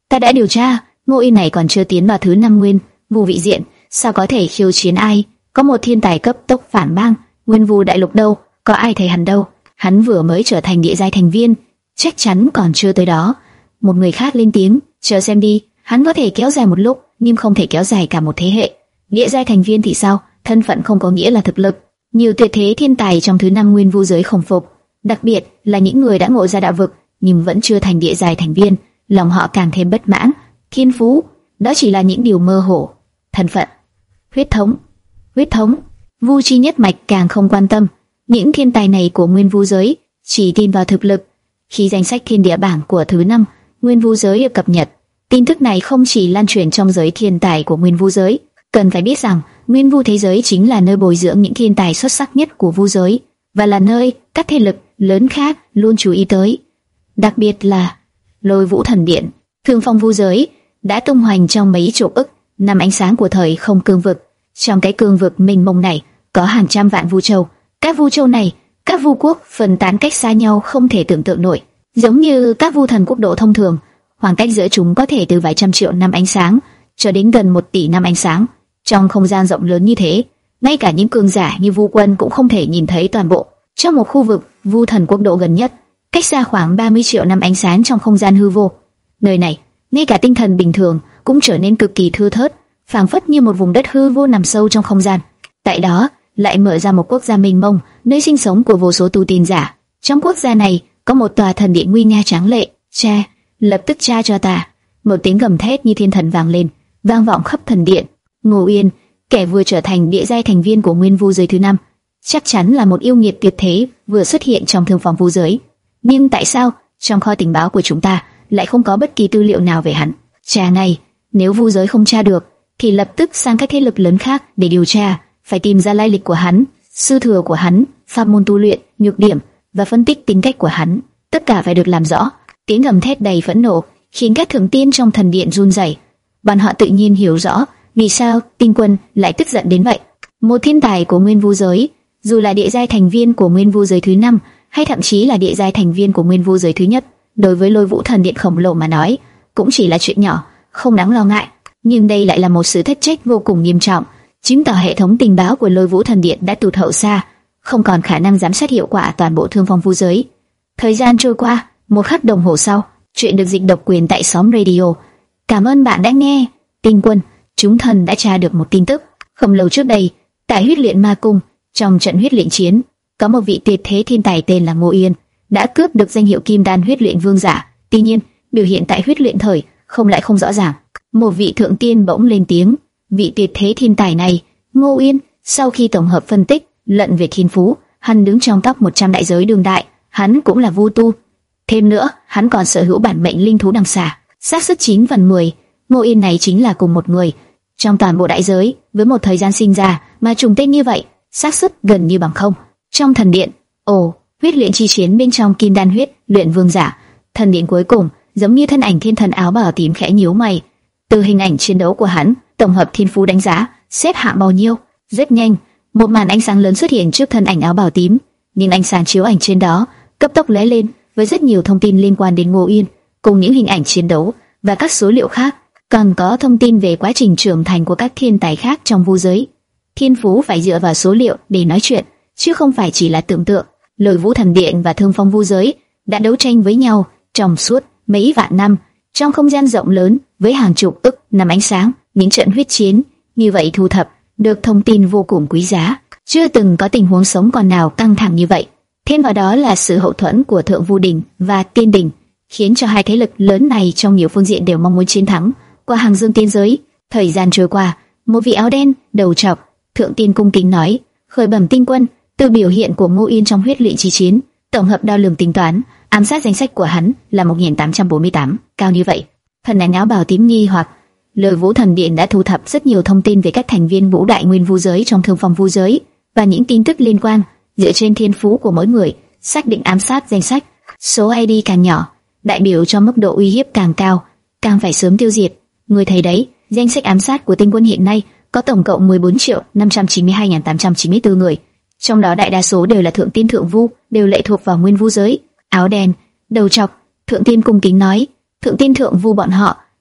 Ta đã điều tra, Ngô Yên này còn chưa tiến vào thứ năm nguyên vu vị diện, sao có thể khiêu chiến ai? Có một thiên tài cấp tốc phản bang, nguyên vu đại lục đâu, có ai thấy hắn đâu? Hắn vừa mới trở thành địa giai thành viên, chắc chắn còn chưa tới đó. Một người khác lên tiếng, chờ xem đi, hắn có thể kéo dài một lúc, nhưng không thể kéo dài cả một thế hệ. Địa giai thành viên thì sao? Thân phận không có nghĩa là thực lực. Nhiều tuyệt thế thiên tài trong thứ năm nguyên vu giới không phục, đặc biệt là những người đã ngộ ra đạo vực nhưng vẫn chưa thành địa giai thành viên, lòng họ càng thêm bất mãn. Thiên phú, đó chỉ là những điều mơ hồ. Thân phận, huyết thống, huyết thống, vu chi nhất mạch càng không quan tâm. Những thiên tài này của nguyên vu giới chỉ tin vào thực lực. Khi danh sách thiên địa bảng của thứ năm nguyên vu giới được cập nhật, tin tức này không chỉ lan truyền trong giới thiên tài của nguyên vu giới. Cần phải biết rằng nguyên vu thế giới chính là nơi bồi dưỡng những thiên tài xuất sắc nhất của vu giới, và là nơi các thế lực lớn khác luôn chú ý tới. Đặc biệt là Lôi Vũ Thần Điện, Thương Phong vu giới đã tung hoành trong mấy chục ức năm ánh sáng của thời không cương vực. Trong cái cương vực mênh mông này có hàng trăm vạn vu châu. Các vu châu này, các vu quốc phân tán cách xa nhau không thể tưởng tượng nổi, giống như các vu thần quốc độ thông thường. Khoảng cách giữa chúng có thể từ vài trăm triệu năm ánh sáng cho đến gần một tỷ năm ánh sáng. Trong không gian rộng lớn như thế, ngay cả những cường giả như Vu Quân cũng không thể nhìn thấy toàn bộ. Trong một khu vực vu thần quốc độ gần nhất, cách xa khoảng ba mươi triệu năm ánh sáng trong không gian hư vô, nơi này, ngay cả tinh thần bình thường cũng trở nên cực kỳ thưa thớt, phảng phất như một vùng đất hư vô nằm sâu trong không gian. Tại đó lại mở ra một quốc gia mênh mông, nơi sinh sống của vô số tu tiên giả. Trong quốc gia này có một tòa thần điện nguy nga tráng lệ. Cha, lập tức cha cho ta! Một tiếng gầm thét như thiên thần vang lên, vang vọng khắp thần điện. Ngô Yên, kẻ vừa trở thành địa giai thành viên của nguyên vu giới thứ năm, chắc chắn là một yêu nghiệt tuyệt thế vừa xuất hiện trong thương phòng vu giới. Nhưng tại sao trong kho tình báo của chúng ta lại không có bất kỳ tư liệu nào về hắn? Cha này, nếu vu giới không tra được, thì lập tức sang các thế lực lớn khác để điều tra, phải tìm ra lai lịch của hắn, sư thừa của hắn, pháp môn tu luyện, nhược điểm và phân tích tính cách của hắn. Tất cả phải được làm rõ. Tiếng gầm thét đầy phẫn nộ khiến các thượng tiên trong thần điện run rẩy. Bọn họ tự nhiên hiểu rõ vì sao Tinh Quân lại tức giận đến vậy. Một thiên tài của nguyên vu giới, dù là địa giai thành viên của nguyên vu giới thứ năm hay thậm chí là địa giai thành viên của nguyên vu giới thứ nhất, đối với Lôi Vũ Thần Điện khổng lồ mà nói, cũng chỉ là chuyện nhỏ, không đáng lo ngại. Nhưng đây lại là một sự thất trách vô cùng nghiêm trọng, chứng tỏ hệ thống tình báo của Lôi Vũ Thần Điện đã tụt hậu xa, không còn khả năng giám sát hiệu quả toàn bộ thương phong vu giới. Thời gian trôi qua, một khắc đồng hồ sau, chuyện được dịch độc quyền tại xóm radio. Cảm ơn bạn đã nghe. Tinh Quân, chúng thần đã tra được một tin tức. Không lâu trước đây, tại huyết luyện ma cung, trong trận huyết luyện chiến, có một vị tuyệt thế thiên tài tên là Ngô Yên đã cướp được danh hiệu Kim Đan huyết luyện vương giả. Tuy nhiên, biểu hiện tại huyết luyện thời không lại không rõ ràng. Một vị thượng tiên bỗng lên tiếng, vị tuyệt thế thiên tài này, Ngô Yên, sau khi tổng hợp phân tích, luận về thiên phú, hắn đứng trong top một trăm đại giới đương đại, hắn cũng là vu tu. Thêm nữa, hắn còn sở hữu bản mệnh linh thú đằng xà, xác suất chín phần mười. Ngô Yên này chính là cùng một người trong toàn bộ đại giới, với một thời gian sinh ra mà trùng tên như vậy, xác suất gần như bằng không. Trong thần điện, ồ, huyết luyện chi chiến bên trong Kim Đan huyết luyện vương giả, thần điện cuối cùng giống như thân ảnh thiên thần áo bào tím khẽ nhíu mày. Từ hình ảnh chiến đấu của hắn, tổng hợp thiên phú đánh giá, xếp hạng bao nhiêu? Rất nhanh, một màn ánh sáng lớn xuất hiện trước thân ảnh áo bào tím, nhưng ánh sáng chiếu ảnh trên đó cấp tốc lóe lên với rất nhiều thông tin liên quan đến Ngô Yên, cùng những hình ảnh chiến đấu và các số liệu khác, còn có thông tin về quá trình trưởng thành của các thiên tài khác trong vu giới. Thiên phú phải dựa vào số liệu để nói chuyện, chứ không phải chỉ là tưởng tượng. Lôi Vũ Thần Điện và Thương Phong vu giới đã đấu tranh với nhau trong suốt mấy vạn năm trong không gian rộng lớn với hàng chục ức năm ánh sáng. Những trận huyết chiến như vậy thu thập được thông tin vô cùng quý giá, chưa từng có tình huống sống còn nào căng thẳng như vậy. Thêm vào đó là sự hậu thuẫn của Thượng Vu Đình và Tiên Đình, khiến cho hai thế lực lớn này trong nhiều phương diện đều mong muốn chiến thắng qua hàng dương tiên giới. Thời gian trôi qua, một vị áo đen đầu trọc thượng tiên cung kính nói, khởi bẩm Tinh Quân, từ biểu hiện của Ngô Yên trong huyết luyện chi chiến, tổng hợp đo lường tính toán, ám sát danh sách của hắn là một nghìn tám trăm bốn mươi tám, cao như vậy. Thần ảnh áo bào tím nghi hoặc, Lôi Vũ Thần Điện đã thu thập rất nhiều thông tin về các thành viên ngũ đại nguyên vu giới trong Thương Phong vu giới và những tin tức liên quan, dựa trên thiên phú của mỗi người xác định ám sát danh sách. Số i đê càng nhỏ, đại biểu cho mức độ uy hiếp càng cao, càng phải sớm tiêu diệt. Người thấy đấy, danh sách ám sát của Tinh Quân hiện nay có tổng cộng mười bốn triệu năm trăm chín mươi hai nghìn tám trăm chín mươi tư người, trong đó đại đa số đều là thượng tiên thượng vu, đều lệ thuộc vào nguyên vu giới. Áo đen đầu trọc thượng tiên cung kính nói, thượng tiên thượng vu bọn họ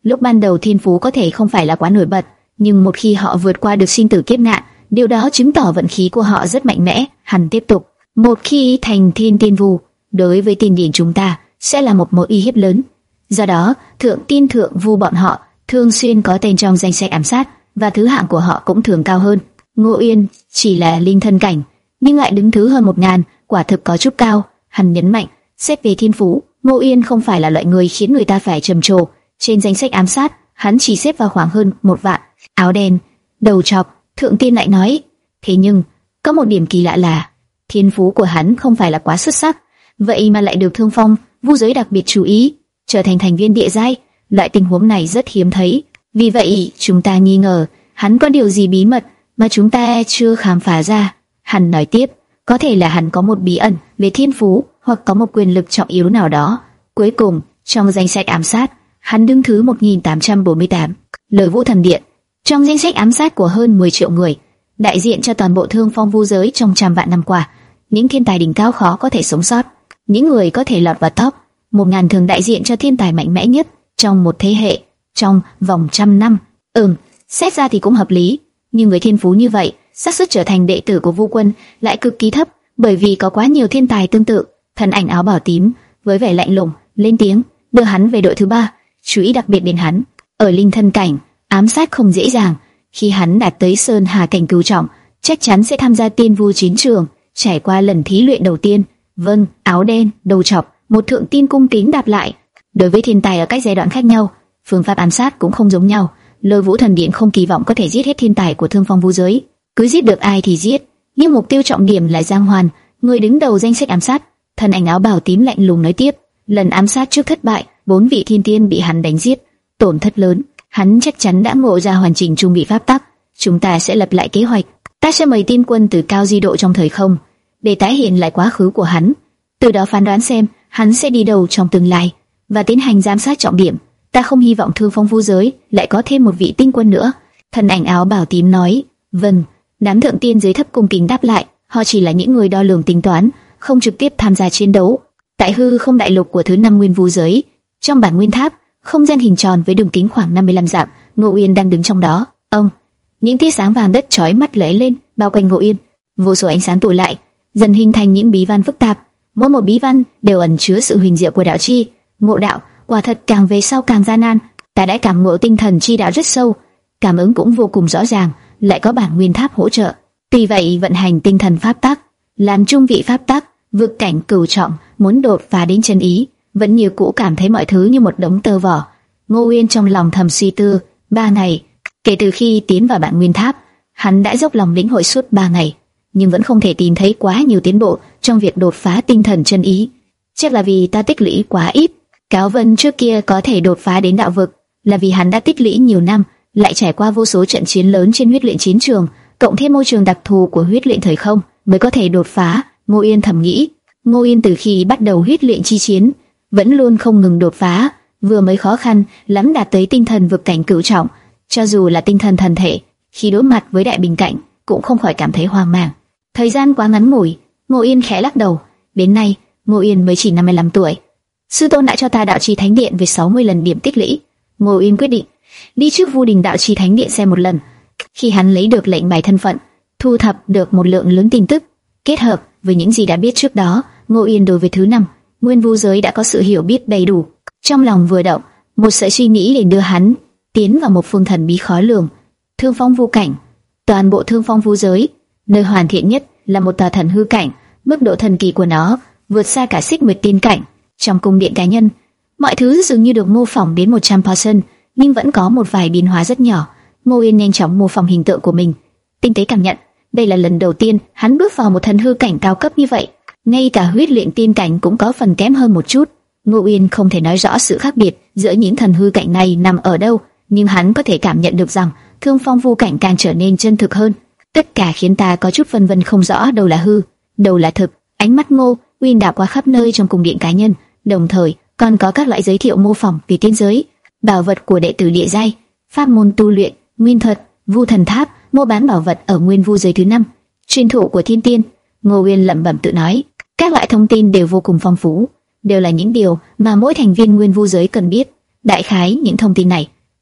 Lúc ban đầu thiên phú có thể không phải là quá nổi bật, nhưng một khi họ vượt qua được sinh tử kiếp nạn, điều đó chứng tỏ vận khí của họ rất mạnh mẽ. Hắn tiếp tục, một khi thành thiên tiên vu, đối với tiên điển chúng ta sẽ là một mối uy hiếp lớn. Do đó, thượng tiên thượng vu bọn họ thường xuyên có tên trong danh sách ám sát, và thứ hạng của họ cũng thường cao hơn. Ngô Uyên chỉ là linh thân cảnh, nhưng lại đứng thứ hơn một ngàn, quả thực có chút cao. Hắn nhấn mạnh, xét về thiên phú, Ngô Uyên không phải là loại người khiến người ta phải trầm trồ. Trên danh sách ám sát, hắn chỉ xếp vào khoảng hơn một vạn. Áo đen, đầu trọc, thượng tiên lại nói, thế nhưng có một điểm kỳ lạ là thiên phú của hắn không phải là quá xuất sắc, vậy mà lại được Thương Phong vu giới đặc biệt chú ý, trở thành thành viên địa giai. Loại tình huống này rất hiếm thấy, vì vậy chúng ta nghi ngờ hắn có điều gì bí mật mà chúng ta chưa khám phá ra. Hắn nói tiếp, có thể là hắn có một bí ẩn về thiên phú, hoặc có một quyền lực trọng yếu nào đó. Cuối cùng, trong danh sách ám sát, hắn đứng thứ một nghìn tám trăm bốn mươi tám. Lời Vũ Thần Điện, trong danh sách ám sát của hơn mười triệu người, đại diện cho toàn bộ Thương Phong vu giới trong trăm vạn năm qua, những thiên tài đỉnh cao khó có thể sống sót, những người có thể lọt vào top một ngàn thường đại diện cho thiên tài mạnh mẽ nhất trong một thế hệ, trong vòng trăm năm. Ừm, xét ra thì cũng hợp lý, nhưng người thiên phú như vậy, xác suất trở thành đệ tử của Vu Quân lại cực kỳ thấp, bởi vì có quá nhiều thiên tài tương tự. Thần ảnh áo bảo tím với vẻ lạnh lùng lên tiếng, đưa hắn về đội thứ ba, chú ý đặc biệt đến hắn. Ở linh thân cảnh, ám sát không dễ dàng. Khi hắn đạt tới sơn hà cảnh cửu trọng, chắc chắn sẽ tham gia tiên vu chiến trường, trải qua lần thí luyện đầu tiên. Vâng, áo đen, đầu trọc, một thượng tiên cung kính đáp lại. Đối với thiên tài ở các giai đoạn khác nhau, phương pháp ám sát cũng không giống nhau. Lôi Vũ Thần Điện không kỳ vọng có thể giết hết thiên tài của Thương Phong vu giới, cứ giết được ai thì giết, nhưng mục tiêu trọng điểm là Giang Hoàn, người đứng đầu danh sách ám sát. Thần ảnh áo bào tím lạnh lùng nói tiếp, lần ám sát trước thất bại, bốn vị thiên tiên bị hắn đánh giết, tổn thất lớn. Hắn chắc chắn đã ngộ ra hoàn chỉnh trung vị pháp tắc. Chúng ta sẽ lập lại kế hoạch. Ta sẽ mời tiên quân từ cao di độ trong thời không để tái hiện lại quá khứ của hắn, từ đó phán đoán xem hắn sẽ đi đâu trong tương lai và tiến hành giám sát trọng điểm. Ta không hy vọng Thương Phong vu giới lại có thêm một vị tinh quân nữa. Thần ảnh áo bào tím nói, vâng. Đám thượng tiên dưới thấp cung kính đáp lại. Họ chỉ là những người đo lường tính toán, không trực tiếp tham gia chiến đấu. Tại hư không đại lục của thứ năm nguyên vu giới, trong bản nguyên tháp, không gian hình tròn với đường kính khoảng năm mươi lăm dặm, Ngô Uyên đang đứng trong đó. Ông, những tia sáng vàng đất chói mắt lóe lên, bao quanh Ngô Uyên. Vô số ánh sáng tụ lại, dần hình thành những bí văn phức tạp. Mỗi một bí văn đều ẩn chứa sự huyền diệu của đạo chi. Ngộ đạo, quả thật càng về sau càng gian nan. Ta đã cảm ngộ tinh thần chi đạo rất sâu, cảm ứng cũng vô cùng rõ ràng, lại có bản nguyên tháp hỗ trợ. Tuy vậy, vận hành tinh thần pháp tắc, làm trung vị pháp tắc, vượt cảnh cửu trọng, muốn đột phá đến chân ý, vẫn như cũ cảm thấy mọi thứ như một đống tơ vỏ. Ngô Uyên trong lòng thầm suy tư, ba ngày kể từ khi tiến vào bản nguyên tháp, hắn đã dốc lòng lĩnh hội suốt ba ngày, nhưng vẫn không thể tìm thấy quá nhiều tiến bộ trong việc đột phá tinh thần chân ý. Chắc là vì ta tích lũy quá ít. Cáo Vân trước kia có thể đột phá đến đạo vực, là vì hắn đã tích lũy nhiều năm, lại trải qua vô số trận chiến lớn trên huyết luyện chiến trường, cộng thêm môi trường đặc thù của huyết luyện thời không, mới có thể đột phá. Ngô Uyên thầm nghĩ. Ngô Uyên từ khi bắt đầu huyết luyện chi chiến, vẫn luôn không ngừng đột phá, vừa mới khó khăn lắm đạt tới tinh thần vực cảnh cửu trọng. Cho dù là tinh thần thần thể, khi đối mặt với đại bình cảnh, cũng không khỏi cảm thấy hoang mang. Thời gian quá ngắn ngủi, Ngô Uyên khẽ lắc đầu. Đến nay, Ngô Uyên mới chỉ năm mươi lăm tuổi. Sư tôn đã cho ta đạo chi thánh điện với sáu mươi lần điểm tích lũy. Ngô Uyên quyết định đi trước Vu Đình đạo chi thánh điện xem một lần. Khi hắn lấy được lệnh bài thân phận, thu thập được một lượng lớn tin tức, kết hợp với những gì đã biết trước đó, Ngô Uyên đối với thứ năm nguyên vu giới đã có sự hiểu biết đầy đủ. Trong lòng vừa động, một sợi suy nghĩ liền đưa hắn tiến vào một phương thần bí khó lường. Thương Phong vu cảnh. Toàn bộ Thương Phong vu giới, nơi hoàn thiện nhất là một tòa thần hư cảnh, mức độ thần kỳ của nó vượt xa cả Xích Nguyệt tiên cảnh. Trong cung điện cá nhân, mọi thứ dường như được mô phỏng đến một trăm phần trăm, nhưng vẫn có một vài biến hóa rất nhỏ. Ngô Uyên nhanh chóng mô phỏng hình tượng của mình, tinh tế cảm nhận. Đây là lần đầu tiên hắn bước vào một thần hư cảnh cao cấp như vậy. Ngay cả huyết luyện tiên cảnh cũng có phần kém hơn một chút. Ngô Uyên không thể nói rõ sự khác biệt giữa những thần hư cảnh này nằm ở đâu, nhưng hắn có thể cảm nhận được rằng Thương Phong vu cảnh càng trở nên chân thực hơn. Tất cả khiến ta có chút phân vân không rõ đâu là hư, đâu là thực. Ánh mắt Ngô Uyên đảo qua khắp nơi trong cung điện cá nhân, đồng thời còn có các loại giới thiệu mô phỏng về tiên giới, bảo vật của đệ tử địa giai, pháp môn tu luyện, nguyên thuật, vu thần tháp, mua bán bảo vật ở nguyên vu giới thứ năm, truyền thụ của thiên tiên. Ngô Uyên lẩm bẩm tự nói, các loại thông tin đều vô cùng phong phú, đều là những điều mà mỗi thành viên nguyên vu giới cần biết. Đại khái những thông tin này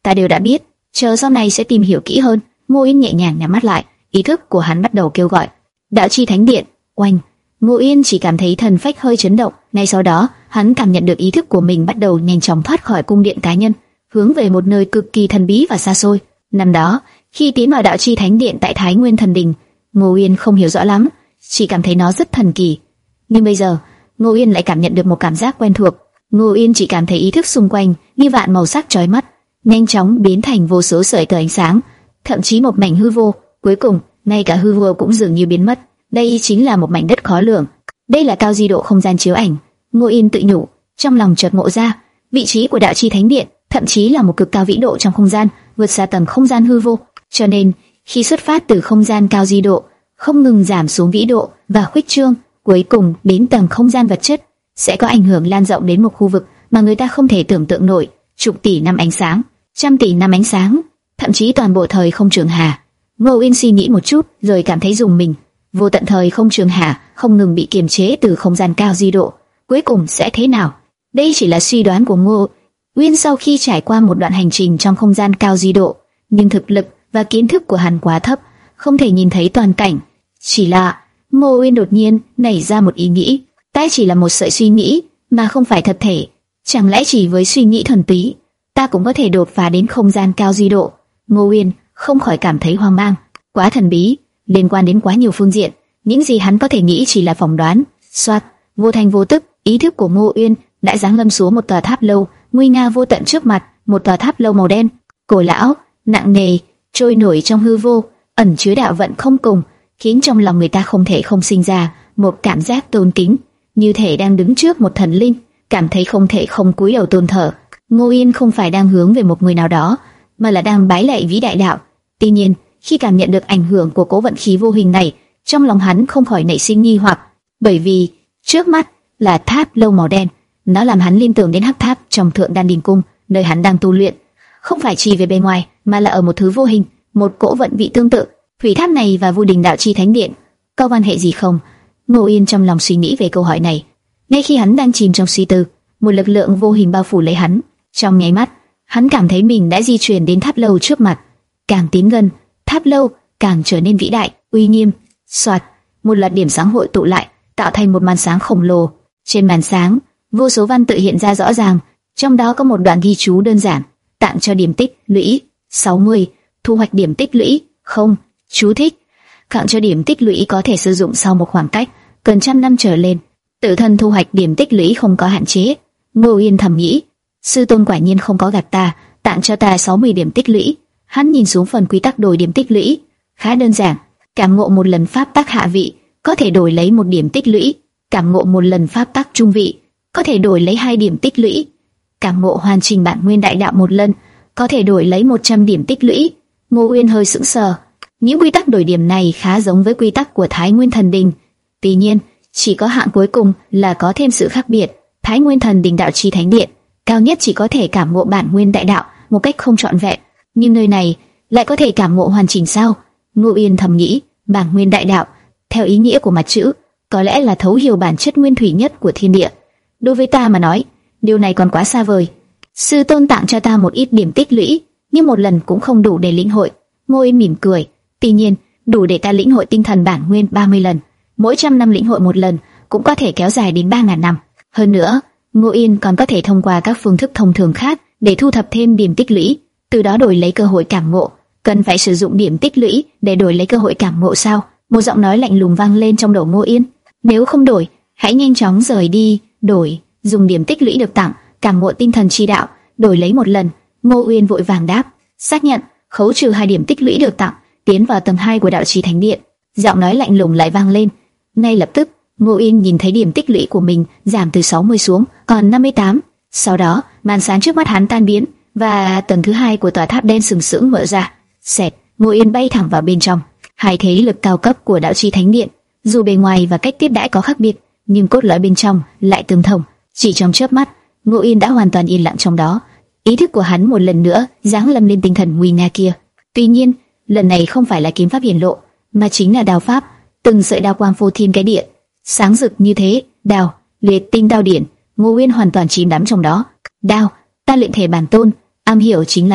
ta đều đã biết, chờ sau này sẽ tìm hiểu kỹ hơn. Ngô Yên nhẹ nhàng nhắm mắt lại, ý thức của hắn bắt đầu kêu gọi. Đạo chi thánh điện. Oanh! Ngô Yên chỉ cảm thấy thần phách hơi chấn động, ngay sau đó, hắn cảm nhận được ý thức của mình bắt đầu nhanh chóng thoát khỏi cung điện cá nhân, hướng về một nơi cực kỳ thần bí và xa xôi. Năm đó, khi tiến vào đạo chi thánh điện tại Thái Nguyên Thần Đình, Ngô Yên không hiểu rõ lắm, chỉ cảm thấy nó rất thần kỳ. Nhưng bây giờ, Ngô Yên lại cảm nhận được một cảm giác quen thuộc. Ngô Yên chỉ cảm thấy ý thức xung quanh như vạn màu sắc chói mắt, nhanh chóng biến thành vô số sợi tơ ánh sáng, thậm chí một mảnh hư vô. Cuối cùng, ngay cả hư vô cũng dường như biến mất. Đây chính là một mảnh đất khó lường. Đây là cao di độ không gian chiếu ảnh. Ngô Yên tự nhủ, trong lòng chợt ngộ ra, vị trí của đạo chi thánh điện thậm chí là một cực cao vĩ độ trong không gian, vượt xa tầng không gian hư vô. Cho nên, khi xuất phát từ không gian cao di độ, không ngừng giảm xuống vĩ độ và khuếch trương, cuối cùng đến tầng không gian vật chất, sẽ có ảnh hưởng lan rộng đến một khu vực mà người ta không thể tưởng tượng nổi. Chục tỷ năm ánh sáng, trăm tỷ năm ánh sáng, thậm chí toàn bộ thời không trường hà. Ngô Yên suy nghĩ một chút, rồi cảm thấy rùng mình. Vô tận thời không trường hà không ngừng bị kiềm chế từ không gian cao di độ, cuối cùng sẽ thế nào? Đây chỉ là suy đoán của Ngô Uyên sau khi trải qua một đoạn hành trình trong không gian cao di độ, nhưng thực lực và kiến thức của hắn quá thấp, không thể nhìn thấy toàn cảnh. Chỉ là Ngô Uyên đột nhiên nảy ra một ý nghĩ, ta chỉ là một sợi suy nghĩ mà không phải thật thể, chẳng lẽ chỉ với suy nghĩ thuần túy, ta cũng có thể đột phá đến không gian cao di độ? Ngô Uyên không khỏi cảm thấy hoang mang, quá thần bí, liên quan đến quá nhiều phương diện, những gì hắn có thể nghĩ chỉ là phỏng đoán. Soạt, vô thành vô tức, ý thức của Ngô Uyên đã giáng lâm xuống một tòa tháp lâu nguy nga vô tận trước mặt, một tòa tháp lâu màu đen, cổ lão, nặng nề, trôi nổi trong hư vô, ẩn chứa đạo vận không cùng, khiến trong lòng người ta không thể không sinh ra một cảm giác tôn kính, như thể đang đứng trước một thần linh, cảm thấy không thể không cúi đầu tôn thờ. Ngô Yên không phải đang hướng về một người nào đó, mà là đang bái lạy vĩ đại đạo. Tuy nhiên, khi cảm nhận được ảnh hưởng của cố vận khí vô hình này, trong lòng hắn không khỏi nảy sinh nghi hoặc, bởi vì trước mắt là tháp lâu màu đen, nó làm hắn liên tưởng đến hắc tháp trong Thượng Đan Đình Cung, nơi hắn đang tu luyện. Không phải chỉ về bề ngoài, mà là ở một thứ vô hình, một cỗ vận vị tương tự. Thủy tháp này và Vu Đình Đạo Chi Thánh Điện có quan hệ gì không? Ngô Yên trong lòng suy nghĩ về câu hỏi này. Ngay khi hắn đang chìm trong suy tư, một lực lượng vô hình bao phủ lấy hắn. Trong nháy mắt, hắn cảm thấy mình đã di chuyển đến tháp lâu trước mặt. Càng tiến gần, tháp lâu càng trở nên vĩ đại, uy nghiêm. Soạt, một loạt điểm sáng hội tụ lại, tạo thành một màn sáng khổng lồ. Trên màn sáng, vô số văn tự hiện ra rõ ràng, trong đó có một đoạn ghi chú đơn giản: tặng cho điểm tích lũy sáu mươi, thu hoạch điểm tích lũy không. Chú thích: tặng cho điểm tích lũy có thể sử dụng sau một khoảng cách cần trăm năm trở lên. Tự thân thu hoạch điểm tích lũy không có hạn chế. Ngô Yên thầm nghĩ, sư tôn quả nhiên không có gạt ta, tặng cho ta sáu mươi điểm tích lũy. Hắn nhìn xuống phần quy tắc đổi điểm tích lũy, khá đơn giản: cảm ngộ một lần pháp tắc hạ vị có thể đổi lấy một điểm tích lũy, cảm ngộ một lần pháp tắc trung vị có thể đổi lấy hai điểm tích lũy, cảm ngộ hoàn chỉnh bản nguyên đại đạo một lần có thể đổi lấy một trăm điểm tích lũy. Ngô Uyên hơi sững sờ. Những quy tắc đổi điểm này khá giống với quy tắc của Thái Nguyên Thần Đình. Tuy nhiên, chỉ có hạng cuối cùng là có thêm sự khác biệt. Thái Nguyên Thần Đình Đạo Chi Thánh Điện cao nhất chỉ có thể cảm ngộ bản nguyên đại đạo một cách không trọn vẹn, nhưng nơi này lại có thể cảm ngộ hoàn chỉnh sao? Ngô Uyên thầm nghĩ, bản nguyên đại đạo, theo ý nghĩa của mặt chữ, có lẽ là thấu hiểu bản chất nguyên thủy nhất của thiên địa. Đối với ta mà nói, điều này còn quá xa vời. Sư tôn tặng cho ta một ít điểm tích lũy, nhưng một lần cũng không đủ để lĩnh hội. Ngô Uyên mỉm cười, tuy nhiên, đủ để ta lĩnh hội tinh thần bản nguyên ba mươi lần. Mỗi trăm năm lĩnh hội một lần, cũng có thể kéo dài đến ba ngàn năm. Hơn nữa, Ngô Uyên còn có thể thông qua các phương thức thông thường khác để thu thập thêm điểm tích lũy, từ đó đổi lấy cơ hội cảm ngộ. Cần phải sử dụng điểm tích lũy để đổi lấy cơ hội cảm ngộ sao? Một giọng nói lạnh lùng vang lên trong đầu Ngô Yên. Nếu không đổi, hãy nhanh chóng rời đi. Đổi, dùng điểm tích lũy được tặng, cảm ngộ tinh thần chi đạo, đổi lấy một lần. Ngô Uyên vội vàng đáp, xác nhận, khấu trừ hai điểm tích lũy được tặng, tiến vào tầng hai của Đạo Chi Thánh Điện. Giọng nói lạnh lùng lại vang lên. Ngay lập tức, Ngô Uyên nhìn thấy điểm tích lũy của mình giảm từ sáu mươi xuống còn năm mươi tám. Sau đó, màn sáng trước mắt hắn tan biến và tầng thứ hai của tòa tháp đen sừng sững mở ra. Xẹt, Ngô Uyên bay thẳng vào bên trong. Hai thế lực cao cấp của Đạo Chi Thánh Điện, dù bề ngoài và cách tiếp đãi có khác biệt, nhưng cốt lõi bên trong lại tương thông. Chỉ trong chớp mắt, Ngô Uyên đã hoàn toàn yên lặng trong đó. Ý thức của hắn một lần nữa giáng lâm lên tinh thần nguy nga kia. Tuy nhiên, lần này không phải là kiếm pháp hiển lộ, mà chính là đao pháp. Từng sợi đao quang phô thiên cái địa, sáng rực như thế. Đao, liệt tinh đao điển. Ngô Uyên hoàn toàn chìm đắm trong đó. Đao, ta luyện thể bản tôn, am hiểu chính là đao.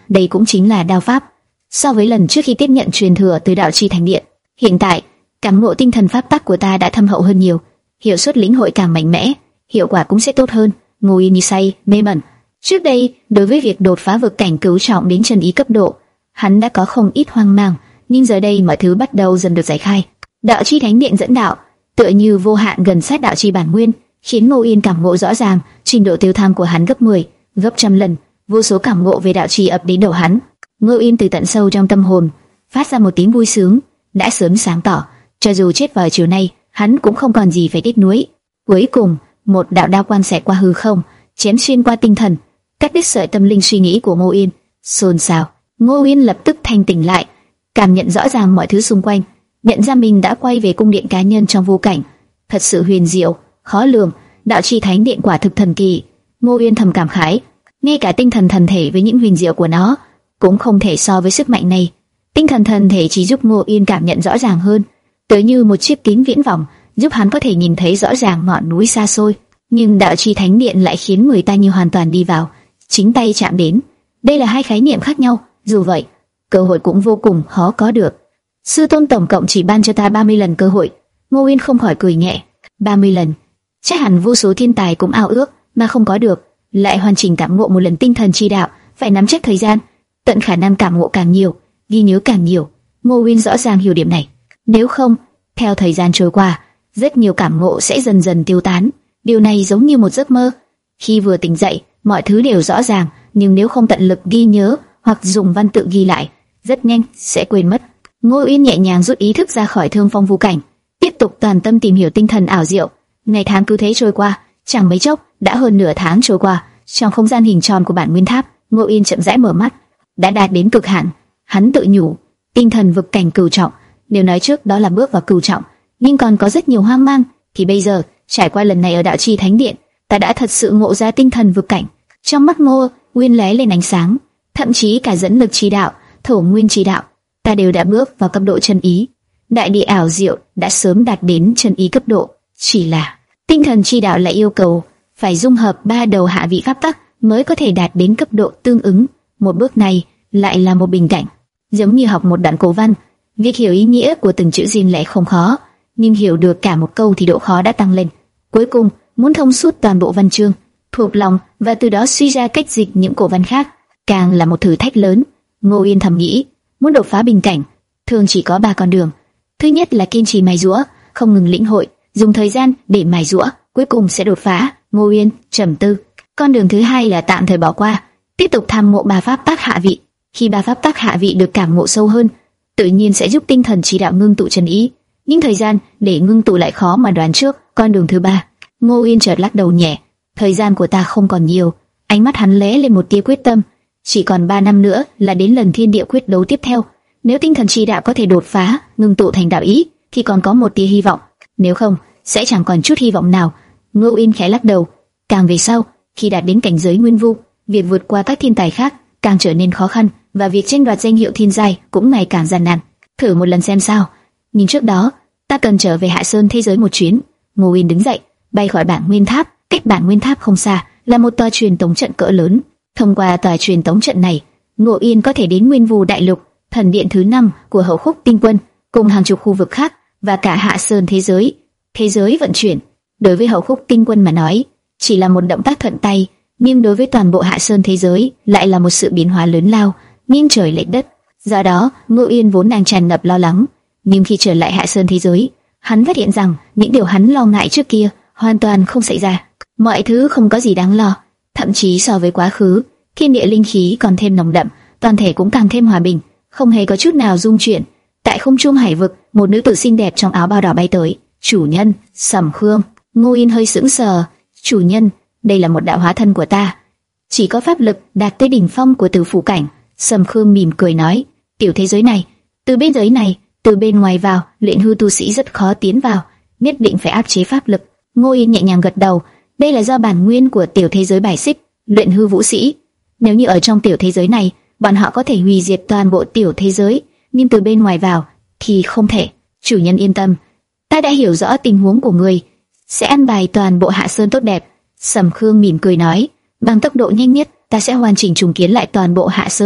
đây cũng chính là đao pháp. So với lần trước khi tiếp nhận truyền thừa từ đạo chi thánh điện, hiện tại cảm ngộ tinh thần pháp tắc của ta đã thâm hậu hơn nhiều, hiệu suất lĩnh hội càng mạnh mẽ, hiệu quả cũng sẽ tốt hơn. Ngô Yên như say mê mẩn. Trước đây, đối với việc đột phá vực cảnh cửu trọng đến chân ý cấp độ, hắn đã có không ít hoang mang, nhưng giờ đây mọi thứ bắt đầu dần được giải khai. Đạo chi thánh điện dẫn đạo, tựa như vô hạn gần sát đạo chi bản nguyên, khiến Ngô Yên cảm ngộ rõ ràng, trình độ tiêu tham của hắn gấp mười, gấp trăm lần, vô số cảm ngộ về đạo chi ập đến đầu hắn. Ngô Yên từ tận sâu trong tâm hồn phát ra một tiếng vui sướng, đã sớm sáng tỏ, cho dù chết vào chiều nay, hắn cũng không còn gì phải tiếc nuối. Cuối cùng, một đạo đao quang xẹt qua hư không, chém xuyên qua tinh thần, cắt đứt sợi tâm linh suy nghĩ của Ngô Yên. Xôn xao, Ngô Yên lập tức thanh tỉnh lại, cảm nhận rõ ràng mọi thứ xung quanh, nhận ra mình đã quay về cung điện cá nhân trong vô cảnh. Thật sự huyền diệu, khó lường, đạo chi thánh điện quả thực thần kỳ. Ngô Yên thầm cảm khái, ngay cả tinh thần thần thể với những huyền diệu của nó cũng không thể so với sức mạnh này. Tinh thần thần thể chỉ giúp Ngô Yên cảm nhận rõ ràng hơn, tựa như một chiếc kính viễn vọng, giúp hắn có thể nhìn thấy rõ ràng ngọn núi xa xôi. Nhưng đạo chi thánh điện lại khiến người ta như hoàn toàn đi vào, chính tay chạm đến. Đây là hai khái niệm khác nhau. Dù vậy, cơ hội cũng vô cùng khó có được. Sư tôn tổng cộng chỉ ban cho ta ba mươi lần cơ hội. Ngô Yên không khỏi cười nhẹ. ba mươi lần, chắc hẳn vô số thiên tài cũng ao ước mà không có được. Lại hoàn chỉnh cảm ngộ một lần tinh thần chi đạo, phải nắm chắc thời gian, tận khả năng cảm ngộ càng nhiều, ghi nhớ càng nhiều. Ngô Yên rõ ràng hiểu điểm này. Nếu không, theo thời gian trôi qua, rất nhiều cảm ngộ sẽ dần dần tiêu tán. Điều này giống như một giấc mơ. Khi vừa tỉnh dậy, mọi thứ đều rõ ràng, nhưng nếu không tận lực ghi nhớ hoặc dùng văn tự ghi lại, rất nhanh sẽ quên mất. Ngô Yên nhẹ nhàng rút ý thức ra khỏi thương phong vu cảnh, tiếp tục toàn tâm tìm hiểu tinh thần ảo diệu. Ngày tháng cứ thế trôi qua, chẳng mấy chốc đã hơn nửa tháng trôi qua. Trong không gian hình tròn của bản nguyên tháp, Ngô Yên chậm rãi mở mắt, đã đạt đến cực hạn. Hắn tự nhủ, tinh thần vực cảnh cửu trọng, nếu nói trước đó là bước vào cửu trọng, nhưng còn có rất nhiều hoang mang, thì bây giờ trải qua lần này ở đạo chi thánh điện, ta đã thật sự ngộ ra tinh thần vực cảnh. Trong mắt Ngô Nguyên lóe lên ánh sáng, thậm chí cả dẫn lực chi đạo, thổ nguyên chi đạo, ta đều đã bước vào cấp độ chân ý. Đại địa ảo diệu đã sớm đạt đến chân ý cấp độ, chỉ là tinh thần chi đạo lại yêu cầu phải dung hợp ba đầu hạ vị pháp tắc mới có thể đạt đến cấp độ tương ứng. Một bước này lại là một bình cảnh, giống như học một đoạn cổ văn, việc hiểu ý nghĩa của từng chữ riêng lẻ không khó, nhưng hiểu được cả một câu thì độ khó đã tăng lên. Cuối cùng, muốn thông suốt toàn bộ văn chương, thuộc lòng và từ đó suy ra cách dịch những cổ văn khác, càng là một thử thách lớn. Ngô Yên thầm nghĩ, muốn đột phá bình cảnh, thường chỉ có ba con đường. Thứ nhất là kiên trì mài giũa, không ngừng lĩnh hội, dùng thời gian để mài giũa, cuối cùng sẽ đột phá. Ngô Yên trầm tư. Con đường thứ hai là tạm thời bỏ qua, tiếp tục tham ngộ ba pháp tắc hạ vị. Khi ba pháp tắc hạ vị được cảm ngộ sâu hơn, tự nhiên sẽ giúp tinh thần chỉ đạo ngưng tụ chân ý. Nhưng thời gian để ngưng tụ lại khó mà đoán trước. Con đường thứ ba. Ngô Yên chợt lắc đầu nhẹ. Thời gian của ta không còn nhiều. Ánh mắt hắn lóe lên một tia quyết tâm. Chỉ còn ba năm nữa là đến lần thiên địa quyết đấu tiếp theo. Nếu tinh thần chi đạo có thể đột phá, ngưng tụ thành đạo ý, thì còn có một tia hy vọng. Nếu không, sẽ chẳng còn chút hy vọng nào. Ngô Yên khẽ lắc đầu. Càng về sau, khi đạt đến cảnh giới nguyên vu, việc vượt qua các thiên tài khác càng trở nên khó khăn, và việc tranh đoạt danh hiệu thiên giai cũng ngày càng gian nan. Thử một lần xem sao. Nhưng trước đó, ta cần trở về Hạ Sơn thế giới một chuyến. Ngô Yên đứng dậy, bay khỏi bản nguyên tháp. Cách bản nguyên tháp không xa là một tòa truyền tống trận cỡ lớn. Thông qua tòa truyền tống trận này, Ngô Yên có thể đến Nguyên Vu Đại Lục, thần điện thứ năm của Hậu Khúc Tinh Quân, cùng hàng chục khu vực khác và cả Hạ Sơn thế giới. Thế giới vận chuyển đối với Hậu Khúc Tinh Quân mà nói chỉ là một động tác thuận tay, nhưng đối với toàn bộ Hạ Sơn thế giới lại là một sự biến hóa lớn lao, nghiêng trời lệch đất. Do đó, Ngô Yên vốn đang tràn ngập lo lắng, nhưng khi trở lại Hạ Sơn thế giới, hắn phát hiện rằng những điều hắn lo ngại trước kia hoàn toàn không xảy ra. Mọi thứ không có gì đáng lo, thậm chí so với quá khứ, thiên địa linh khí còn thêm nồng đậm, toàn thể cũng càng thêm hòa bình, không hề có chút nào rung chuyển. Tại không trung hải vực, một nữ tử xinh đẹp trong áo bào đỏ bay tới. Chủ nhân, Sầm Khương. Ngô Yên hơi sững sờ. Chủ nhân, đây là một đạo hóa thân của ta, chỉ có pháp lực đạt tới đỉnh phong của tử phủ cảnh. Sầm Khương mỉm cười nói, tiểu thế giới này, từ bên giới này, từ bên ngoài vào, luyện hư tu sĩ rất khó tiến vào, nhất định phải áp chế pháp lực. Ngô Yên nhẹ nhàng gật đầu, đây là do bản nguyên của tiểu thế giới bài xích, luyện hư vũ sĩ. Nếu như ở trong tiểu thế giới này, bọn họ có thể hủy diệt toàn bộ tiểu thế giới, nhưng từ bên ngoài vào thì không thể. Chủ nhân yên tâm, ta đã hiểu rõ tình huống của người, sẽ an bài toàn bộ Hạ Sơn tốt đẹp. Sầm Khương mỉm cười nói, bằng tốc độ nhanh nhất, ta sẽ hoàn chỉnh trùng kiến lại toàn bộ Hạ Sơn,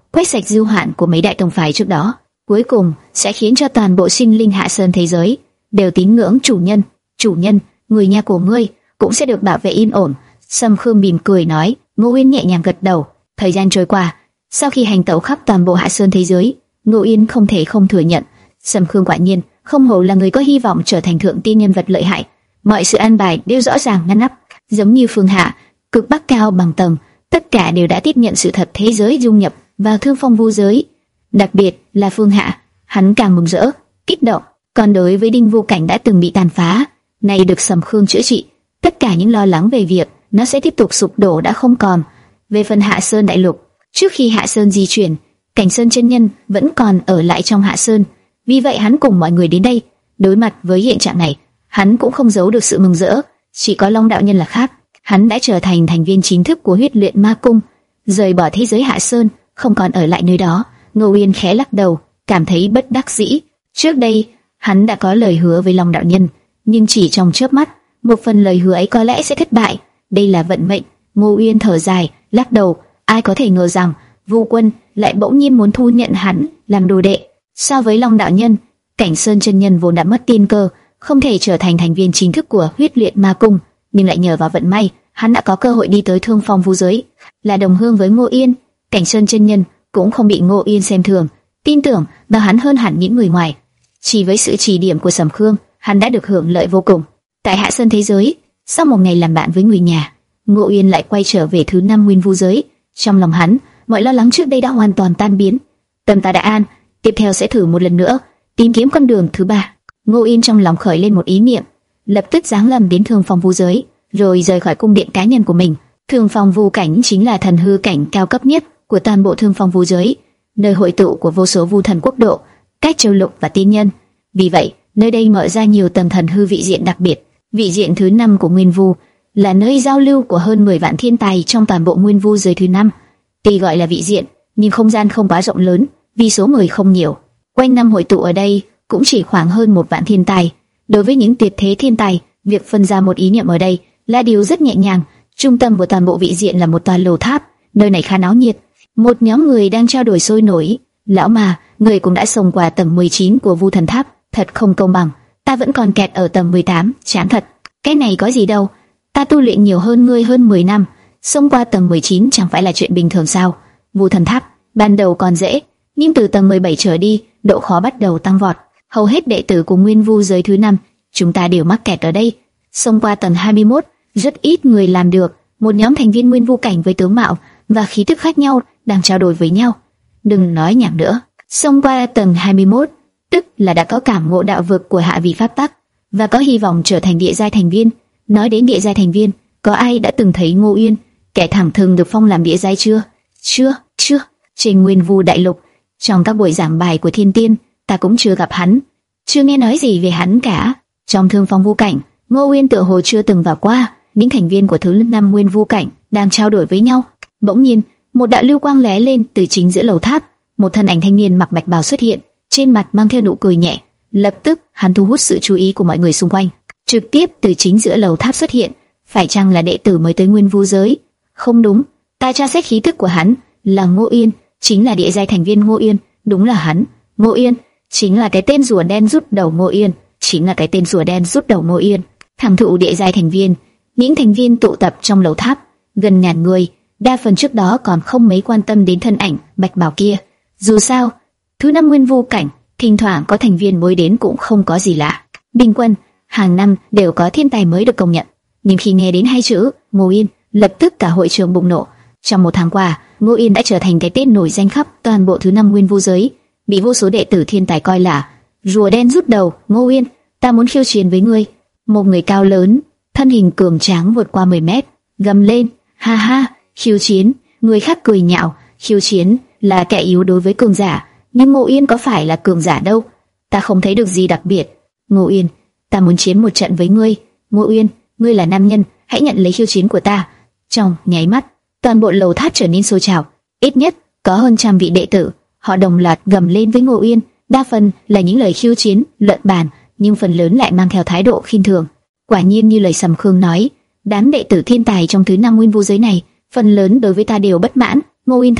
quét sạch dư hoạn của mấy đại tông phái trước đó, cuối cùng sẽ khiến cho toàn bộ sinh linh Hạ Sơn thế giới đều tín ngưỡng chủ nhân. Chủ nhân, người nhà của ngươi cũng sẽ được bảo vệ yên ổn. Sâm Khương mỉm cười nói. Ngô Uyên nhẹ nhàng gật đầu. Thời gian trôi qua, sau khi hành tẩu khắp toàn bộ Hạ Sơn thế giới, Ngô Uyên không thể không thừa nhận, Sâm Khương quả nhiên không hổ là người có hy vọng trở thành thượng tiên nhân vật lợi hại. Mọi sự an bài đều rõ ràng ngăn nắp, giống như phương hạ, cực bắc cao bằng tầng, tất cả đều đã tiếp nhận sự thật thế giới dung nhập vào thương phong vu giới. Đặc biệt là phương hạ, hắn càng mừng rỡ, kích động. Còn đối với Đinh Vu Cảnh đã từng bị tàn phá, nay được Sâm Khương chữa trị, tất cả những lo lắng về việc nó sẽ tiếp tục sụp đổ đã không còn. Về phần Hạ Sơn đại lục, trước khi Hạ Sơn di chuyển, Cảnh Sơn chân nhân vẫn còn ở lại trong Hạ Sơn, vì vậy hắn cùng mọi người đến đây. Đối mặt với hiện trạng này, hắn cũng không giấu được sự mừng rỡ. Chỉ có Long đạo nhân là khác, hắn đã trở thành thành viên chính thức của Huyết Luyện Ma Cung, rời bỏ thế giới Hạ Sơn, không còn ở lại nơi đó. Ngô Uyên khẽ lắc đầu, cảm thấy bất đắc dĩ. Trước đây hắn đã có lời hứa với Long đạo nhân, nhưng chỉ trong chớp mắt, một phần lời hứa ấy có lẽ sẽ thất bại. Đây là vận mệnh. Ngô Uyên thở dài, lắc đầu. Ai có thể ngờ rằng Vu Quân lại bỗng nhiên muốn thu nhận hắn làm đồ đệ. So với Long đạo nhân, Cảnh Sơn chân nhân vốn đã mất tiên cơ, không thể trở thành thành viên chính thức của Huyết Luyện Ma Cung, nhưng lại nhờ vào vận may, hắn đã có cơ hội đi tới Thương Phong vu giới, là đồng hương với Ngô Uyên. Cảnh Sơn chân nhân cũng không bị Ngô Uyên xem thường, tin tưởng vào hắn hơn hẳn những người ngoài. Chỉ với sự chỉ điểm của Sầm Khương, hắn đã được hưởng lợi vô cùng. Tại Hạ Sơn thế giới, sau một ngày làm bạn với người nhà, Ngô Uyên lại quay trở về thứ năm nguyên vu giới. Trong lòng hắn, mọi lo lắng trước đây đã hoàn toàn tan biến. Tâm ta đã an, tiếp theo sẽ thử một lần nữa, tìm kiếm con đường thứ ba. Ngô Uyên trong lòng khởi lên một ý niệm, lập tức giáng lâm đến Thương Phong vu giới, rồi rời khỏi cung điện cá nhân của mình. Thương Phong vu cảnh chính là thần hư cảnh cao cấp nhất của toàn bộ Thương Phong vu giới, nơi hội tụ của vô số vu thần quốc độ, các châu lục và tiên nhân. Vì vậy, nơi đây mở ra nhiều tầng thần hư vị diện đặc biệt. Vị diện thứ năm của Nguyên Vu là nơi giao lưu của hơn mười vạn thiên tài trong toàn bộ Nguyên Vu giới thứ năm. Tuy gọi là vị diện, nhưng không gian không quá rộng lớn, vì số người không nhiều. Quanh năm hội tụ ở đây cũng chỉ khoảng hơn một vạn thiên tài. Đối với những tuyệt thế thiên tài, việc phân ra một ý niệm ở đây là điều rất nhẹ nhàng. Trung tâm của toàn bộ vị diện là một tòa lầu tháp, nơi này khá náo nhiệt. Một nhóm người đang trao đổi sôi nổi. Lão mà, người cũng đã xông qua tầng mười chín của Vu Thần Tháp, thật không công bằng. Ta vẫn còn kẹt ở tầng mười tám, chán thật. Cái này có gì đâu, ta tu luyện nhiều hơn ngươi hơn mười năm, xông qua tầng mười chín chẳng phải là chuyện bình thường sao? Vu Thần Tháp ban đầu còn dễ, nhưng từ tầng mười bảy trở đi, độ khó bắt đầu tăng vọt. Hầu hết đệ tử của Nguyên Vu giới thứ năm, chúng ta đều mắc kẹt ở đây. Xông qua tầng hai mươi mốt, rất ít người làm được. Một nhóm thành viên Nguyên Vu cảnh với tướng mạo và khí tức khác nhau đang trao đổi với nhau. Đừng nói nhảm nữa. Xông qua tầng hai mươi mốt, tức là đã có cảm ngộ đạo vực của hạ vị pháp tắc và có hy vọng trở thành địa giai thành viên. Nói đến địa giai thành viên, có ai đã từng thấy Ngô Uyên, kẻ thẳng thừng được phong làm địa giai chưa? Chưa, chưa. Trên Nguyên Vu đại lục, trong các buổi giảng bài của thiên tiên, ta cũng chưa gặp hắn, chưa nghe nói gì về hắn cả. Trong Thương Phong vu cảnh, Ngô Uyên tựa hồ chưa từng vào qua. Những thành viên của thứ năm Nguyên Vu cảnh đang trao đổi với nhau. Bỗng nhiên, một đạo lưu quang lóe lên từ chính giữa lầu tháp. Một thân ảnh thanh niên mặc bạch bào xuất hiện, trên mặt mang theo nụ cười nhẹ. Lập tức, hắn thu hút sự chú ý của mọi người xung quanh. Trực tiếp từ chính giữa lầu tháp xuất hiện, phải chăng là đệ tử mới tới Nguyên Vu giới? Không đúng, ta tra xét khí tức của hắn là Ngô Uyên, chính là địa giai thành viên Ngô Uyên, đúng là hắn. Ngô Uyên chính là cái tên rùa đen rút đầu Ngô Uyên, chính là cái tên rùa đen rút đầu Ngô Uyên. Thẳng thụ địa giai thành viên, những thành viên tụ tập trong lầu tháp, gần ngàn người, đa phần trước đó còn không mấy quan tâm đến thân ảnh bạch bào kia. Dù sao, thứ năm Nguyên Vu cảnh, thỉnh thoảng có thành viên mới đến cũng không có gì lạ. Bình quân, hàng năm đều có thiên tài mới được công nhận. Nhưng khi nghe đến hai chữ Ngô Uyên, lập tức cả hội trường bùng nổ. Trong một tháng qua, Ngô Uyên đã trở thành cái tên nổi danh khắp toàn bộ thứ năm Nguyên Vu giới, bị vô số đệ tử thiên tài coi là rùa đen rút đầu. Ngô Uyên, ta muốn khiêu chiến với ngươi. Một người cao lớn, thân hình cường tráng vượt qua mười mét, gầm lên, ha ha, khiêu chiến. Người khác cười nhạo, khiêu chiến là kẻ yếu đối với cường giả, nhưng Ngô Uyên có phải là cường giả đâu, ta không thấy được gì đặc biệt. Ngô Uyên, ta muốn chiến một trận với ngươi. Ngô Uyên, ngươi là nam nhân, hãy nhận lấy khiêu chiến của ta. Trong nháy mắt, toàn bộ lầu tháp trở nên sôi trào, ít nhất có hơn trăm vị đệ tử, họ đồng loạt gầm lên với Ngô Uyên, đa phần là những lời khiêu chiến, luận bàn, nhưng phần lớn lại mang theo thái độ khinh thường. Quả nhiên như lời Sầm Khương nói, đám đệ tử thiên tài trong thứ năm Nguyên Vu giới này, phần lớn đối với ta đều bất mãn. Ngô Uyên thầm nghĩ,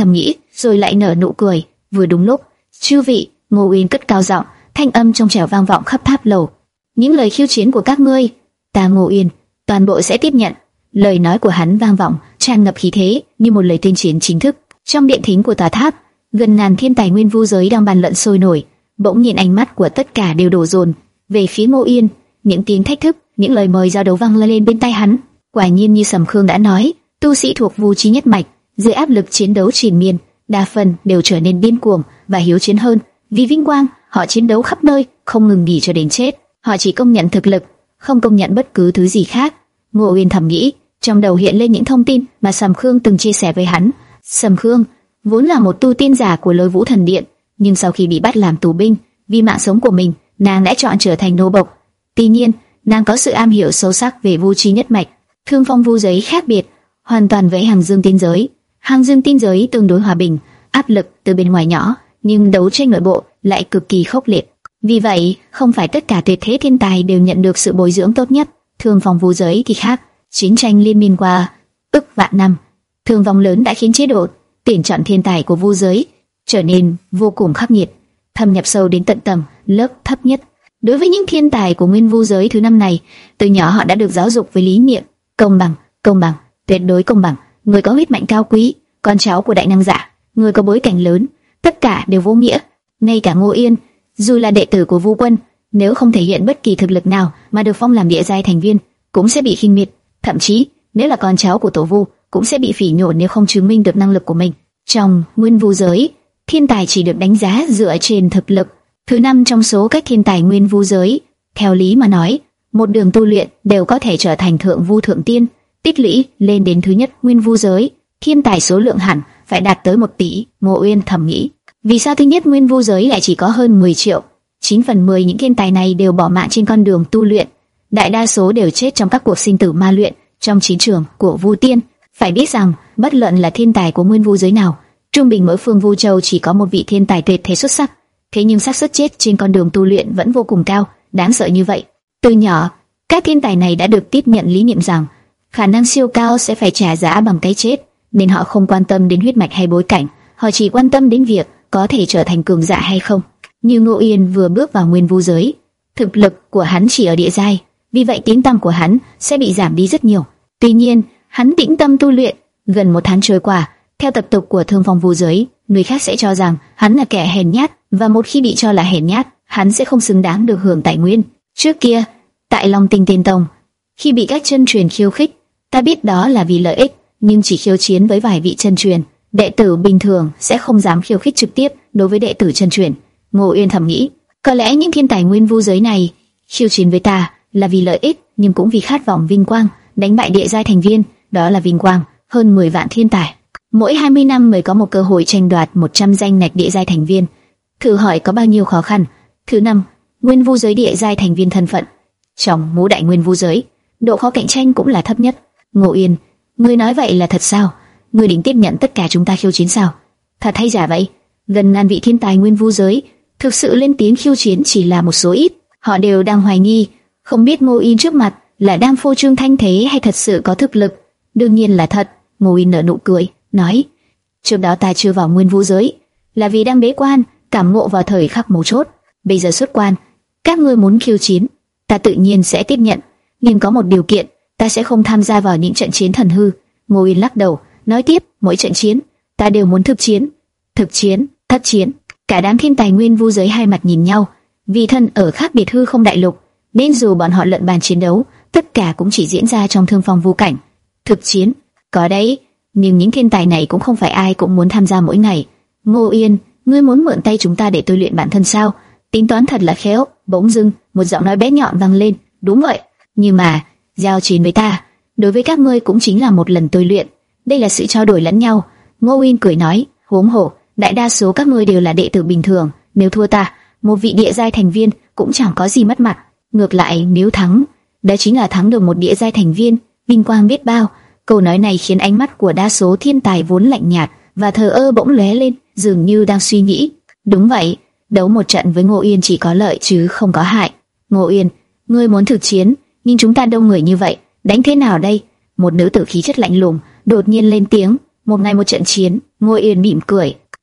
rồi lại nở nụ cười. Vừa đúng lúc, chư vị, Ngô Uyên cất cao giọng, thanh âm trong trẻo vang vọng khắp tháp lầu. Những lời khiêu chiến của các ngươi, ta Ngô Uyên toàn bộ sẽ tiếp nhận. Lời nói của hắn vang vọng, tràn ngập khí thế như một lời tuyên chiến chính thức. Trong điện thính của tòa tháp, gần ngàn thiên tài nguyên vu giới đang bàn luận sôi nổi. Bỗng nhiên ánh mắt của tất cả đều đổ dồn về phía Ngô Uyên. Những tiếng thách thức, những lời mời giao đấu vang lên bên tai hắn. Quả nhiên như Sầm Khương đã nói, tu sĩ thuộc vu chi nhất mạch dưới áp lực chiến đấu triền miên, đa phần đều trở nên điên cuồng và hiếu chiến hơn. Vì vinh quang, họ chiến đấu khắp nơi, không ngừng nghỉ cho đến chết. Họ chỉ công nhận thực lực, không công nhận bất cứ thứ gì khác. Ngô Uyên thầm nghĩ, trong đầu hiện lên những thông tin mà Sầm Khương từng chia sẻ với hắn. Sầm Khương vốn là một tu tiên giả của Lôi Vũ Thần Điện, nhưng sau khi bị bắt làm tù binh, vì mạng sống của mình, nàng đã chọn trở thành nô bộc. Tuy nhiên, nàng có sự am hiểu sâu sắc về vu chi nhất mạch. Thương phong vu giới khác biệt hoàn toàn với Hàng Dương tiên giới. Hàng Dương tiên giới tương đối hòa bình, áp lực từ bên ngoài nhỏ, nhưng đấu tranh nội bộ lại cực kỳ khốc liệt. Vì vậy, không phải tất cả tuyệt thế thiên tài đều nhận được sự bồi dưỡng tốt nhất. Thương phong vu giới thì khác. Chiến tranh liên miên qua ức vạn năm, thương vong lớn đã khiến chế độ tuyển chọn thiên tài của vu giới trở nên vô cùng khắc nghiệt, thâm nhập sâu đến tận tầng lớp thấp nhất. Đối với những thiên tài của nguyên vu giới thứ năm này, từ nhỏ họ đã được giáo dục với lý niệm công bằng, công bằng, tuyệt đối công bằng. Người có huyết mạch cao quý, con cháu của đại năng giả, người có bối cảnh lớn, tất cả đều vô nghĩa. Ngay cả Ngô Yên, dù là đệ tử của Vu Quân, nếu không thể hiện bất kỳ thực lực nào mà được phong làm địa giai thành viên, cũng sẽ bị khinh miệt. Thậm chí, nếu là con cháu của tổ Vu, cũng sẽ bị phỉ nhổ nếu không chứng minh được năng lực của mình. Trong nguyên vu giới, thiên tài chỉ được đánh giá dựa trên thực lực. Thứ năm trong số các thiên tài nguyên vu giới, theo lý mà nói, một đường tu luyện đều có thể trở thành thượng vu thượng tiên, tích lũy lên đến thứ nhất nguyên vu giới, thiên tài số lượng hẳn phải đạt tới một tỷ. Ngô Uyên thầm nghĩ, vì sao thứ nhất nguyên vu giới lại chỉ có hơn mười triệu? chín phần mười những thiên tài này đều bỏ mạng trên con đường tu luyện, đại đa số đều chết trong các cuộc sinh tử ma luyện trong chiến trường của Vu Tiên. Phải biết rằng, bất luận là thiên tài của nguyên vu giới nào, trung bình mỗi phương Vu Châu chỉ có một vị thiên tài tuyệt thế xuất sắc. Thế nhưng xác suất chết trên con đường tu luyện vẫn vô cùng cao, đáng sợ như vậy. Từ nhỏ, các thiên tài này đã được tiếp nhận lý niệm rằng khả năng siêu cao sẽ phải trả giá bằng cái chết, nên họ không quan tâm đến huyết mạch hay bối cảnh, họ chỉ quan tâm đến việc có thể trở thành cường giả hay không. Như Ngô Yên vừa bước vào nguyên vu giới, thực lực của hắn chỉ ở địa giai, vì vậy tiếng tăm của hắn sẽ bị giảm đi rất nhiều. Tuy nhiên, hắn tĩnh tâm tu luyện, gần một tháng trôi qua, theo tập tục của thương phong vu giới, người khác sẽ cho rằng hắn là kẻ hèn nhát, và một khi bị cho là hèn nhát, hắn sẽ không xứng đáng được hưởng tài nguyên. Trước kia, tại Long Tinh Tiên Tông, khi bị các chân truyền khiêu khích, ta biết đó là vì lợi ích, nhưng chỉ khiêu chiến với vài vị chân truyền, đệ tử bình thường sẽ không dám khiêu khích trực tiếp đối với đệ tử chân truyền. Ngô Uyên thầm nghĩ, có lẽ những thiên tài nguyên vu giới này khiêu chiến với ta là vì lợi ích, nhưng cũng vì khát vọng vinh quang, đánh bại địa giai thành viên, đó là vinh quang hơn mười vạn thiên tài. Mỗi hai mươi năm mới có một cơ hội tranh đoạt một trăm danh ngạch địa giai thành viên. Thử hỏi có bao nhiêu khó khăn. Thứ năm, nguyên vu giới địa giai thành viên thân phận. Trong ngũ đại nguyên vu giới, độ khó cạnh tranh cũng là thấp nhất. Ngô Yên, ngươi nói vậy là thật sao? Ngươi định tiếp nhận tất cả chúng ta khiêu chiến sao? Thật hay giả vậy? Gần ngàn vị thiên tài nguyên vu giới thực sự lên tiếng khiêu chiến chỉ là một số ít. Họ đều đang hoài nghi, không biết Ngô Yên trước mặt là đang phô trương thanh thế hay thật sự có thực lực. Đương nhiên là thật. Ngô Yên nở nụ cười, nói: trước đó ta chưa vào nguyên vu giới là vì đang bế quan, cảm ngộ vào thời khắc mấu chốt. Bây giờ xuất quan, các ngươi muốn khiêu chiến, ta tự nhiên sẽ tiếp nhận, nhưng có một điều kiện, ta sẽ không tham gia vào những trận chiến thần hư. Ngô Yên lắc đầu, nói tiếp: mỗi trận chiến, ta đều muốn thực chiến. Thực chiến, thất chiến. Cả đám thiên tài nguyên vu giới hai mặt nhìn nhau, vì thân ở khác biệt hư không đại lục, nên dù bọn họ luận bàn chiến đấu, tất cả cũng chỉ diễn ra trong thương phong vu cảnh. Thực chiến, có đấy, nhưng những thiên tài này cũng không phải ai cũng muốn tham gia mỗi ngày. Ngô Yên, ngươi muốn mượn tay chúng ta để tôi luyện bản thân sao? Tính toán thật là khéo. Bỗng dưng, một giọng nói bé nhọn vang lên. Đúng vậy, nhưng mà giao chiến với ta, đối với các ngươi cũng chính là một lần tôi luyện. Đây là sự trao đổi lẫn nhau. Ngô Yên cười nói, huống hồ, đại đa số các ngươi đều là đệ tử bình thường, nếu thua ta, một vị địa giai thành viên cũng chẳng có gì mất mặt. Ngược lại, nếu thắng, đó chính là thắng được một địa giai thành viên, vinh quang biết bao. Câu nói này khiến ánh mắt của đa số thiên tài vốn lạnh nhạt và thờ ơ bỗng lóe lên, dường như đang suy nghĩ. Đúng vậy, đấu một trận với Ngô Yên chỉ có lợi chứ không có hại. Ngô Yên, ngươi muốn thực chiến, nhưng chúng ta đông người như vậy, đánh thế nào đây? Một nữ tử khí chất lạnh lùng đột nhiên lên tiếng. Một ngày một trận chiến. Ngô Yên mỉm cười,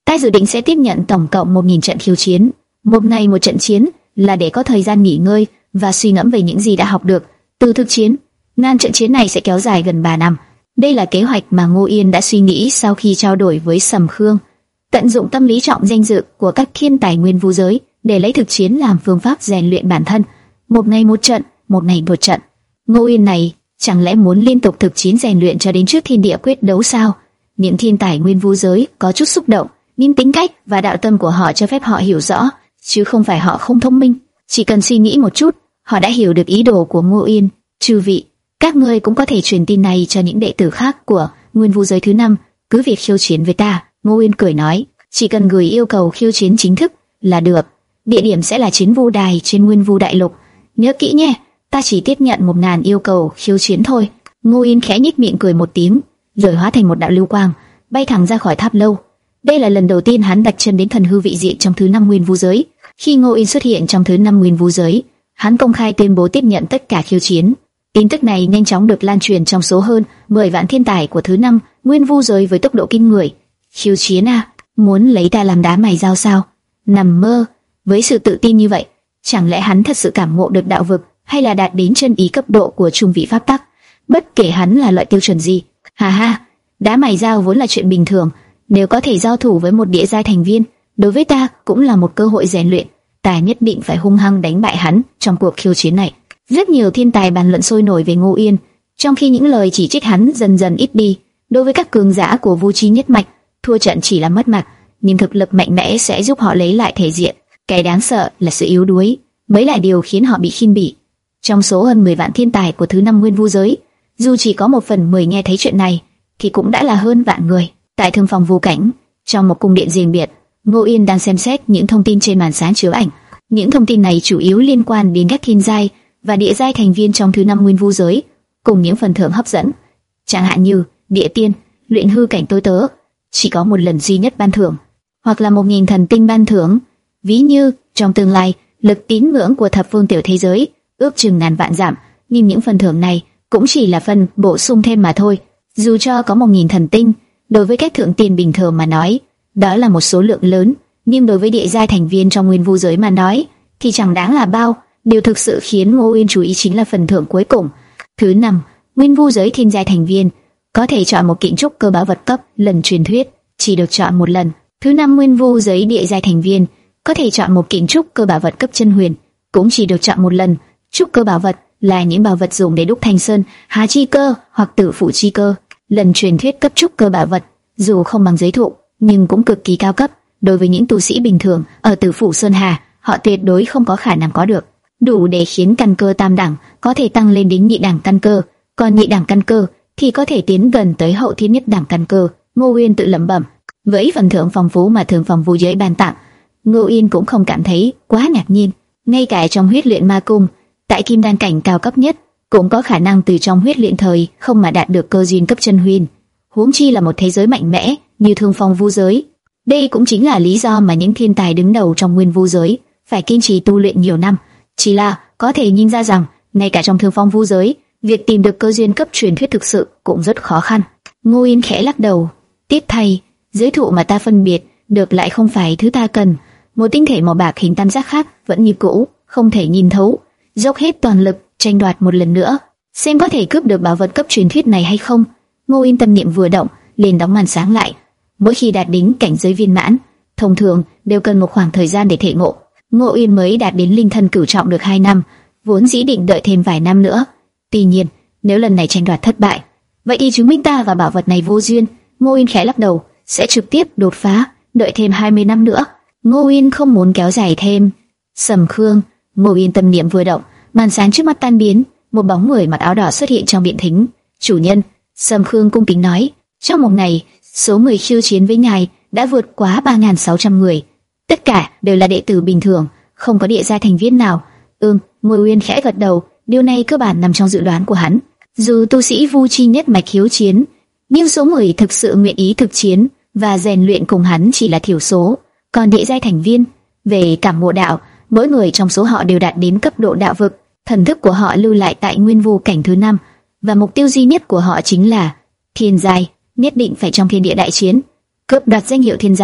Ta dự định sẽ tiếp nhận tổng cộng một nghìn trận khiêu chiến. Một ngày một trận chiến là để có thời gian nghỉ ngơi và suy ngẫm về những gì đã học được từ thực chiến. Ngàn trận chiến này sẽ kéo dài gần ba năm. Đây là kế hoạch mà Ngô Yên đã suy nghĩ sau khi trao đổi với Sầm Khương, tận dụng tâm lý trọng danh dự của các thiên tài nguyên vu giới để lấy thực chiến làm phương pháp rèn luyện bản thân. Một ngày một trận, một ngày một trận. Ngô Yên này chẳng lẽ muốn liên tục thực chiến rèn luyện cho đến trước thiên địa quyết đấu sao? Những thiên tài nguyên vu giới có chút xúc động, nhưng tính cách và đạo tâm của họ cho phép họ hiểu rõ, chứ không phải họ không thông minh. Chỉ cần suy nghĩ một chút, họ đã hiểu được ý đồ của Ngô Yên. Chư vị, các ngươi cũng có thể truyền tin này cho những đệ tử khác của Nguyên Vu giới thứ năm, cứ việc khiêu chiến với ta. Ngô Yên cười nói, chỉ cần gửi yêu cầu khiêu chiến chính thức là được. Địa điểm sẽ là chiến vu đài trên Nguyên Vu đại lục. Nhớ kỹ nhé, ta chỉ tiếp nhận một ngàn yêu cầu khiêu chiến thôi. Ngô Yên khẽ nhếch miệng cười một tiếng, rồi hóa thành một đạo lưu quang, bay thẳng ra khỏi tháp lâu. Đây là lần đầu tiên hắn đặt chân đến thần hư vị diện trong thứ năm Nguyên Vu giới. Khi Ngô Yên xuất hiện trong thứ năm Nguyên Vu giới, hắn công khai tuyên bố tiếp nhận tất cả khiêu chiến. Tin tức này nhanh chóng được lan truyền trong số hơn mười vạn thiên tài của thứ năm Nguyên Vu giới với tốc độ kinh người. Khiêu chiến à? Muốn lấy ta làm đá mài dao sao? Nằm mơ! Với sự tự tin như vậy, chẳng lẽ hắn thật sự cảm ngộ được đạo vực, hay là đạt đến chân ý cấp độ của trung vị pháp tắc? Bất kể hắn là loại tiêu chuẩn gì, hà ha, đá mài dao vốn là chuyện bình thường. Nếu có thể giao thủ với một địa giai thành viên, đối với ta cũng là một cơ hội rèn luyện. Ta nhất định phải hung hăng đánh bại hắn trong cuộc khiêu chiến này. Rất nhiều thiên tài bàn luận sôi nổi về Ngô Yên, trong khi những lời chỉ trích hắn dần dần ít đi. Đối với các cường giả của Vu Chi nhất mạch, thua trận chỉ là mất mặt, nhưng thực lực mạnh mẽ sẽ giúp họ lấy lại thể diện. Cái đáng sợ là sự yếu đuối mới là điều khiến họ bị khinh bỉ. Trong số hơn mười vạn thiên tài của thứ năm Nguyên Vu giới, dù chỉ có một phần mười nghe thấy chuyện này, thì cũng đã là hơn vạn người. Tại thương phòng vu cảnh, trong một cung điện riêng biệt, Ngô Yên đang xem xét những thông tin trên màn sáng chiếu ảnh. Những thông tin này chủ yếu liên quan đến các thiên giai và địa giai thành viên trong thứ năm Nguyên Vu giới, cùng những phần thưởng hấp dẫn, chẳng hạn như địa tiên, luyện hư cảnh tôi tớ, chỉ có một lần duy nhất ban thưởng, hoặc là một nghìn thần tinh ban thưởng. Ví như trong tương lai, lực tín ngưỡng của thập phương tiểu thế giới ước chừng ngàn vạn giảm, nhưng những phần thưởng này cũng chỉ là phần bổ sung thêm mà thôi. Dù cho có một nghìn thần tinh, đối với các thượng tiền bình thường mà nói, đó là một số lượng lớn, nhưng đối với địa giai thành viên trong Nguyên Vu giới mà nói, thì chẳng đáng là bao. Điều thực sự khiến Ngô Yên chú ý chính là phần thưởng cuối cùng. Thứ năm, Nguyên Vu giới thiên giai thành viên có thể chọn một kiện trúc cơ bảo vật cấp lần truyền thuyết, chỉ được chọn một lần. Thứ năm Nguyên Vu giới địa giai thành viên có thể chọn một kiện trúc cơ bảo vật cấp chân huyền, cũng chỉ được chọn một lần. Trúc cơ bảo vật là những bảo vật dùng để đúc thanh sơn, hà chi cơ hoặc tử phủ chi cơ. Lần truyền thuyết cấp trúc cơ bảo vật, dù không bằng giới thụ, nhưng cũng cực kỳ cao cấp. Đối với những tu sĩ bình thường ở tử phủ sơn hà, họ tuyệt đối không có khả năng có được. Đủ để khiến căn cơ tam đẳng có thể tăng lên đến nhị đẳng căn cơ, còn nhị đẳng căn cơ thì có thể tiến gần tới hậu thiên nhất đẳng căn cơ. Ngô Yên tự lẩm bẩm. Với phần thưởng phong phú mà thường phòng vu giới ban tặng, Ngô Yên cũng không cảm thấy quá ngạc nhiên. Ngay cả trong huyết luyện ma cung, tại kim đan cảnh cao cấp nhất, cũng có khả năng từ trong huyết luyện thời không mà đạt được cơ duyên cấp chân huyền. Huống chi là một thế giới mạnh mẽ như thương phong vu giới. Đây cũng chính là lý do mà những thiên tài đứng đầu trong Nguyên Vu giới phải kiên trì tu luyện nhiều năm. Chỉ là có thể nhìn ra rằng, ngay cả trong thương phong vu giới, việc tìm được cơ duyên cấp truyền thuyết thực sự cũng rất khó khăn. Ngô Yên khẽ lắc đầu, tiếc thay, giới thụ mà ta phân biệt được lại không phải thứ ta cần. Một tinh thể màu bạc hình tam giác khác vẫn như cũ, không thể nhìn thấu. Dốc hết toàn lực tranh đoạt một lần nữa, xem có thể cướp được bảo vật cấp truyền thuyết này hay không. Ngô Yên tâm niệm vừa động, liền đóng màn sáng lại. Mỗi khi đạt đến cảnh giới viên mãn, thông thường đều cần một khoảng thời gian để thể ngộ. Ngô Yên mới đạt đến linh thân cửu trọng được hai năm, vốn dĩ định đợi thêm vài năm nữa. Tuy nhiên, nếu lần này tranh đoạt thất bại, vậy thì chứng minh ta và bảo vật này vô duyên. Ngô Yên khẽ lắc đầu, sẽ trực tiếp đột phá, đợi thêm hai mươi năm nữa. Ngô Yên không muốn kéo dài thêm. Sầm Khương. Ngô Yên tâm niệm vừa động, màn sáng trước mắt tan biến, một bóng người mặc áo đỏ xuất hiện trong điện thính. Chủ nhân. Sầm Khương cung kính nói, trong một ngày, số người khiêu chiến với ngài đã vượt quá ba nghìn sáu trăm người. Tất cả đều là đệ tử bình thường, không có địa giai thành viên nào. Ừm, Ngô Uyên khẽ gật đầu, điều này cơ bản nằm trong dự đoán của hắn. Dù tu sĩ Vu Chi nhất mạch khiếu chiến, nhưng số người thực sự nguyện ý thực chiến và rèn luyện cùng hắn chỉ là thiểu số. Còn địa giai thành viên, về cảm ngộ đạo, mỗi người trong số họ đều đạt đến cấp độ đạo vực, thần thức của họ lưu lại tại Nguyên Vu cảnh thứ năm, và mục tiêu duy nhất của họ chính là thiên giai, nhất định phải trong thiên địa đại chiến, cướp đoạt danh hiệu thiên giai,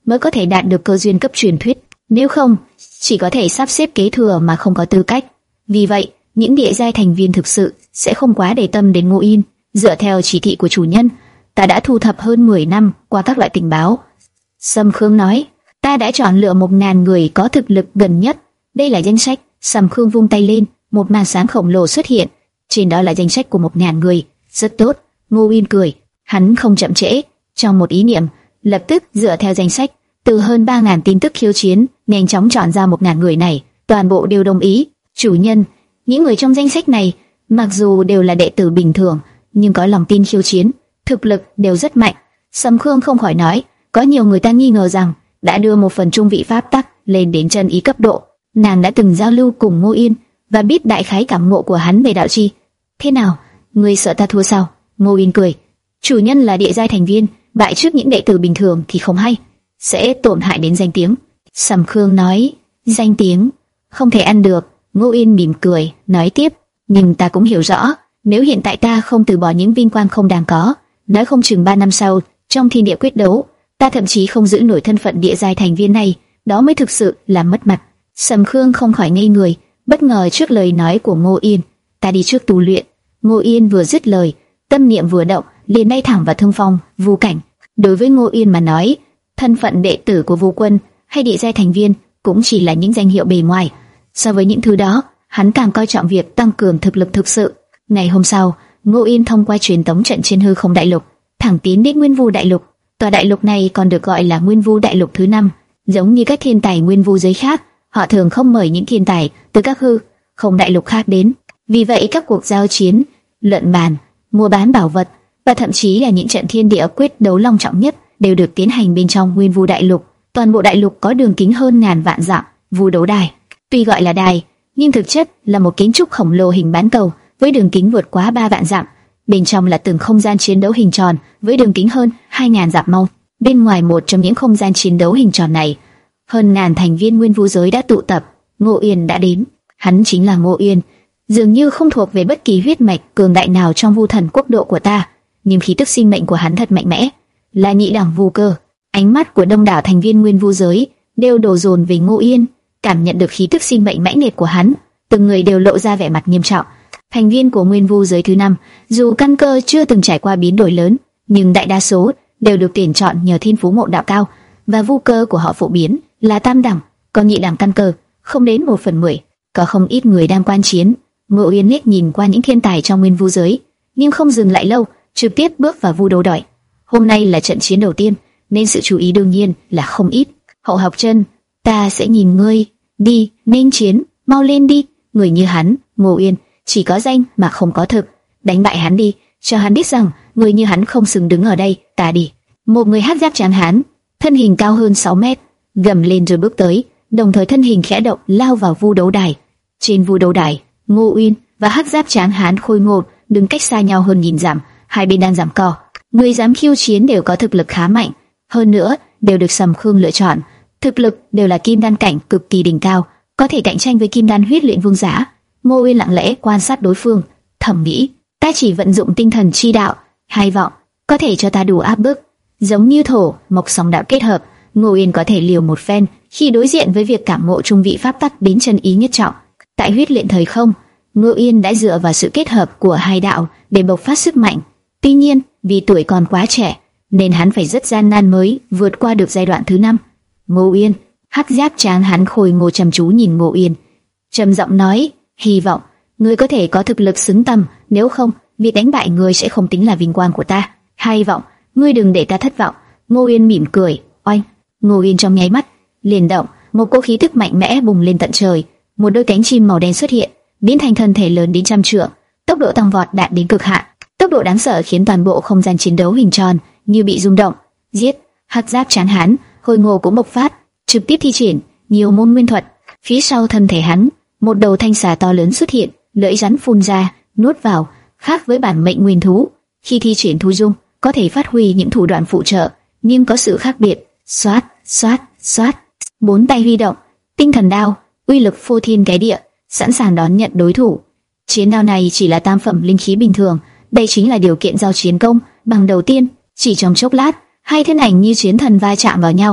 mới có thể đạt được cơ duyên cấp truyền thuyết, nếu không, chỉ có thể sắp xếp kế thừa mà không có tư cách. Vì vậy, những địa giai thành viên thực sự sẽ không quá để tâm đến Ngô Yên. Dựa theo chỉ thị của chủ nhân, ta đã thu thập hơn mười năm qua các loại tình báo. Sâm Khương nói, ta đã chọn lựa một ngàn người có thực lực gần nhất. Đây là danh sách. Sâm Khương vung tay lên, một màn sáng khổng lồ xuất hiện. Trên đó là danh sách của một ngàn người. Rất tốt. Ngô Yên cười. Hắn không chậm trễ. Trong một ý niệm, lập tức dựa theo danh sách, từ hơn ba ngàn tin tức khiêu chiến, nhanh chóng chọn ra một ngàn người này. Toàn bộ đều đồng ý. Chủ nhân, những người trong danh sách này, mặc dù đều là đệ tử bình thường, nhưng có lòng tin khiêu chiến, thực lực đều rất mạnh. Sâm Khương không khỏi nói, có nhiều người ta nghi ngờ rằng đã đưa một phần trung vị pháp tắc lên đến chân ý cấp độ. Nàng đã từng giao lưu cùng Ngô Yên và biết đại khái cảm ngộ của hắn về đạo chi. Thế nào, ngươi sợ ta thua sao? Ngô Yên cười. Chủ nhân là địa giai thành viên, bại trước những đệ tử bình thường thì không hay, sẽ tổn hại đến danh tiếng. Sâm Khương nói, danh tiếng không thể ăn được. Ngô Yên mỉm cười, nói tiếp, nhưng ta cũng hiểu rõ, nếu hiện tại ta không từ bỏ những vinh quang không đáng có, nói không chừng ba năm sau, trong thiên địa quyết đấu, ta thậm chí không giữ nổi thân phận địa giai thành viên này, đó mới thực sự là mất mặt. Sâm Khương không khỏi ngây người, bất ngờ trước lời nói của Ngô Yên. Ta đi trước tu luyện. Ngô Yên vừa dứt lời, tâm niệm vừa động, liền bay thẳng vào Thương Phong, Vu Cảnh. Đối với Ngô Yên mà nói, thân phận đệ tử của Vu Quân hay địa giai thành viên cũng chỉ là những danh hiệu bề ngoài. So với những thứ đó, hắn càng coi trọng việc tăng cường thực lực thực sự. Ngày hôm sau, Ngô Yên thông qua truyền tống trận trên hư không đại lục, thẳng tiến đến Nguyên Vu đại lục. Tòa đại lục này còn được gọi là Nguyên Vu đại lục thứ năm. Giống như các thiên tài Nguyên Vu giới khác, họ thường không mời những thiên tài từ các hư không đại lục khác đến. Vì vậy, các cuộc giao chiến, luận bàn, mua bán bảo vật và thậm chí là những trận thiên địa quyết đấu long trọng nhất đều được tiến hành bên trong Nguyên Vu đại lục. Toàn bộ đại lục có đường kính hơn ngàn vạn dặm. Vu đấu đài, tuy gọi là đài, nhưng thực chất là một kiến trúc khổng lồ hình bán cầu với đường kính vượt quá ba vạn dặm. Bên trong là từng không gian chiến đấu hình tròn với đường kính hơn hai ngàn dặm mâu. Bên ngoài một trong những không gian chiến đấu hình tròn này, hơn ngàn thành viên Nguyên Vu giới đã tụ tập. Ngô Yên đã đến. Hắn chính là Ngô Yên, dường như không thuộc về bất kỳ huyết mạch cường đại nào trong Vu thần quốc độ của ta, nhưng khí tức sinh mệnh của hắn thật mạnh mẽ, là nhị đẳng vu cơ. Ánh mắt của đông đảo thành viên Nguyên Vu giới đều đổ dồn về Ngô Yên. Cảm nhận được khí tức sinh mệnh mãnh liệt của hắn, từng người đều lộ ra vẻ mặt nghiêm trọng. Thành viên của Nguyên Vu giới thứ năm, dù căn cơ chưa từng trải qua biến đổi lớn, nhưng đại đa số đều được tuyển chọn nhờ thiên phú ngộ đạo cao, và vu cơ của họ phổ biến là tam đẳng, còn nhị đẳng căn cơ không đến một phần mười. Có không ít người đang quan chiến. Ngô Yên liếc nhìn qua những thiên tài trong Nguyên Vu giới, nhưng không dừng lại lâu, trực tiếp bước vào vu đấu đòi. Hôm nay là trận chiến đầu tiên, nên sự chú ý đương nhiên là không ít. Hậu Học Chân, ta sẽ nhìn ngươi. Đi, nên chiến, mau lên đi. Người như hắn, Ngô Yên, chỉ có danh mà không có thực. Đánh bại hắn đi, cho hắn biết rằng người như hắn không xứng đứng ở đây. Ta đi. Một người hắc giáp trắng hán, thân hình cao hơn sáu mét, gầm lên rồi bước tới, đồng thời thân hình khẽ động lao vào vu đấu đài. Trên vu đấu đài, Ngô Yên và hắc giáp trắng hán khôi ngô đứng cách xa nhau hơn nghìn dặm, hai bên đang giằng co. Người dám khiêu chiến đều có thực lực khá mạnh, hơn nữa đều được Sâm Khương lựa chọn. Thực lực đều là kim đan cảnh cực kỳ đỉnh cao, có thể cạnh tranh với kim đan huyết luyện vương giả. Ngô Yên lặng lẽ quan sát đối phương, thầm nghĩ, ta chỉ vận dụng tinh thần chi đạo, hai vọng, có thể cho ta đủ áp bức. Giống như thổ, mộc song đạo kết hợp, Ngô Yên có thể liều một phen khi đối diện với việc cảm ngộ trung vị pháp tắc đến chân ý nhất trọng. Tại huyết luyện thời không, Ngô Yên đã dựa vào sự kết hợp của hai đạo để bộc phát sức mạnh. Tuy nhiên, vì tuổi còn quá trẻ, nên hắn phải rất gian nan mới vượt qua được giai đoạn thứ năm. Ngô Yên, hắc giáp tráng hắn khôi ngô chăm chú nhìn Ngô Yên, trầm giọng nói, hy vọng ngươi có thể có thực lực xứng tầm, nếu không, việc đánh bại ngươi sẽ không tính là vinh quang của ta. Hy vọng ngươi đừng để ta thất vọng. Ngô Yên mỉm cười, oanh. Ngô Yên trong nháy mắt liền động, một cỗ khí tức mạnh mẽ bùng lên tận trời, một đôi cánh chim màu đen xuất hiện, biến thành thân thể lớn đến trăm trượng, tốc độ tăng vọt đạt đến cực hạn. Tốc độ đáng sợ khiến toàn bộ không gian chiến đấu hình tròn như bị rung động. Giết! Hắc giáp chán hán, khôi ngô cũng bộc phát, trực tiếp thi triển nhiều môn nguyên thuật. Phía sau thân thể hắn, một đầu thanh xà to lớn xuất hiện, lưỡi rắn phun ra, nuốt vào. Khác với bản mệnh nguyên thú, khi thi triển thu dung, có thể phát huy những thủ đoạn phụ trợ, nhưng có sự khác biệt. Xoát, xoát, xoát. Bốn tay huy động, tinh thần đao, uy lực phô thiên cái địa, sẵn sàng đón nhận đối thủ. Chiến đao này chỉ là tam phẩm linh khí bình thường, đây chính là điều kiện giao chiến công bằng đầu tiên. Chỉ trong chốc lát, hai thân ảnh như chiến thần va chạm vào nhau,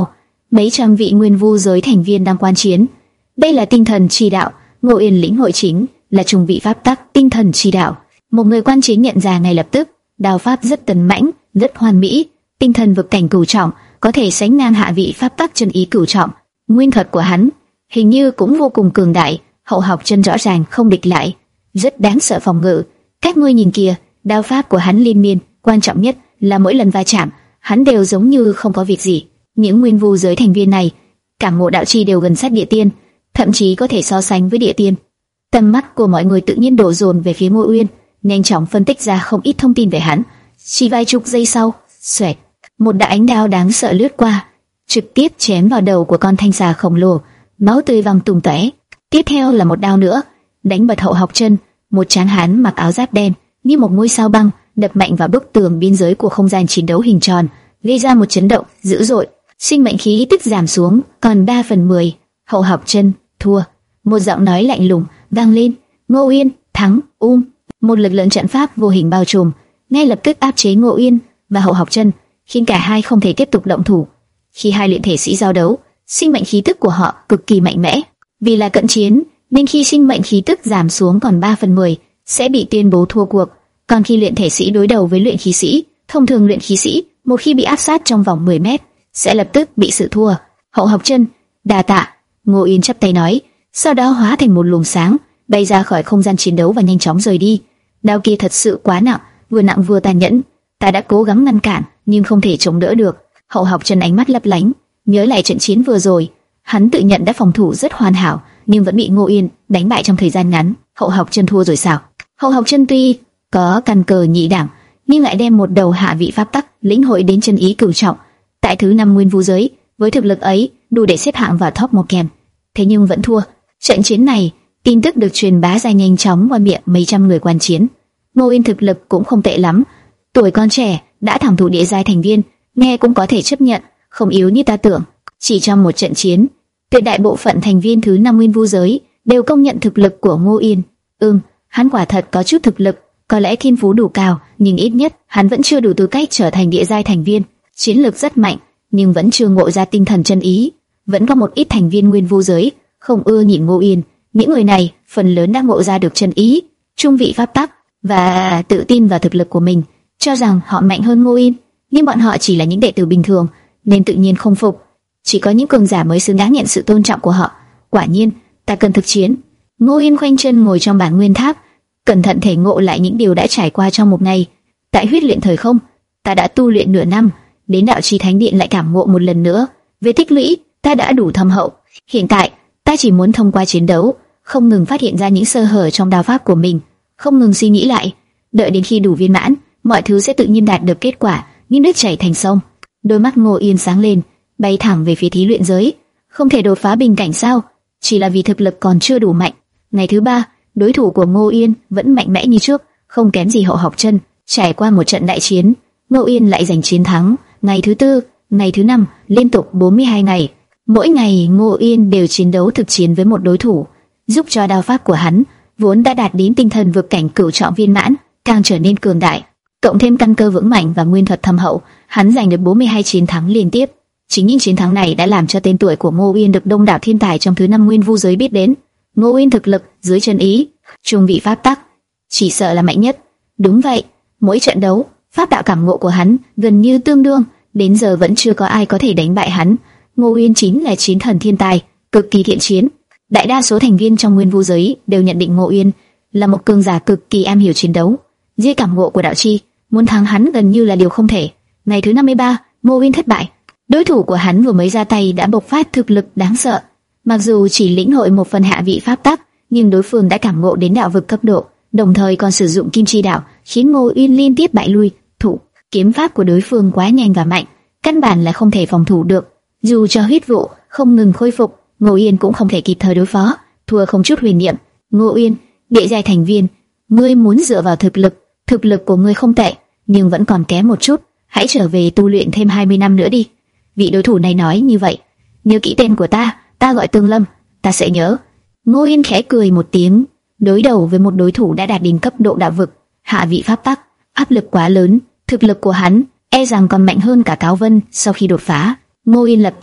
mấy trăm vị nguyên vu giới thành viên đang quan chiến. Đây là tinh thần chi đạo, Ngô Yên lĩnh hội chính là trùng vị pháp tắc tinh thần chi đạo. Một người quan chiến nhận ra ngay lập tức, đao pháp rất tấn mãnh, rất hoàn mỹ, tinh thần vực cảnh cửu trọng, có thể sánh ngang hạ vị pháp tắc chân ý cửu trọng. Nguyên thuật của hắn hình như cũng vô cùng cường đại, hậu học chân rõ ràng không địch lại, rất đáng sợ phòng ngự. Các ngươi nhìn kìa, đao pháp của hắn liên miên, quan trọng nhất là mỗi lần va chạm, hắn đều giống như không có việc gì. Những nguyên vu giới thành viên này, cảm ngộ đạo chi đều gần sát địa tiên, thậm chí có thể so sánh với địa tiên. Tầm mắt của mọi người tự nhiên đổ dồn về phía Ngô Uyên, nhanh chóng phân tích ra không ít thông tin về hắn. Chỉ vài chục giây sau, xoẹt, một đạo ánh đao đáng sợ lướt qua, trực tiếp chém vào đầu của con thanh xà khổng lồ, máu tươi văng tung tóe. Tiếp theo là một đao nữa, đánh bật hậu học chân, một tráng hán mặc áo giáp đen như một ngôi sao băng đập mạnh vào bức tường biên giới của không gian chiến đấu hình tròn, gây ra một chấn động dữ dội. Sinh mệnh khí tức giảm xuống còn ba phần mười. Hậu học chân thua. Một giọng nói lạnh lùng vang lên. Ngô Uyên thắng. Um. Một lực lượng trận pháp vô hình bao trùm, ngay lập tức áp chế Ngô Uyên và hậu học chân, khiến cả hai không thể tiếp tục động thủ. Khi hai luyện thể sĩ giao đấu, sinh mệnh khí tức của họ cực kỳ mạnh mẽ. Vì là cận chiến, nên khi sinh mệnh khí tức giảm xuống còn ba phần mười, sẽ bị tuyên bố thua cuộc. Còn khi luyện thể sĩ đối đầu với luyện khí sĩ, thông thường luyện khí sĩ một khi bị áp sát trong vòng mười mét, sẽ lập tức bị sự thua. Hậu học chân, đa tạ. Ngô Uyên chắp tay nói, sau đó hóa thành một luồng sáng, bay ra khỏi không gian chiến đấu và nhanh chóng rời đi. Đao kia thật sự quá nặng, vừa nặng vừa tàn nhẫn. Ta đã cố gắng ngăn cản, nhưng không thể chống đỡ được. Hậu học chân ánh mắt lấp lánh, nhớ lại trận chiến vừa rồi, hắn tự nhận đã phòng thủ rất hoàn hảo, nhưng vẫn bị Ngô Uyên đánh bại trong thời gian ngắn. Hậu học chân thua rồi sao? Hậu học chân tuy có căn cơ nhị đẳng, nhưng lại đem một đầu hạ vị pháp tắc lĩnh hội đến chân ý cửu trọng, tại thứ năm nguyên vu giới, với thực lực ấy đủ để xếp hạng vào top một kèm. Thế nhưng vẫn thua. Trận chiến này, tin tức được truyền bá ra nhanh chóng qua miệng mấy trăm người quan chiến. Ngô Uyên thực lực cũng không tệ lắm, tuổi còn trẻ đã thẳng thủ địa giai thành viên, nghe cũng có thể chấp nhận, không yếu như ta tưởng. Chỉ trong một trận chiến, tuyệt đại bộ phận thành viên thứ năm nguyên vu giới đều công nhận thực lực của Ngô Uyên. Ừm, hắn quả thật có chút thực lực, có lẽ thiên phú đủ cao, nhưng ít nhất hắn vẫn chưa đủ tư cách trở thành địa giai thành viên. Chiến lược rất mạnh, nhưng vẫn chưa ngộ ra tinh thần chân ý. Vẫn có một ít thành viên nguyên vu giới không ưa nhìn Ngô Uyên. Những người này phần lớn đã ngộ ra được chân ý, trung vị pháp tắc và tự tin vào thực lực của mình, cho rằng họ mạnh hơn Ngô Uyên. Nhưng bọn họ chỉ là những đệ tử bình thường, nên tự nhiên không phục. Chỉ có những cường giả mới xứng đáng nhận sự tôn trọng của họ. Quả nhiên, ta cần thực chiến. Ngô Uyên khoanh chân ngồi trong bản nguyên tháp, cẩn thận thể ngộ lại những điều đã trải qua trong một ngày. Tại huyết luyện thời không, ta đã tu luyện nửa năm, đến đạo chi thánh điện lại cảm ngộ một lần nữa. Về tích lũy, ta đã đủ thâm hậu. Hiện tại, ta chỉ muốn thông qua chiến đấu, không ngừng phát hiện ra những sơ hở trong đao pháp của mình, không ngừng suy nghĩ lại, đợi đến khi đủ viên mãn, mọi thứ sẽ tự nhiên đạt được kết quả, như nước chảy thành sông. Đôi mắt Ngô Uyên sáng lên, bay thẳng về phía thí luyện giới. Không thể đột phá bình cảnh sao? Chỉ là vì thực lực còn chưa đủ mạnh. Ngày thứ ba, đối thủ của Ngô Uyên vẫn mạnh mẽ như trước, không kém gì hậu học chân. Trải qua một trận đại chiến, Ngô Uyên lại giành chiến thắng. Ngày thứ tư, ngày thứ năm, liên tục bốn mươi hai ngày. Mỗi ngày Ngô Uyên đều chiến đấu thực chiến với một đối thủ, giúp cho đao pháp của hắn vốn đã đạt đến tinh thần vực cảnh cửu trọng viên mãn, càng trở nên cường đại. Cộng thêm căn cơ vững mạnh và nguyên thuật thâm hậu, hắn giành được bốn mươi hai chiến thắng liên tiếp. Chính những chiến thắng này đã làm cho tên tuổi của Ngô Uyên được đông đảo thiên tài trong thứ năm nguyên vu giới biết đến. Ngô Uyên thực lực dưới chân ý, trung vị pháp tắc, chỉ sợ là mạnh nhất. Đúng vậy, mỗi trận đấu, pháp đạo cảm ngộ của hắn gần như tương đương, đến giờ vẫn chưa có ai có thể đánh bại hắn. Ngô Uyên chính là chiến thần thiên tài, cực kỳ thiện chiến. Đại đa số thành viên trong nguyên vu giới đều nhận định Ngô Uyên là một cường giả cực kỳ am hiểu chiến đấu. Dưới cảm ngộ của đạo chi, muốn thắng hắn gần như là điều không thể. Ngày thứ năm mươi ba, Ngô Uyên thất bại. Đối thủ của hắn vừa mới ra tay đã bộc phát thực lực đáng sợ. Mặc dù chỉ lĩnh hội một phần hạ vị pháp tắc, nhưng đối phương đã cảm ngộ đến đạo vực cấp độ, đồng thời còn sử dụng kim chi đạo, khiến Ngô Uyên liên tiếp bại lui. Thủ kiếm pháp của đối phương quá nhanh và mạnh, căn bản là không thể phòng thủ được. Dù cho huyết vụ không ngừng khôi phục, Ngô Uyên cũng không thể kịp thời đối phó, thua không chút huyền niệm. Ngô Uyên, địa giai thành viên, ngươi muốn dựa vào thực lực, thực lực của ngươi không tệ, nhưng vẫn còn kém một chút, hãy trở về tu luyện thêm hai mươi năm nữa đi. Vị đối thủ này nói như vậy. Nhớ kỹ tên của ta, ta gọi Tương Lâm, ta sẽ nhớ. Ngô Uyên khẽ cười một tiếng, đối đầu với một đối thủ đã đạt đến cấp độ đạo vực, hạ vị pháp tắc, áp lực quá lớn, thực lực của hắn e rằng còn mạnh hơn cả Cáo Vân sau khi đột phá. Ngô Uyên lập tức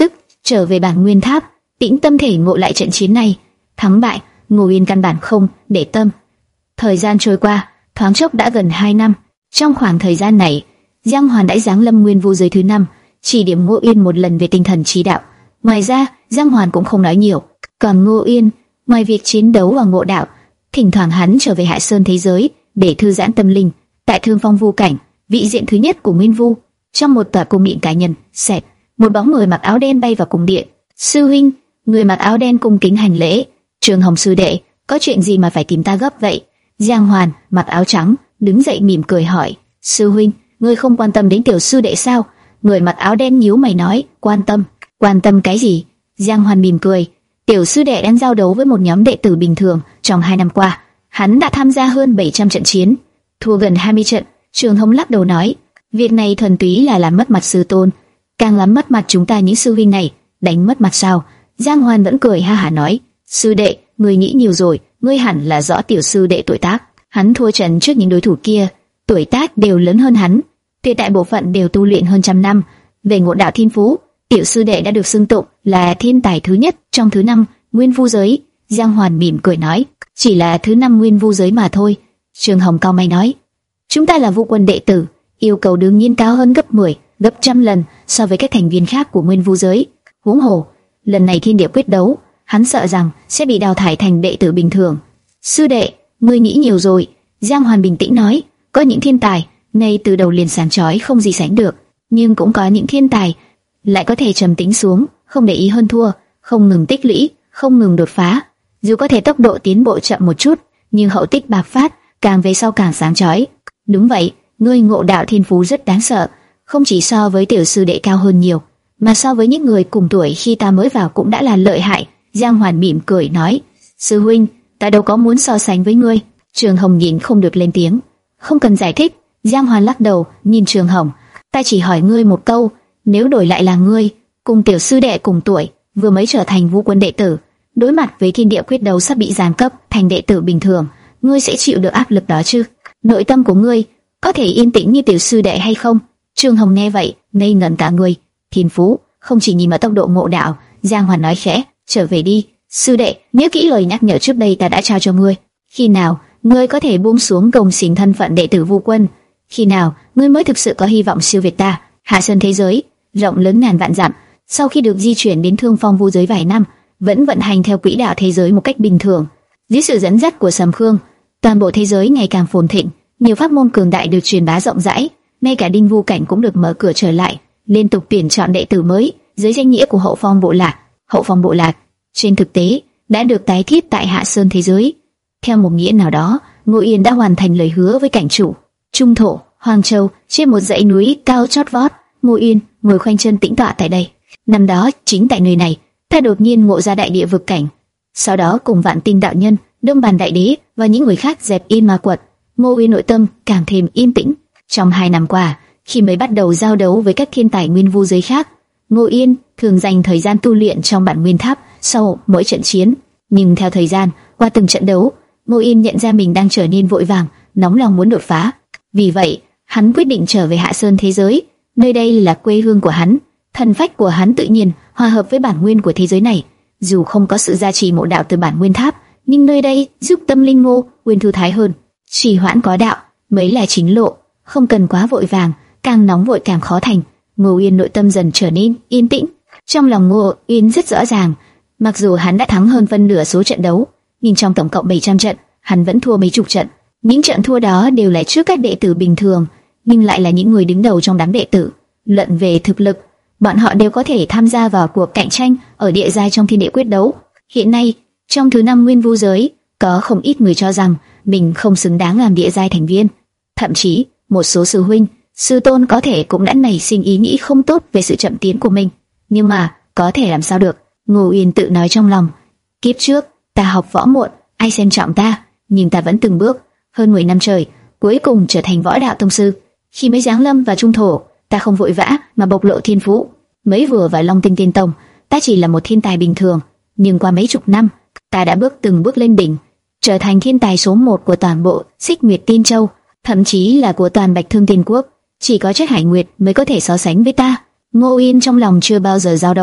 trở về bản nguyên tháp, tĩnh tâm thể ngộ lại trận chiến này. Thắng bại, Ngô Yên căn bản không để tâm. Thời gian trôi qua, thoáng chốc đã gần hai năm. Trong khoảng thời gian này, Giang Hoàn đã giáng lâm nguyên vu giới thứ năm, chỉ điểm Ngô Yên một lần về tinh thần trí đạo. Ngoài ra, Giang Hoàn cũng không nói nhiều. Còn Ngô Yên, ngoài việc chiến đấu và ngộ đạo, thỉnh thoảng hắn trở về Hạ Sơn thế giới để thư giãn tâm linh. Tại Thương Phong Vu cảnh, vị diện thứ nhất của Nguyên Vu, trong một tòa cung điện cá nhân, xẹt một bóng người mặc áo đen bay vào cung điện. Sư huynh, người mặc áo đen cung kính hành lễ. Trường Hồng sư đệ, có chuyện gì mà phải tìm ta gấp vậy? Giang Hoàn mặc áo trắng đứng dậy mỉm cười hỏi. Sư huynh, ngươi không quan tâm đến tiểu sư đệ sao? Người mặc áo đen nhíu mày nói. Quan tâm? Quan tâm cái gì? Giang Hoàn mỉm cười. Tiểu sư đệ đang giao đấu với một nhóm đệ tử bình thường. Trong hai năm qua, hắn đã tham gia hơn bảy trăm trận chiến, thua gần hai mươi trận. Trường Hồng lắc đầu nói, việc này thuần túy là làm mất mặt sư tôn, càng làm mất mặt chúng ta những sư huynh này. Đánh mất mặt sao? Giang Hoàn vẫn cười ha hả nói, sư đệ, ngươi nghĩ nhiều rồi, ngươi hẳn là rõ tiểu sư đệ tuổi tác. Hắn thua trận trước những đối thủ kia, tuổi tác đều lớn hơn hắn, tuyệt đại bộ phận đều tu luyện hơn trăm năm. Về ngộ đạo thiên phú, tiểu sư đệ đã được xưng tụng là thiên tài thứ nhất trong thứ năm nguyên vu giới. Giang Hoàn mỉm cười nói, chỉ là thứ năm nguyên vu giới mà thôi. Trường Hồng cao mày nói, chúng ta là vu quân đệ tử, yêu cầu đương nhiên cao hơn gấp mười, gấp trăm lần so với các thành viên khác của nguyên vu giới. Huống hồ, lần này thiên địa quyết đấu, hắn sợ rằng sẽ bị đào thải thành đệ tử bình thường. Sư đệ, ngươi nghĩ nhiều rồi. Giang Hoàn bình tĩnh nói, có những thiên tài ngay từ đầu liền sáng chói không gì sánh được, nhưng cũng có những thiên tài lại có thể trầm tĩnh xuống, không để ý hơn thua, không ngừng tích lũy, không ngừng đột phá. Dù có thể tốc độ tiến bộ chậm một chút, nhưng hậu tích bạc phát, càng về sau càng sáng chói. Đúng vậy, ngươi ngộ đạo thiên phú rất đáng sợ, không chỉ so với tiểu sư đệ cao hơn nhiều, mà so với những người cùng tuổi khi ta mới vào cũng đã là lợi hại. Giang Hoàn mỉm cười nói, sư huynh, ta đâu có muốn so sánh với ngươi. Trường Hồng nhìn không được lên tiếng, không cần giải thích. Giang Hoàn lắc đầu, nhìn Trường Hồng, ta chỉ hỏi ngươi một câu, nếu đổi lại là ngươi, cùng tiểu sư đệ cùng tuổi, vừa mới trở thành vu quân đệ tử, đối mặt với thiên địa quyết đấu sắp bị giáng cấp thành đệ tử bình thường, ngươi sẽ chịu được áp lực đó chứ? Nội tâm của ngươi có thể yên tĩnh như tiểu sư đệ hay không? Trường Hồng nghe vậy, ngây ngẩn cả người. Thiên phú không chỉ nhìn vào tốc độ ngộ đạo. Giang Hoàn nói khẽ, trở về đi, sư đệ, nhớ kỹ lời nhắc nhở trước đây ta đã trao cho ngươi. Khi nào ngươi có thể buông xuống gồng xiềng thân phận đệ tử vu quân? Khi nào ngươi mới thực sự có hy vọng siêu việt ta? Hạ Sơn thế giới rộng lớn ngàn vạn dặm, sau khi được di chuyển đến Thương Phong vu giới vài năm, vẫn vận hành theo quỹ đạo thế giới một cách bình thường. Dưới sự dẫn dắt của Sầm Khương, toàn bộ thế giới ngày càng phồn thịnh, nhiều pháp môn cường đại được truyền bá rộng rãi, ngay cả Đinh Vu cảnh cũng được mở cửa trở lại, liên tục tuyển chọn đệ tử mới dưới danh nghĩa của Hậu Phong bộ lạc. Hậu Phong bộ lạc trên thực tế đã được tái thiết tại Hạ Sơn thế giới. Theo một nghĩa nào đó, Ngô Yên đã hoàn thành lời hứa với cảnh chủ. Trung thổ Hoàng Châu, trên một dãy núi cao chót vót, Ngô Yên ngồi khoanh chân tĩnh tọa tại đây. Năm đó chính tại nơi này, ta đột nhiên ngộ ra đại địa vực cảnh, sau đó cùng Vạn Tinh đạo nhân, Đông Bàn đại đế và những người khác dẹp yên ma quật. Ngô Yên nội tâm càng thêm yên tĩnh. Trong hai năm qua, khi mới bắt đầu giao đấu với các thiên tài nguyên vu giới khác, Ngô Yên thường dành thời gian tu luyện trong bản nguyên tháp sau mỗi trận chiến. Nhưng theo thời gian, qua từng trận đấu, Ngô Yên nhận ra mình đang trở nên vội vàng, nóng lòng muốn đột phá. Vì vậy, hắn quyết định trở về Hạ Sơn thế giới. Nơi đây là quê hương của hắn, thần phách của hắn tự nhiên hòa hợp với bản nguyên của thế giới này. Dù không có sự gia trì mộ đạo từ bản nguyên tháp, nhưng nơi đây giúp tâm linh Ngô Uyên thư thái hơn. Trì hoãn có đạo mới là chính lộ, không cần quá vội vàng, càng nóng vội càng khó thành. Ngô Uyên nội tâm dần trở nên yên tĩnh. Trong lòng Ngô Uyên rất rõ ràng, mặc dù hắn đã thắng hơn phân nửa số trận đấu, nhưng trong tổng cộng bảy trăm trận, hắn vẫn thua mấy chục trận. Những trận thua đó đều là trước các đệ tử bình thường, nhưng lại là những người đứng đầu trong đám đệ tử. Luận về thực lực, bọn họ đều có thể tham gia vào cuộc cạnh tranh ở địa giai trong thiên địa quyết đấu. Hiện nay, trong thứ năm nguyên vu giới, có không ít người cho rằng mình không xứng đáng làm địa giai thành viên. Thậm chí, một số sư huynh, sư tôn có thể cũng đã nảy sinh ý nghĩ không tốt về sự chậm tiến của mình. Nhưng mà, có thể làm sao được? Ngô Uyên tự nói trong lòng. Kiếp trước, ta học võ muộn, ai xem trọng ta, nhưng ta vẫn từng bước, hơn mười năm trời, cuối cùng trở thành võ đạo tông sư. Khi mới giáng lâm vào trung thổ, ta không vội vã mà bộc lộ thiên phú. Mới vừa vào Long Tinh Tiên Tông, ta chỉ là một thiên tài bình thường, nhưng qua mấy chục năm, ta đã bước từng bước lên đỉnh, trở thành thiên tài số một của toàn bộ Xích Nguyệt Tiên Châu, thậm chí là của toàn Bạch Thương Tiên Quốc. Chỉ có Trách Hải Nguyệt mới có thể so sánh với ta. Ngô Uyên trong lòng chưa bao giờ dao động,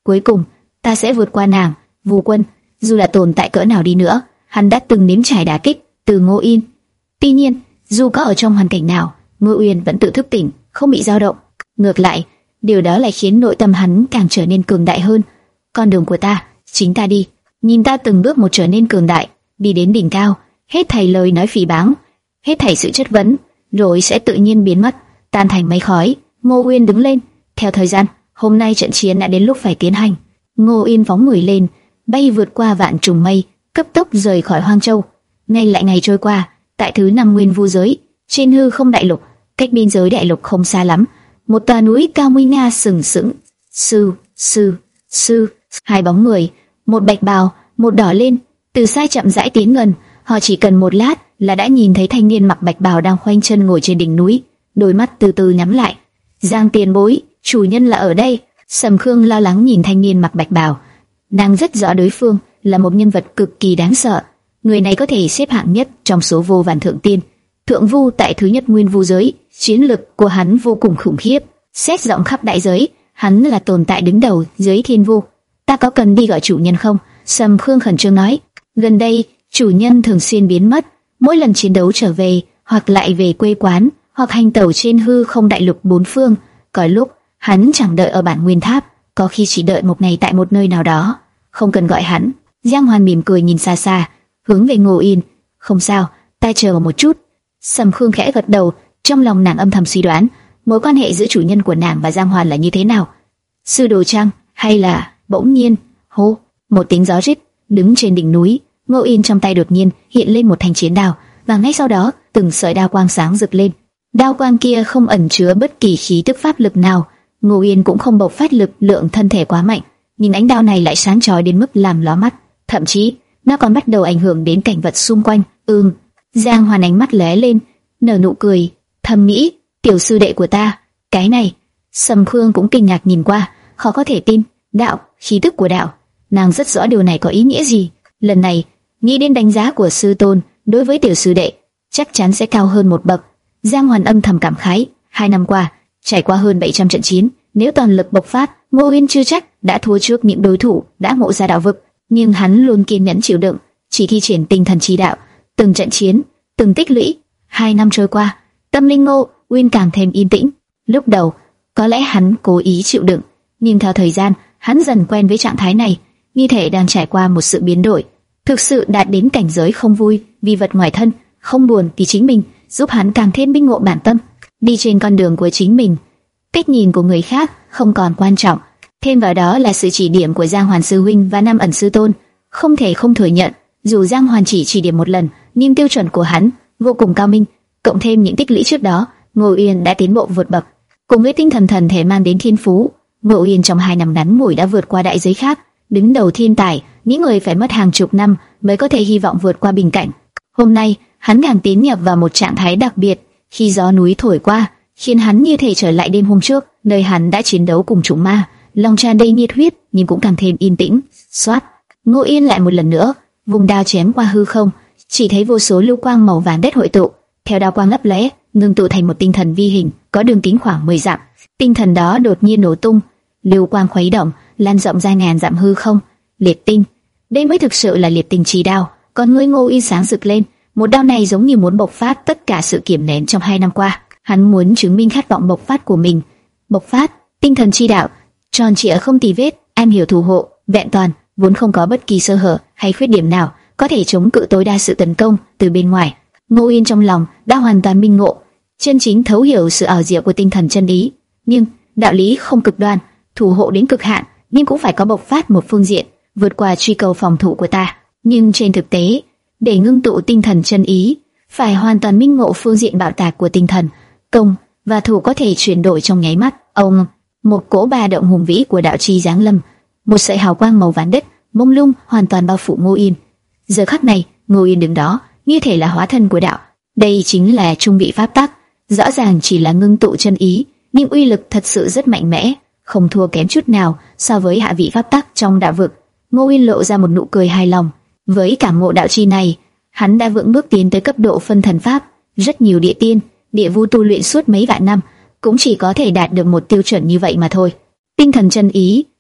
cuối cùng ta sẽ vượt qua nàng. Vu Quân, dù là tồn tại cỡ nào đi nữa, hắn đã từng nếm trải đả kích từ Ngô Yên. Tuy nhiên, dù có ở trong hoàn cảnh nào, Ngô Yên vẫn tự thức tỉnh, không bị dao động. Ngược lại, điều đó lại khiến nội tâm hắn càng trở nên cường đại hơn. Con đường của ta, chính ta đi. Nhìn ta từng bước một trở nên cường đại, đi đến đỉnh cao. Hết thảy lời nói phỉ báng, hết thảy sự chất vấn, rồi sẽ tự nhiên biến mất, tan thành mây khói. Ngô Uyên đứng lên. Theo thời gian, hôm nay trận chiến đã đến lúc phải tiến hành. Ngô Yên phóng người lên, bay vượt qua vạn trùng mây, cấp tốc rời khỏi Hoang Châu. Ngày lại ngày trôi qua, tại thứ năm nguyên vu giới, trên hư không đại lục, cách biên giới đại lục không xa lắm, một tòa núi cao nguy nga sừng sững. Sư, sư, sư, hai bóng người, một bạch bào, một đỏ lên, từ xa chậm rãi tiến gần. Họ chỉ cần một lát là đã nhìn thấy thanh niên mặc bạch bào đang khoanh chân ngồi trên đỉnh núi, đôi mắt từ từ nhắm lại. Giang tiền bối, chủ nhân là ở đây. Sầm Khương lo lắng nhìn thanh niên mặc bạch bào, nàng rất rõ đối phương là một nhân vật cực kỳ đáng sợ. Người này có thể xếp hạng nhất trong số vô vàn thượng tiên, thượng vu tại thứ nhất nguyên vu giới. Chiến lực của hắn vô cùng khủng khiếp, xét rộng khắp đại giới, hắn là tồn tại đứng đầu giới thiên vu. Ta có cần đi gọi chủ nhân không? Sầm Khương khẩn trương nói. Gần đây chủ nhân thường xuyên biến mất, mỗi lần chiến đấu trở về, hoặc lại về quê quán, hoặc hành tẩu trên hư không đại lục bốn phương. Có lúc hắn chẳng đợi ở bản nguyên tháp, có khi chỉ đợi một ngày tại một nơi nào đó. Không cần gọi hắn. Giang Hoan mỉm cười nhìn xa xa, hướng về Ngô Yên. Không sao, ta chờ một chút. Sầm Khương khẽ gật đầu, trong lòng nàng âm thầm suy đoán mối quan hệ giữa chủ nhân của nàng và Giang Hoan là như thế nào. Sư đồ chăng, hay là... Bỗng nhiên, hô, một tiếng gió rít. Đứng trên đỉnh núi, Ngô Yên trong tay đột nhiên hiện lên một thanh chiến đao, và ngay sau đó từng sợi đao quang sáng rực lên. Đao quang kia không ẩn chứa bất kỳ khí tức pháp lực nào. Ngô Yên cũng không bộc phát lực lượng thân thể quá mạnh, nhưng ánh đao này lại sáng chói đến mức làm lóa mắt, thậm chí nó còn bắt đầu ảnh hưởng đến cảnh vật xung quanh. Ừm, Giang Hoàn ánh mắt lóe lên, nở nụ cười, thầm nghĩ, tiểu sư đệ của ta, cái này. Sầm Khương cũng kinh ngạc nhìn qua, khó có thể tin, đạo, khí tức của đạo, nàng rất rõ điều này có ý nghĩa gì. Lần này, nghĩ đến đánh giá của sư tôn đối với tiểu sư đệ, chắc chắn sẽ cao hơn một bậc. Giang Hoàn âm thầm cảm khái, hai năm qua, trải qua hơn bảy trăm trận chiến, nếu toàn lực bộc phát, Ngô Uyên chưa chắc đã thua trước những đối thủ đã ngộ ra đạo vực, nhưng hắn luôn kiên nhẫn chịu đựng, chỉ thi triển tinh thần chi đạo, từng trận chiến, từng tích lũy. Hai năm trôi qua, tâm linh Ngô Uyên càng thêm yên tĩnh. Lúc đầu, có lẽ hắn cố ý chịu đựng, nhưng theo thời gian, hắn dần quen với trạng thái này, như thể đang trải qua một sự biến đổi, thực sự đạt đến cảnh giới không vui vì vật ngoài thân, không buồn vì chính mình, giúp hắn càng thêm minh ngộ bản tâm, đi trên con đường của chính mình. Cách nhìn của người khác không còn quan trọng, thêm vào đó là sự chỉ điểm của Giang Hoàn sư huynh và Nam Ẩn sư tôn. Không thể không thừa nhận, dù Giang Hoàn chỉ chỉ điểm một lần, nhưng tiêu chuẩn của hắn vô cùng cao minh, cộng thêm những tích lũy trước đó, Ngô Uyên đã tiến bộ vượt bậc. Cùng với tinh thần thần thể mang đến thiên phú, Ngô Uyên trong hai năm ngắn ngủi đã vượt qua đại giới khác, đứng đầu thiên tài. Những người phải mất hàng chục năm mới có thể hy vọng vượt qua bình cảnh. Hôm nay, hắn càng tiến nhập vào một trạng thái đặc biệt. Khi gió núi thổi qua, khiến hắn như thể trở lại đêm hôm trước, nơi hắn đã chiến đấu cùng chúng ma, lòng tràn đầy nhiệt huyết, nhưng cũng càng thêm yên tĩnh. Xoát, Ngô Yên lại một lần nữa vùng đao chém qua hư không, chỉ thấy vô số lưu quang màu vàng đất hội tụ, theo đao quang lấp lóe, ngưng tụ thành một tinh thần vi hình, có đường kính khoảng mười dặm. Tinh thần đó đột nhiên nổ tung, lưu quang khuấy động, lan rộng ra ngàn dặm hư không. Liệt tinh, đây mới thực sự là liệt tinh chi đao. Còn người Ngô Yên sáng rực lên, một đao này giống như muốn bộc phát tất cả sự kiềm nén trong hai năm qua. Hắn muốn chứng minh khát vọng bộc phát của mình. Bộc phát, tinh thần chi đạo, tròn trịa không tì vết, am hiểu thủ hộ, vẹn toàn, vốn không có bất kỳ sơ hở hay khuyết điểm nào, có thể chống cự tối đa sự tấn công từ bên ngoài. Ngô Yên trong lòng đã hoàn toàn minh ngộ, chân chính thấu hiểu sự ảo diệu của tinh thần chân ý. Nhưng đạo lý không cực đoan, thủ hộ đến cực hạn, nhưng cũng phải có bộc phát một phương diện, vượt qua truy cầu phòng thủ của ta. Nhưng trên thực tế, để ngưng tụ tinh thần chân ý, phải hoàn toàn minh ngộ phương diện bạo tạc của tinh thần, công và thủ có thể chuyển đổi trong nháy mắt. Ông, một cỗ ba động hùng vĩ của đạo chi giáng lâm, một sợi hào quang màu vàng đất mông lung hoàn toàn bao phủ Ngô Yên. Giờ khắc này, Ngô Yên đứng đó, như thể là hóa thân của đạo. Đây chính là trung vị pháp tắc, rõ ràng chỉ là ngưng tụ chân ý, nhưng uy lực thật sự rất mạnh mẽ, không thua kém chút nào so với hạ vị pháp tắc trong đạo vực. Ngô Yên lộ ra một nụ cười hài lòng. Với cảm ngộ đạo chi này, hắn đã vững bước tiến tới cấp độ phân thần pháp. Rất nhiều địa tiên, địa vu tu luyện suốt mấy vạn năm cũng chỉ có thể đạt được một tiêu chuẩn như vậy mà thôi. Tinh thần chân ý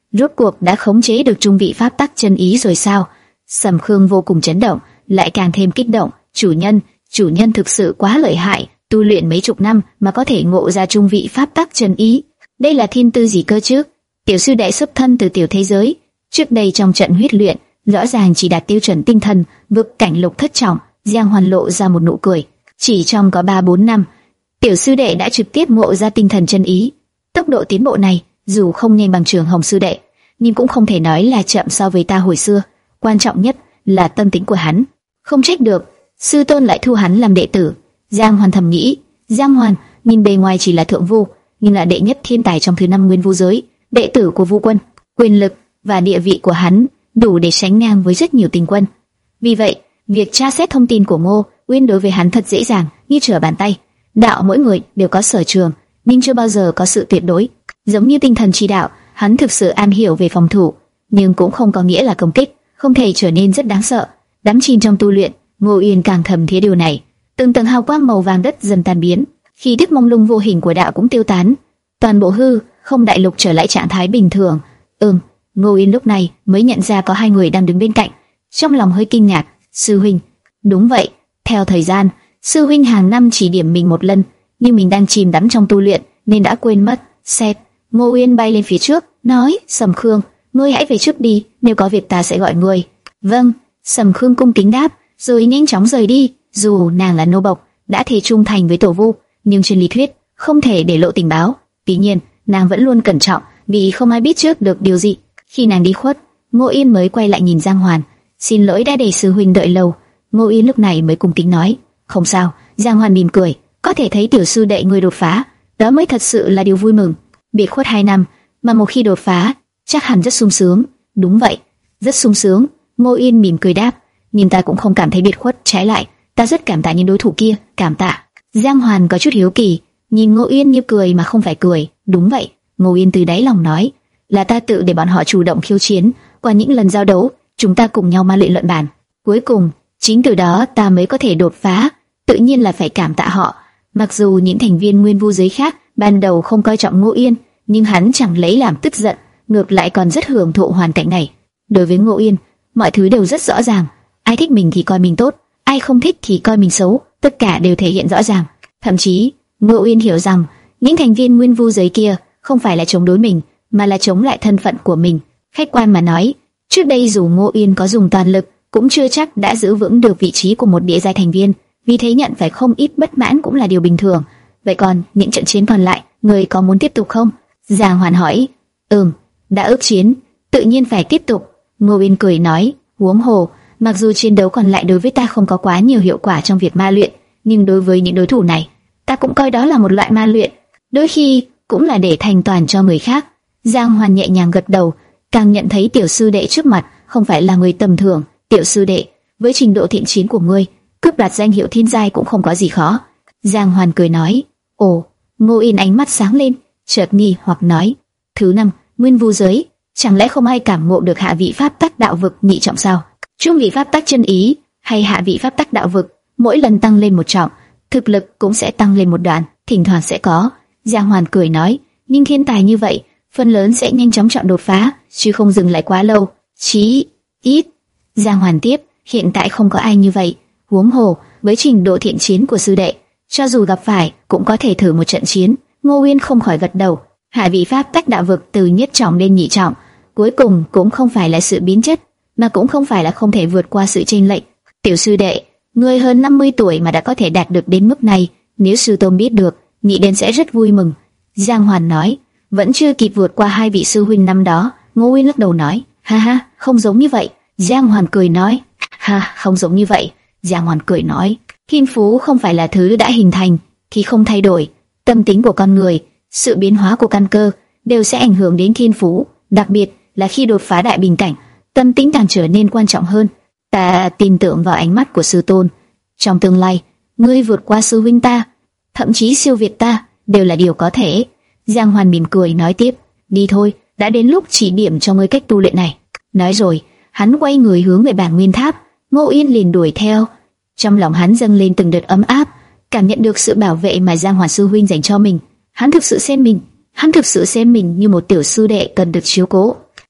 rốt cuộc đã khống chế được trung vị pháp tắc chân ý rồi sao? Sầm Khương vô cùng chấn động, lại càng thêm kích động. Chủ nhân, chủ nhân thực sự quá lợi hại, tu luyện mấy chục năm mà có thể ngộ ra trung vị pháp tắc chân ý. Đây là thiên tư gì cơ chứ? Tiểu sư đệ xuất thân từ tiểu thế giới, trước đây trong trận huyết luyện, rõ ràng chỉ đạt tiêu chuẩn tinh thần, vực cảnh lục thất trọng. Giang Hoàn lộ ra một nụ cười. Chỉ trong có ba bốn năm, tiểu sư đệ đã trực tiếp ngộ ra tinh thần chân ý. Tốc độ tiến bộ này, dù không nhanh bằng Trường Hồng sư đệ, nhưng cũng không thể nói là chậm so với ta hồi xưa. Quan trọng nhất là tâm tính của hắn. Không trách được, sư tôn lại thu hắn làm đệ tử. Giang Hoàn thầm nghĩ, Giang Hoàn nhìn bề ngoài chỉ là thượng vu, nhưng là đệ nhất thiên tài trong thứ năm nguyên vu giới, đệ tử của Vu Quân. Quyền lực và địa vị của hắn đủ để sánh ngang với rất nhiều tinh quân. Vì vậy, việc tra xét thông tin của Ngô Uyên đối với hắn thật dễ dàng, như trở bàn tay. Đạo mỗi người đều có sở trường, nhưng chưa bao giờ có sự tuyệt đối. Giống như tinh thần chi đạo, hắn thực sự am hiểu về phòng thủ, nhưng cũng không có nghĩa là công kích, không thể trở nên rất đáng sợ. Đắm chìm trong tu luyện, Ngô Uyên càng thầm thía điều này. Từng tầng hào quang màu vàng đất dần tan biến, khí tức mông lung vô hình của đạo cũng tiêu tán, toàn bộ hư không đại lục trở lại trạng thái bình thường. Ừm, Ngô Uyên lúc này mới nhận ra có hai người đang đứng bên cạnh, trong lòng hơi kinh ngạc. Sư huynh, đúng vậy. Theo thời gian, sư huynh hàng năm chỉ điểm mình một lần, nhưng mình đang chìm đắm trong tu luyện nên đã quên mất. Xét. Ngô Uyên bay lên phía trước, nói: Sầm Khương, ngươi hãy về trước đi, nếu có việc ta sẽ gọi ngươi. Vâng. Sầm Khương cung kính đáp, rồi nhanh chóng rời đi. Dù nàng là nô bộc, đã thề trung thành với tổ vu, nhưng trên lý thuyết không thể để lộ tình báo. Tuy nhiên, nàng vẫn luôn cẩn trọng, vì không ai biết trước được điều gì. Khi nàng đi khuất, Ngô Uyên mới quay lại nhìn Giang Hoàn. Xin lỗi đã để sư huynh đợi lâu. Ngô Uyên lúc này mới cung kính nói, không sao. Giang Hoàn mỉm cười, có thể thấy tiểu sư đệ người đột phá, đó mới thật sự là điều vui mừng. Biệt khuất hai năm, mà một khi đột phá, chắc hẳn rất sung sướng. Đúng vậy, rất sung sướng. Ngô Uyên mỉm cười đáp, nhưng ta cũng không cảm thấy biệt khuất, trái lại, ta rất cảm tạ những đối thủ kia. Cảm tạ? Giang Hoàn có chút hiếu kỳ, nhìn Ngô Uyên như cười mà không phải cười. Đúng vậy, Ngô Uyên từ đáy lòng nói, là ta tự để bọn họ chủ động khiêu chiến. Qua những lần giao đấu, chúng ta cùng nhau ma luyện luận bàn, cuối cùng chính từ đó ta mới có thể đột phá. Tự nhiên là phải cảm tạ họ. Mặc dù những thành viên nguyên vu giới khác ban đầu không coi trọng Ngô Uyên, nhưng hắn chẳng lấy làm tức giận, ngược lại còn rất hưởng thụ hoàn cảnh này. Đối với Ngô Uyên, mọi thứ đều rất rõ ràng. Ai thích mình thì coi mình tốt, ai không thích thì coi mình xấu, tất cả đều thể hiện rõ ràng. Thậm chí, Ngô Uyên hiểu rằng những thành viên nguyên vu giới kia không phải là chống đối mình, mà là chống lại thân phận của mình. Khách quan mà nói, trước đây dù Ngô Uyên có dùng toàn lực, cũng chưa chắc đã giữ vững được vị trí của một địa giai thành viên, vì thế nhận phải không ít bất mãn cũng là điều bình thường. Vậy còn những trận chiến còn lại, người có muốn tiếp tục không? Giang Hoàn hỏi. Ừm, đã ước chiến, tự nhiên phải tiếp tục. Ngô Uyên cười nói, huống hồ, mặc dù chiến đấu còn lại đối với ta không có quá nhiều hiệu quả trong việc ma luyện, nhưng đối với những đối thủ này, ta cũng coi đó là một loại ma luyện, đôi khi cũng là để thành toàn cho người khác. Giang Hoàn nhẹ nhàng gật đầu, càng nhận thấy tiểu sư đệ trước mặt không phải là người tầm thường. Tiểu sư đệ, với trình độ thiện chiến của ngươi, cướp đoạt danh hiệu thiên giai cũng không có gì khó. Giang Hoàn cười nói. Ồ. Ngô Uyên ánh mắt sáng lên, chợt nghi hoặc nói, thứ năm nguyên vu giới, chẳng lẽ không ai cảm ngộ được hạ vị pháp tắc đạo vực nhị trọng sao? Trung vị pháp tắc chân ý hay hạ vị pháp tắc đạo vực, mỗi lần tăng lên một trọng, thực lực cũng sẽ tăng lên một đoạn, thỉnh thoảng sẽ có. Giang Hoàn cười nói, nhưng thiên tài như vậy, phần lớn sẽ nhanh chóng chọn đột phá, chứ không dừng lại quá lâu. Chí ít. Giang Hoàn tiếp, hiện tại không có ai như vậy. Huống hồ, với trình độ thiện chiến của sư đệ, cho dù gặp phải cũng có thể thử một trận chiến. Ngô Uyên không khỏi gật đầu. Hạ vị pháp tắc đạo vực từ nhất trọng lên nhị trọng, cuối cùng cũng không phải là sự biến chất, mà cũng không phải là không thể vượt qua sự chênh lệch. Tiểu sư đệ, ngươi hơn năm mươi tuổi mà đã có thể đạt được đến mức này, nếu sư tôn biết được, nghĩ đến sẽ rất vui mừng. Giang Hoàn nói, vẫn chưa kịp vượt qua hai vị sư huynh năm đó. Ngô Uyên lắc đầu nói, ha ha, không giống như vậy. Giang Hoàn cười nói, ha, không giống như vậy. Giang Hoàn cười nói, thiên phú không phải là thứ đã hình thành thì không thay đổi. Tâm tính của con người, sự biến hóa của căn cơ đều sẽ ảnh hưởng đến thiên phú, đặc biệt là khi đột phá đại bình cảnh, tâm tính càng trở nên quan trọng hơn. Ta tin tưởng vào ánh mắt của sư tôn. Trong tương lai, ngươi vượt qua sư huynh ta, thậm chí siêu việt ta, đều là điều có thể. Giang Hoàn mỉm cười nói tiếp, đi thôi, đã đến lúc chỉ điểm cho ngươi cách tu luyện này. Nói rồi, hắn quay người hướng về bản nguyên tháp. Ngô Uyên liền đuổi theo. Trong lòng hắn dâng lên từng đợt ấm áp, cảm nhận được sự bảo vệ mà Giang Hoàn sư huynh dành cho mình. Hắn thực sự xem mình, hắn thực sự xem mình như một tiểu sư đệ cần được chiếu cố.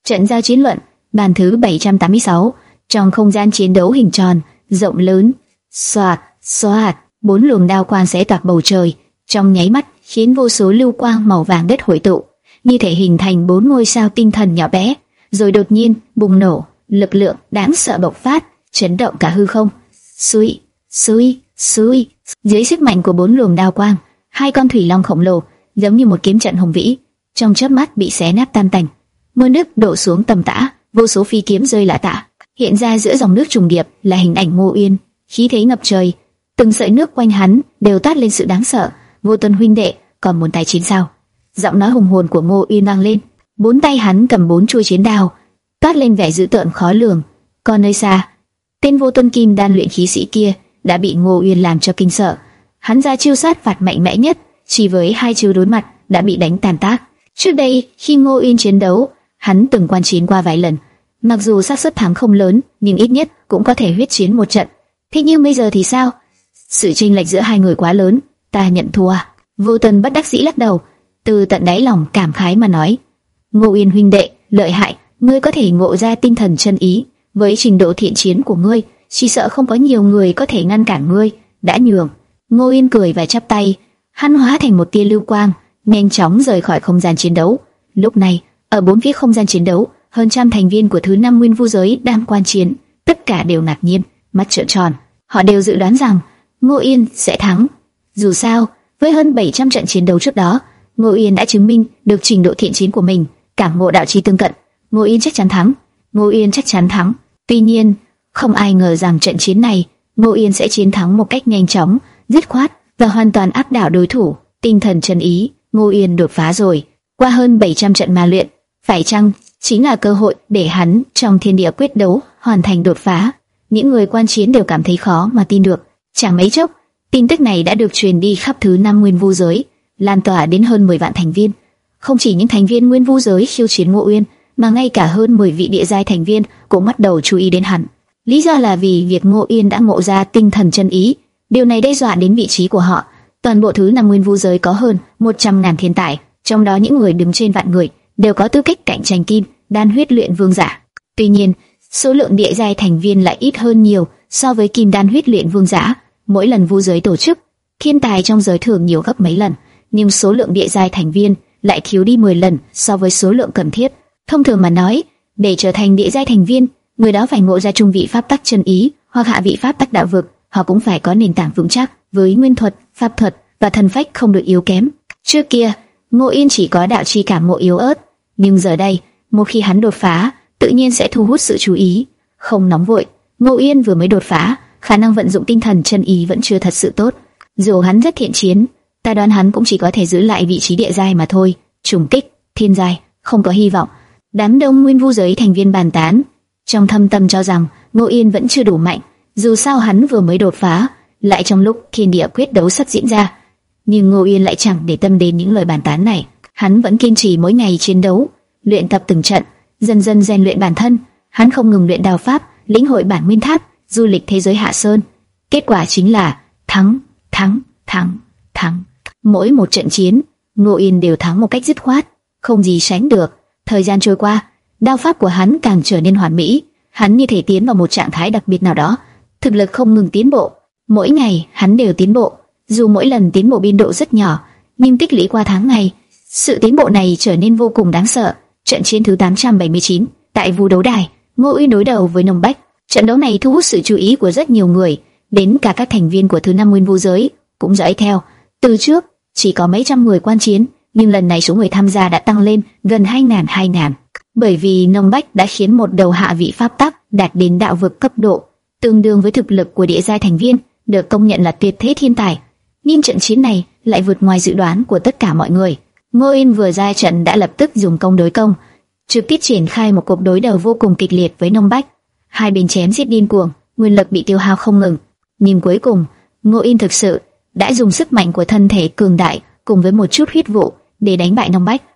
Trận giao chiến luận, bàn thứ bảy trăm tám mươi sáu. Trong không gian chiến đấu hình tròn, rộng lớn, xoạt, xoạt, bốn luồng đao quang xé toạc bầu trời, trong nháy mắt khiến vô số lưu quang màu vàng đất hội tụ, như thể hình thành bốn ngôi sao tinh thần nhỏ bé, rồi đột nhiên bùng nổ, lực lượng đáng sợ bộc phát, chấn động cả hư không. Xui, xui, xui. Dưới sức mạnh của bốn luồng đao quang, hai con thủy long khổng lồ giống như một kiếm trận hùng vĩ, trong chớp mắt bị xé nát tan tành. Mưa nước đổ xuống tầm tã, vô số phi kiếm rơi lả tả. Hiện ra giữa dòng nước trùng điệp là hình ảnh Ngô Uyên, khí thế ngập trời, từng sợi nước quanh hắn đều toát lên sự đáng sợ. Vô Tuần huynh đệ, còn muốn tái chiến sao? Giọng nói hùng hồn của Ngô Uyên vang lên. Bốn tay hắn cầm bốn chuôi chiến đao, toát lên vẻ dữ tợn khó lường. Còn nơi xa, tên Vô Tuần kim đan luyện khí sĩ kia đã bị Ngô Uyên làm cho kinh sợ. Hắn ra chiêu sát phạt mạnh mẽ nhất, chỉ với hai chiêu đối mặt đã bị đánh tàn tác. Trước đây khi Ngô Uyên chiến đấu, hắn từng quan chiến qua vài lần. Mặc dù xác suất thắng không lớn, nhưng ít nhất cũng có thể huyết chiến một trận. Thế nhưng bây giờ thì sao? Sự chênh lệch giữa hai người quá lớn, ta nhận thua. Vô Tuần bất đắc dĩ lắc đầu, từ tận đáy lòng cảm khái mà nói: Ngô Uyên huynh đệ, lợi hại, ngươi có thể ngộ ra tinh thần chân ý. Với trình độ thiện chiến của ngươi, chỉ sợ không có nhiều người có thể ngăn cản ngươi. Đã nhường. Ngô Uyên cười và chắp tay, hắn hóa thành một tia lưu quang, nhanh chóng rời khỏi không gian chiến đấu. Lúc này, ở bốn phía không gian chiến đấu, hơn trăm thành viên của thứ năm nguyên vu giới đang quan chiến, tất cả đều ngạc nhiên, mắt trợn tròn. Họ đều dự đoán rằng Ngô Uyên sẽ thắng. Dù sao, với hơn bảy trăm trận chiến đấu trước đó, Ngô Uyên đã chứng minh được trình độ thiện chiến của mình, cảm ngộ đạo chi tương cận. Ngô Uyên chắc chắn thắng. Ngô Uyên chắc chắn thắng. Tuy nhiên, không ai ngờ rằng trận chiến này, Ngô Uyên sẽ chiến thắng một cách nhanh chóng, dứt khoát và hoàn toàn áp đảo đối thủ. Tinh thần chân ý, Ngô Uyên đột phá rồi. Qua hơn bảy trăm trận ma luyện, phải chăng chính là cơ hội để hắn trong thiên địa quyết đấu hoàn thành đột phá? Những người quan chiến đều cảm thấy khó mà tin được. Chẳng mấy chốc, tin tức này đã được truyền đi khắp thứ năm nguyên vu giới, lan tỏa đến hơn mười vạn thành viên. Không chỉ những thành viên nguyên vu giới khiêu chiến Ngô Uyên, mà ngay cả hơn mười vị địa giai thành viên cũng bắt đầu chú ý đến hắn. Lý do là vì việc Ngô Uyên đã ngộ ra tinh thần chân ý, điều này đe dọa đến vị trí của họ. Toàn bộ thứ năm nguyên vu giới có hơn một trăm ngàn thiên tài, trong đó những người đứng trên vạn người đều có tư cách cạnh tranh kim đan huyết luyện vương giả. Tuy nhiên, số lượng địa giai thành viên lại ít hơn nhiều so với kim đan huyết luyện vương giả. Mỗi lần vu giới tổ chức, thiên tài trong giới thường nhiều gấp mấy lần, nhưng số lượng địa giai thành viên lại thiếu đi mười lần so với số lượng cần thiết. Thông thường mà nói, để trở thành địa giai thành viên, người đó phải ngộ ra trung vị pháp tắc chân ý hoặc hạ vị pháp tắc đạo vực. Họ cũng phải có nền tảng vững chắc với nguyên thuật, pháp thuật và thần phách không được yếu kém. Trước kia, Ngô Uyên chỉ có đạo chi cảm ngộ yếu ớt, nhưng giờ đây, một khi hắn đột phá, tự nhiên sẽ thu hút sự chú ý. Không nóng vội, Ngô Uyên vừa mới đột phá, khả năng vận dụng tinh thần chân ý vẫn chưa thật sự tốt. Dù hắn rất thiện chiến, ta đoán hắn cũng chỉ có thể giữ lại vị trí địa giai mà thôi. Trùng kích, thiên giai, không có hy vọng. Đám đông nguyên vu giới thành viên bàn tán, trong thâm tâm cho rằng Ngô Uyên vẫn chưa đủ mạnh. Dù sao hắn vừa mới đột phá, lại trong lúc thiên địa quyết đấu sắp diễn ra. Nhưng Ngô Uyên lại chẳng để tâm đến những lời bàn tán này. Hắn vẫn kiên trì mỗi ngày chiến đấu, luyện tập từng trận, dần dần rèn luyện bản thân. Hắn không ngừng luyện đao pháp, lĩnh hội bản nguyên tháp, du lịch thế giới hạ sơn. Kết quả chính là thắng, thắng, thắng, thắng. Mỗi một trận chiến, Ngô Uyên đều thắng một cách dứt khoát, không gì sánh được. Thời gian trôi qua, đao pháp của hắn càng trở nên hoàn mỹ. Hắn như thể tiến vào một trạng thái đặc biệt nào đó, thực lực không ngừng tiến bộ. Mỗi ngày hắn đều tiến bộ, dù mỗi lần tiến bộ biên độ rất nhỏ, nhưng tích lũy qua tháng ngày, sự tiến bộ này trở nên vô cùng đáng sợ. Trận chiến thứ tám trăm bảy mươi chín tại Vu Đấu Đài, Ngô Uyên đối đầu với Nông Bách. Trận đấu này thu hút sự chú ý của rất nhiều người, đến cả các thành viên của thứ năm nguyên vu giới cũng dõi theo. Từ trước chỉ có mấy trăm người quan chiến, nhưng lần này số người tham gia đã tăng lên gần hai ngàn hai ngàn, bởi vì Nông Bách đã khiến một đầu hạ vị pháp tắc đạt đến đạo vực cấp độ, tương đương với thực lực của địa giai thành viên, được công nhận là tuyệt thế thiên tài. Nhưng trận chiến này lại vượt ngoài dự đoán của tất cả mọi người. Ngô Uyên vừa ra trận đã lập tức dùng công đối công, trực tiếp triển khai một cuộc đối đầu vô cùng kịch liệt với Nông Bách. Hai bên chém giết điên cuồng, nguyên lực bị tiêu hao không ngừng. Nhưng cuối cùng, Ngô Uyên thực sự đã dùng sức mạnh của thân thể cường đại cùng với một chút huyết vụ để đánh bại Nông Bách.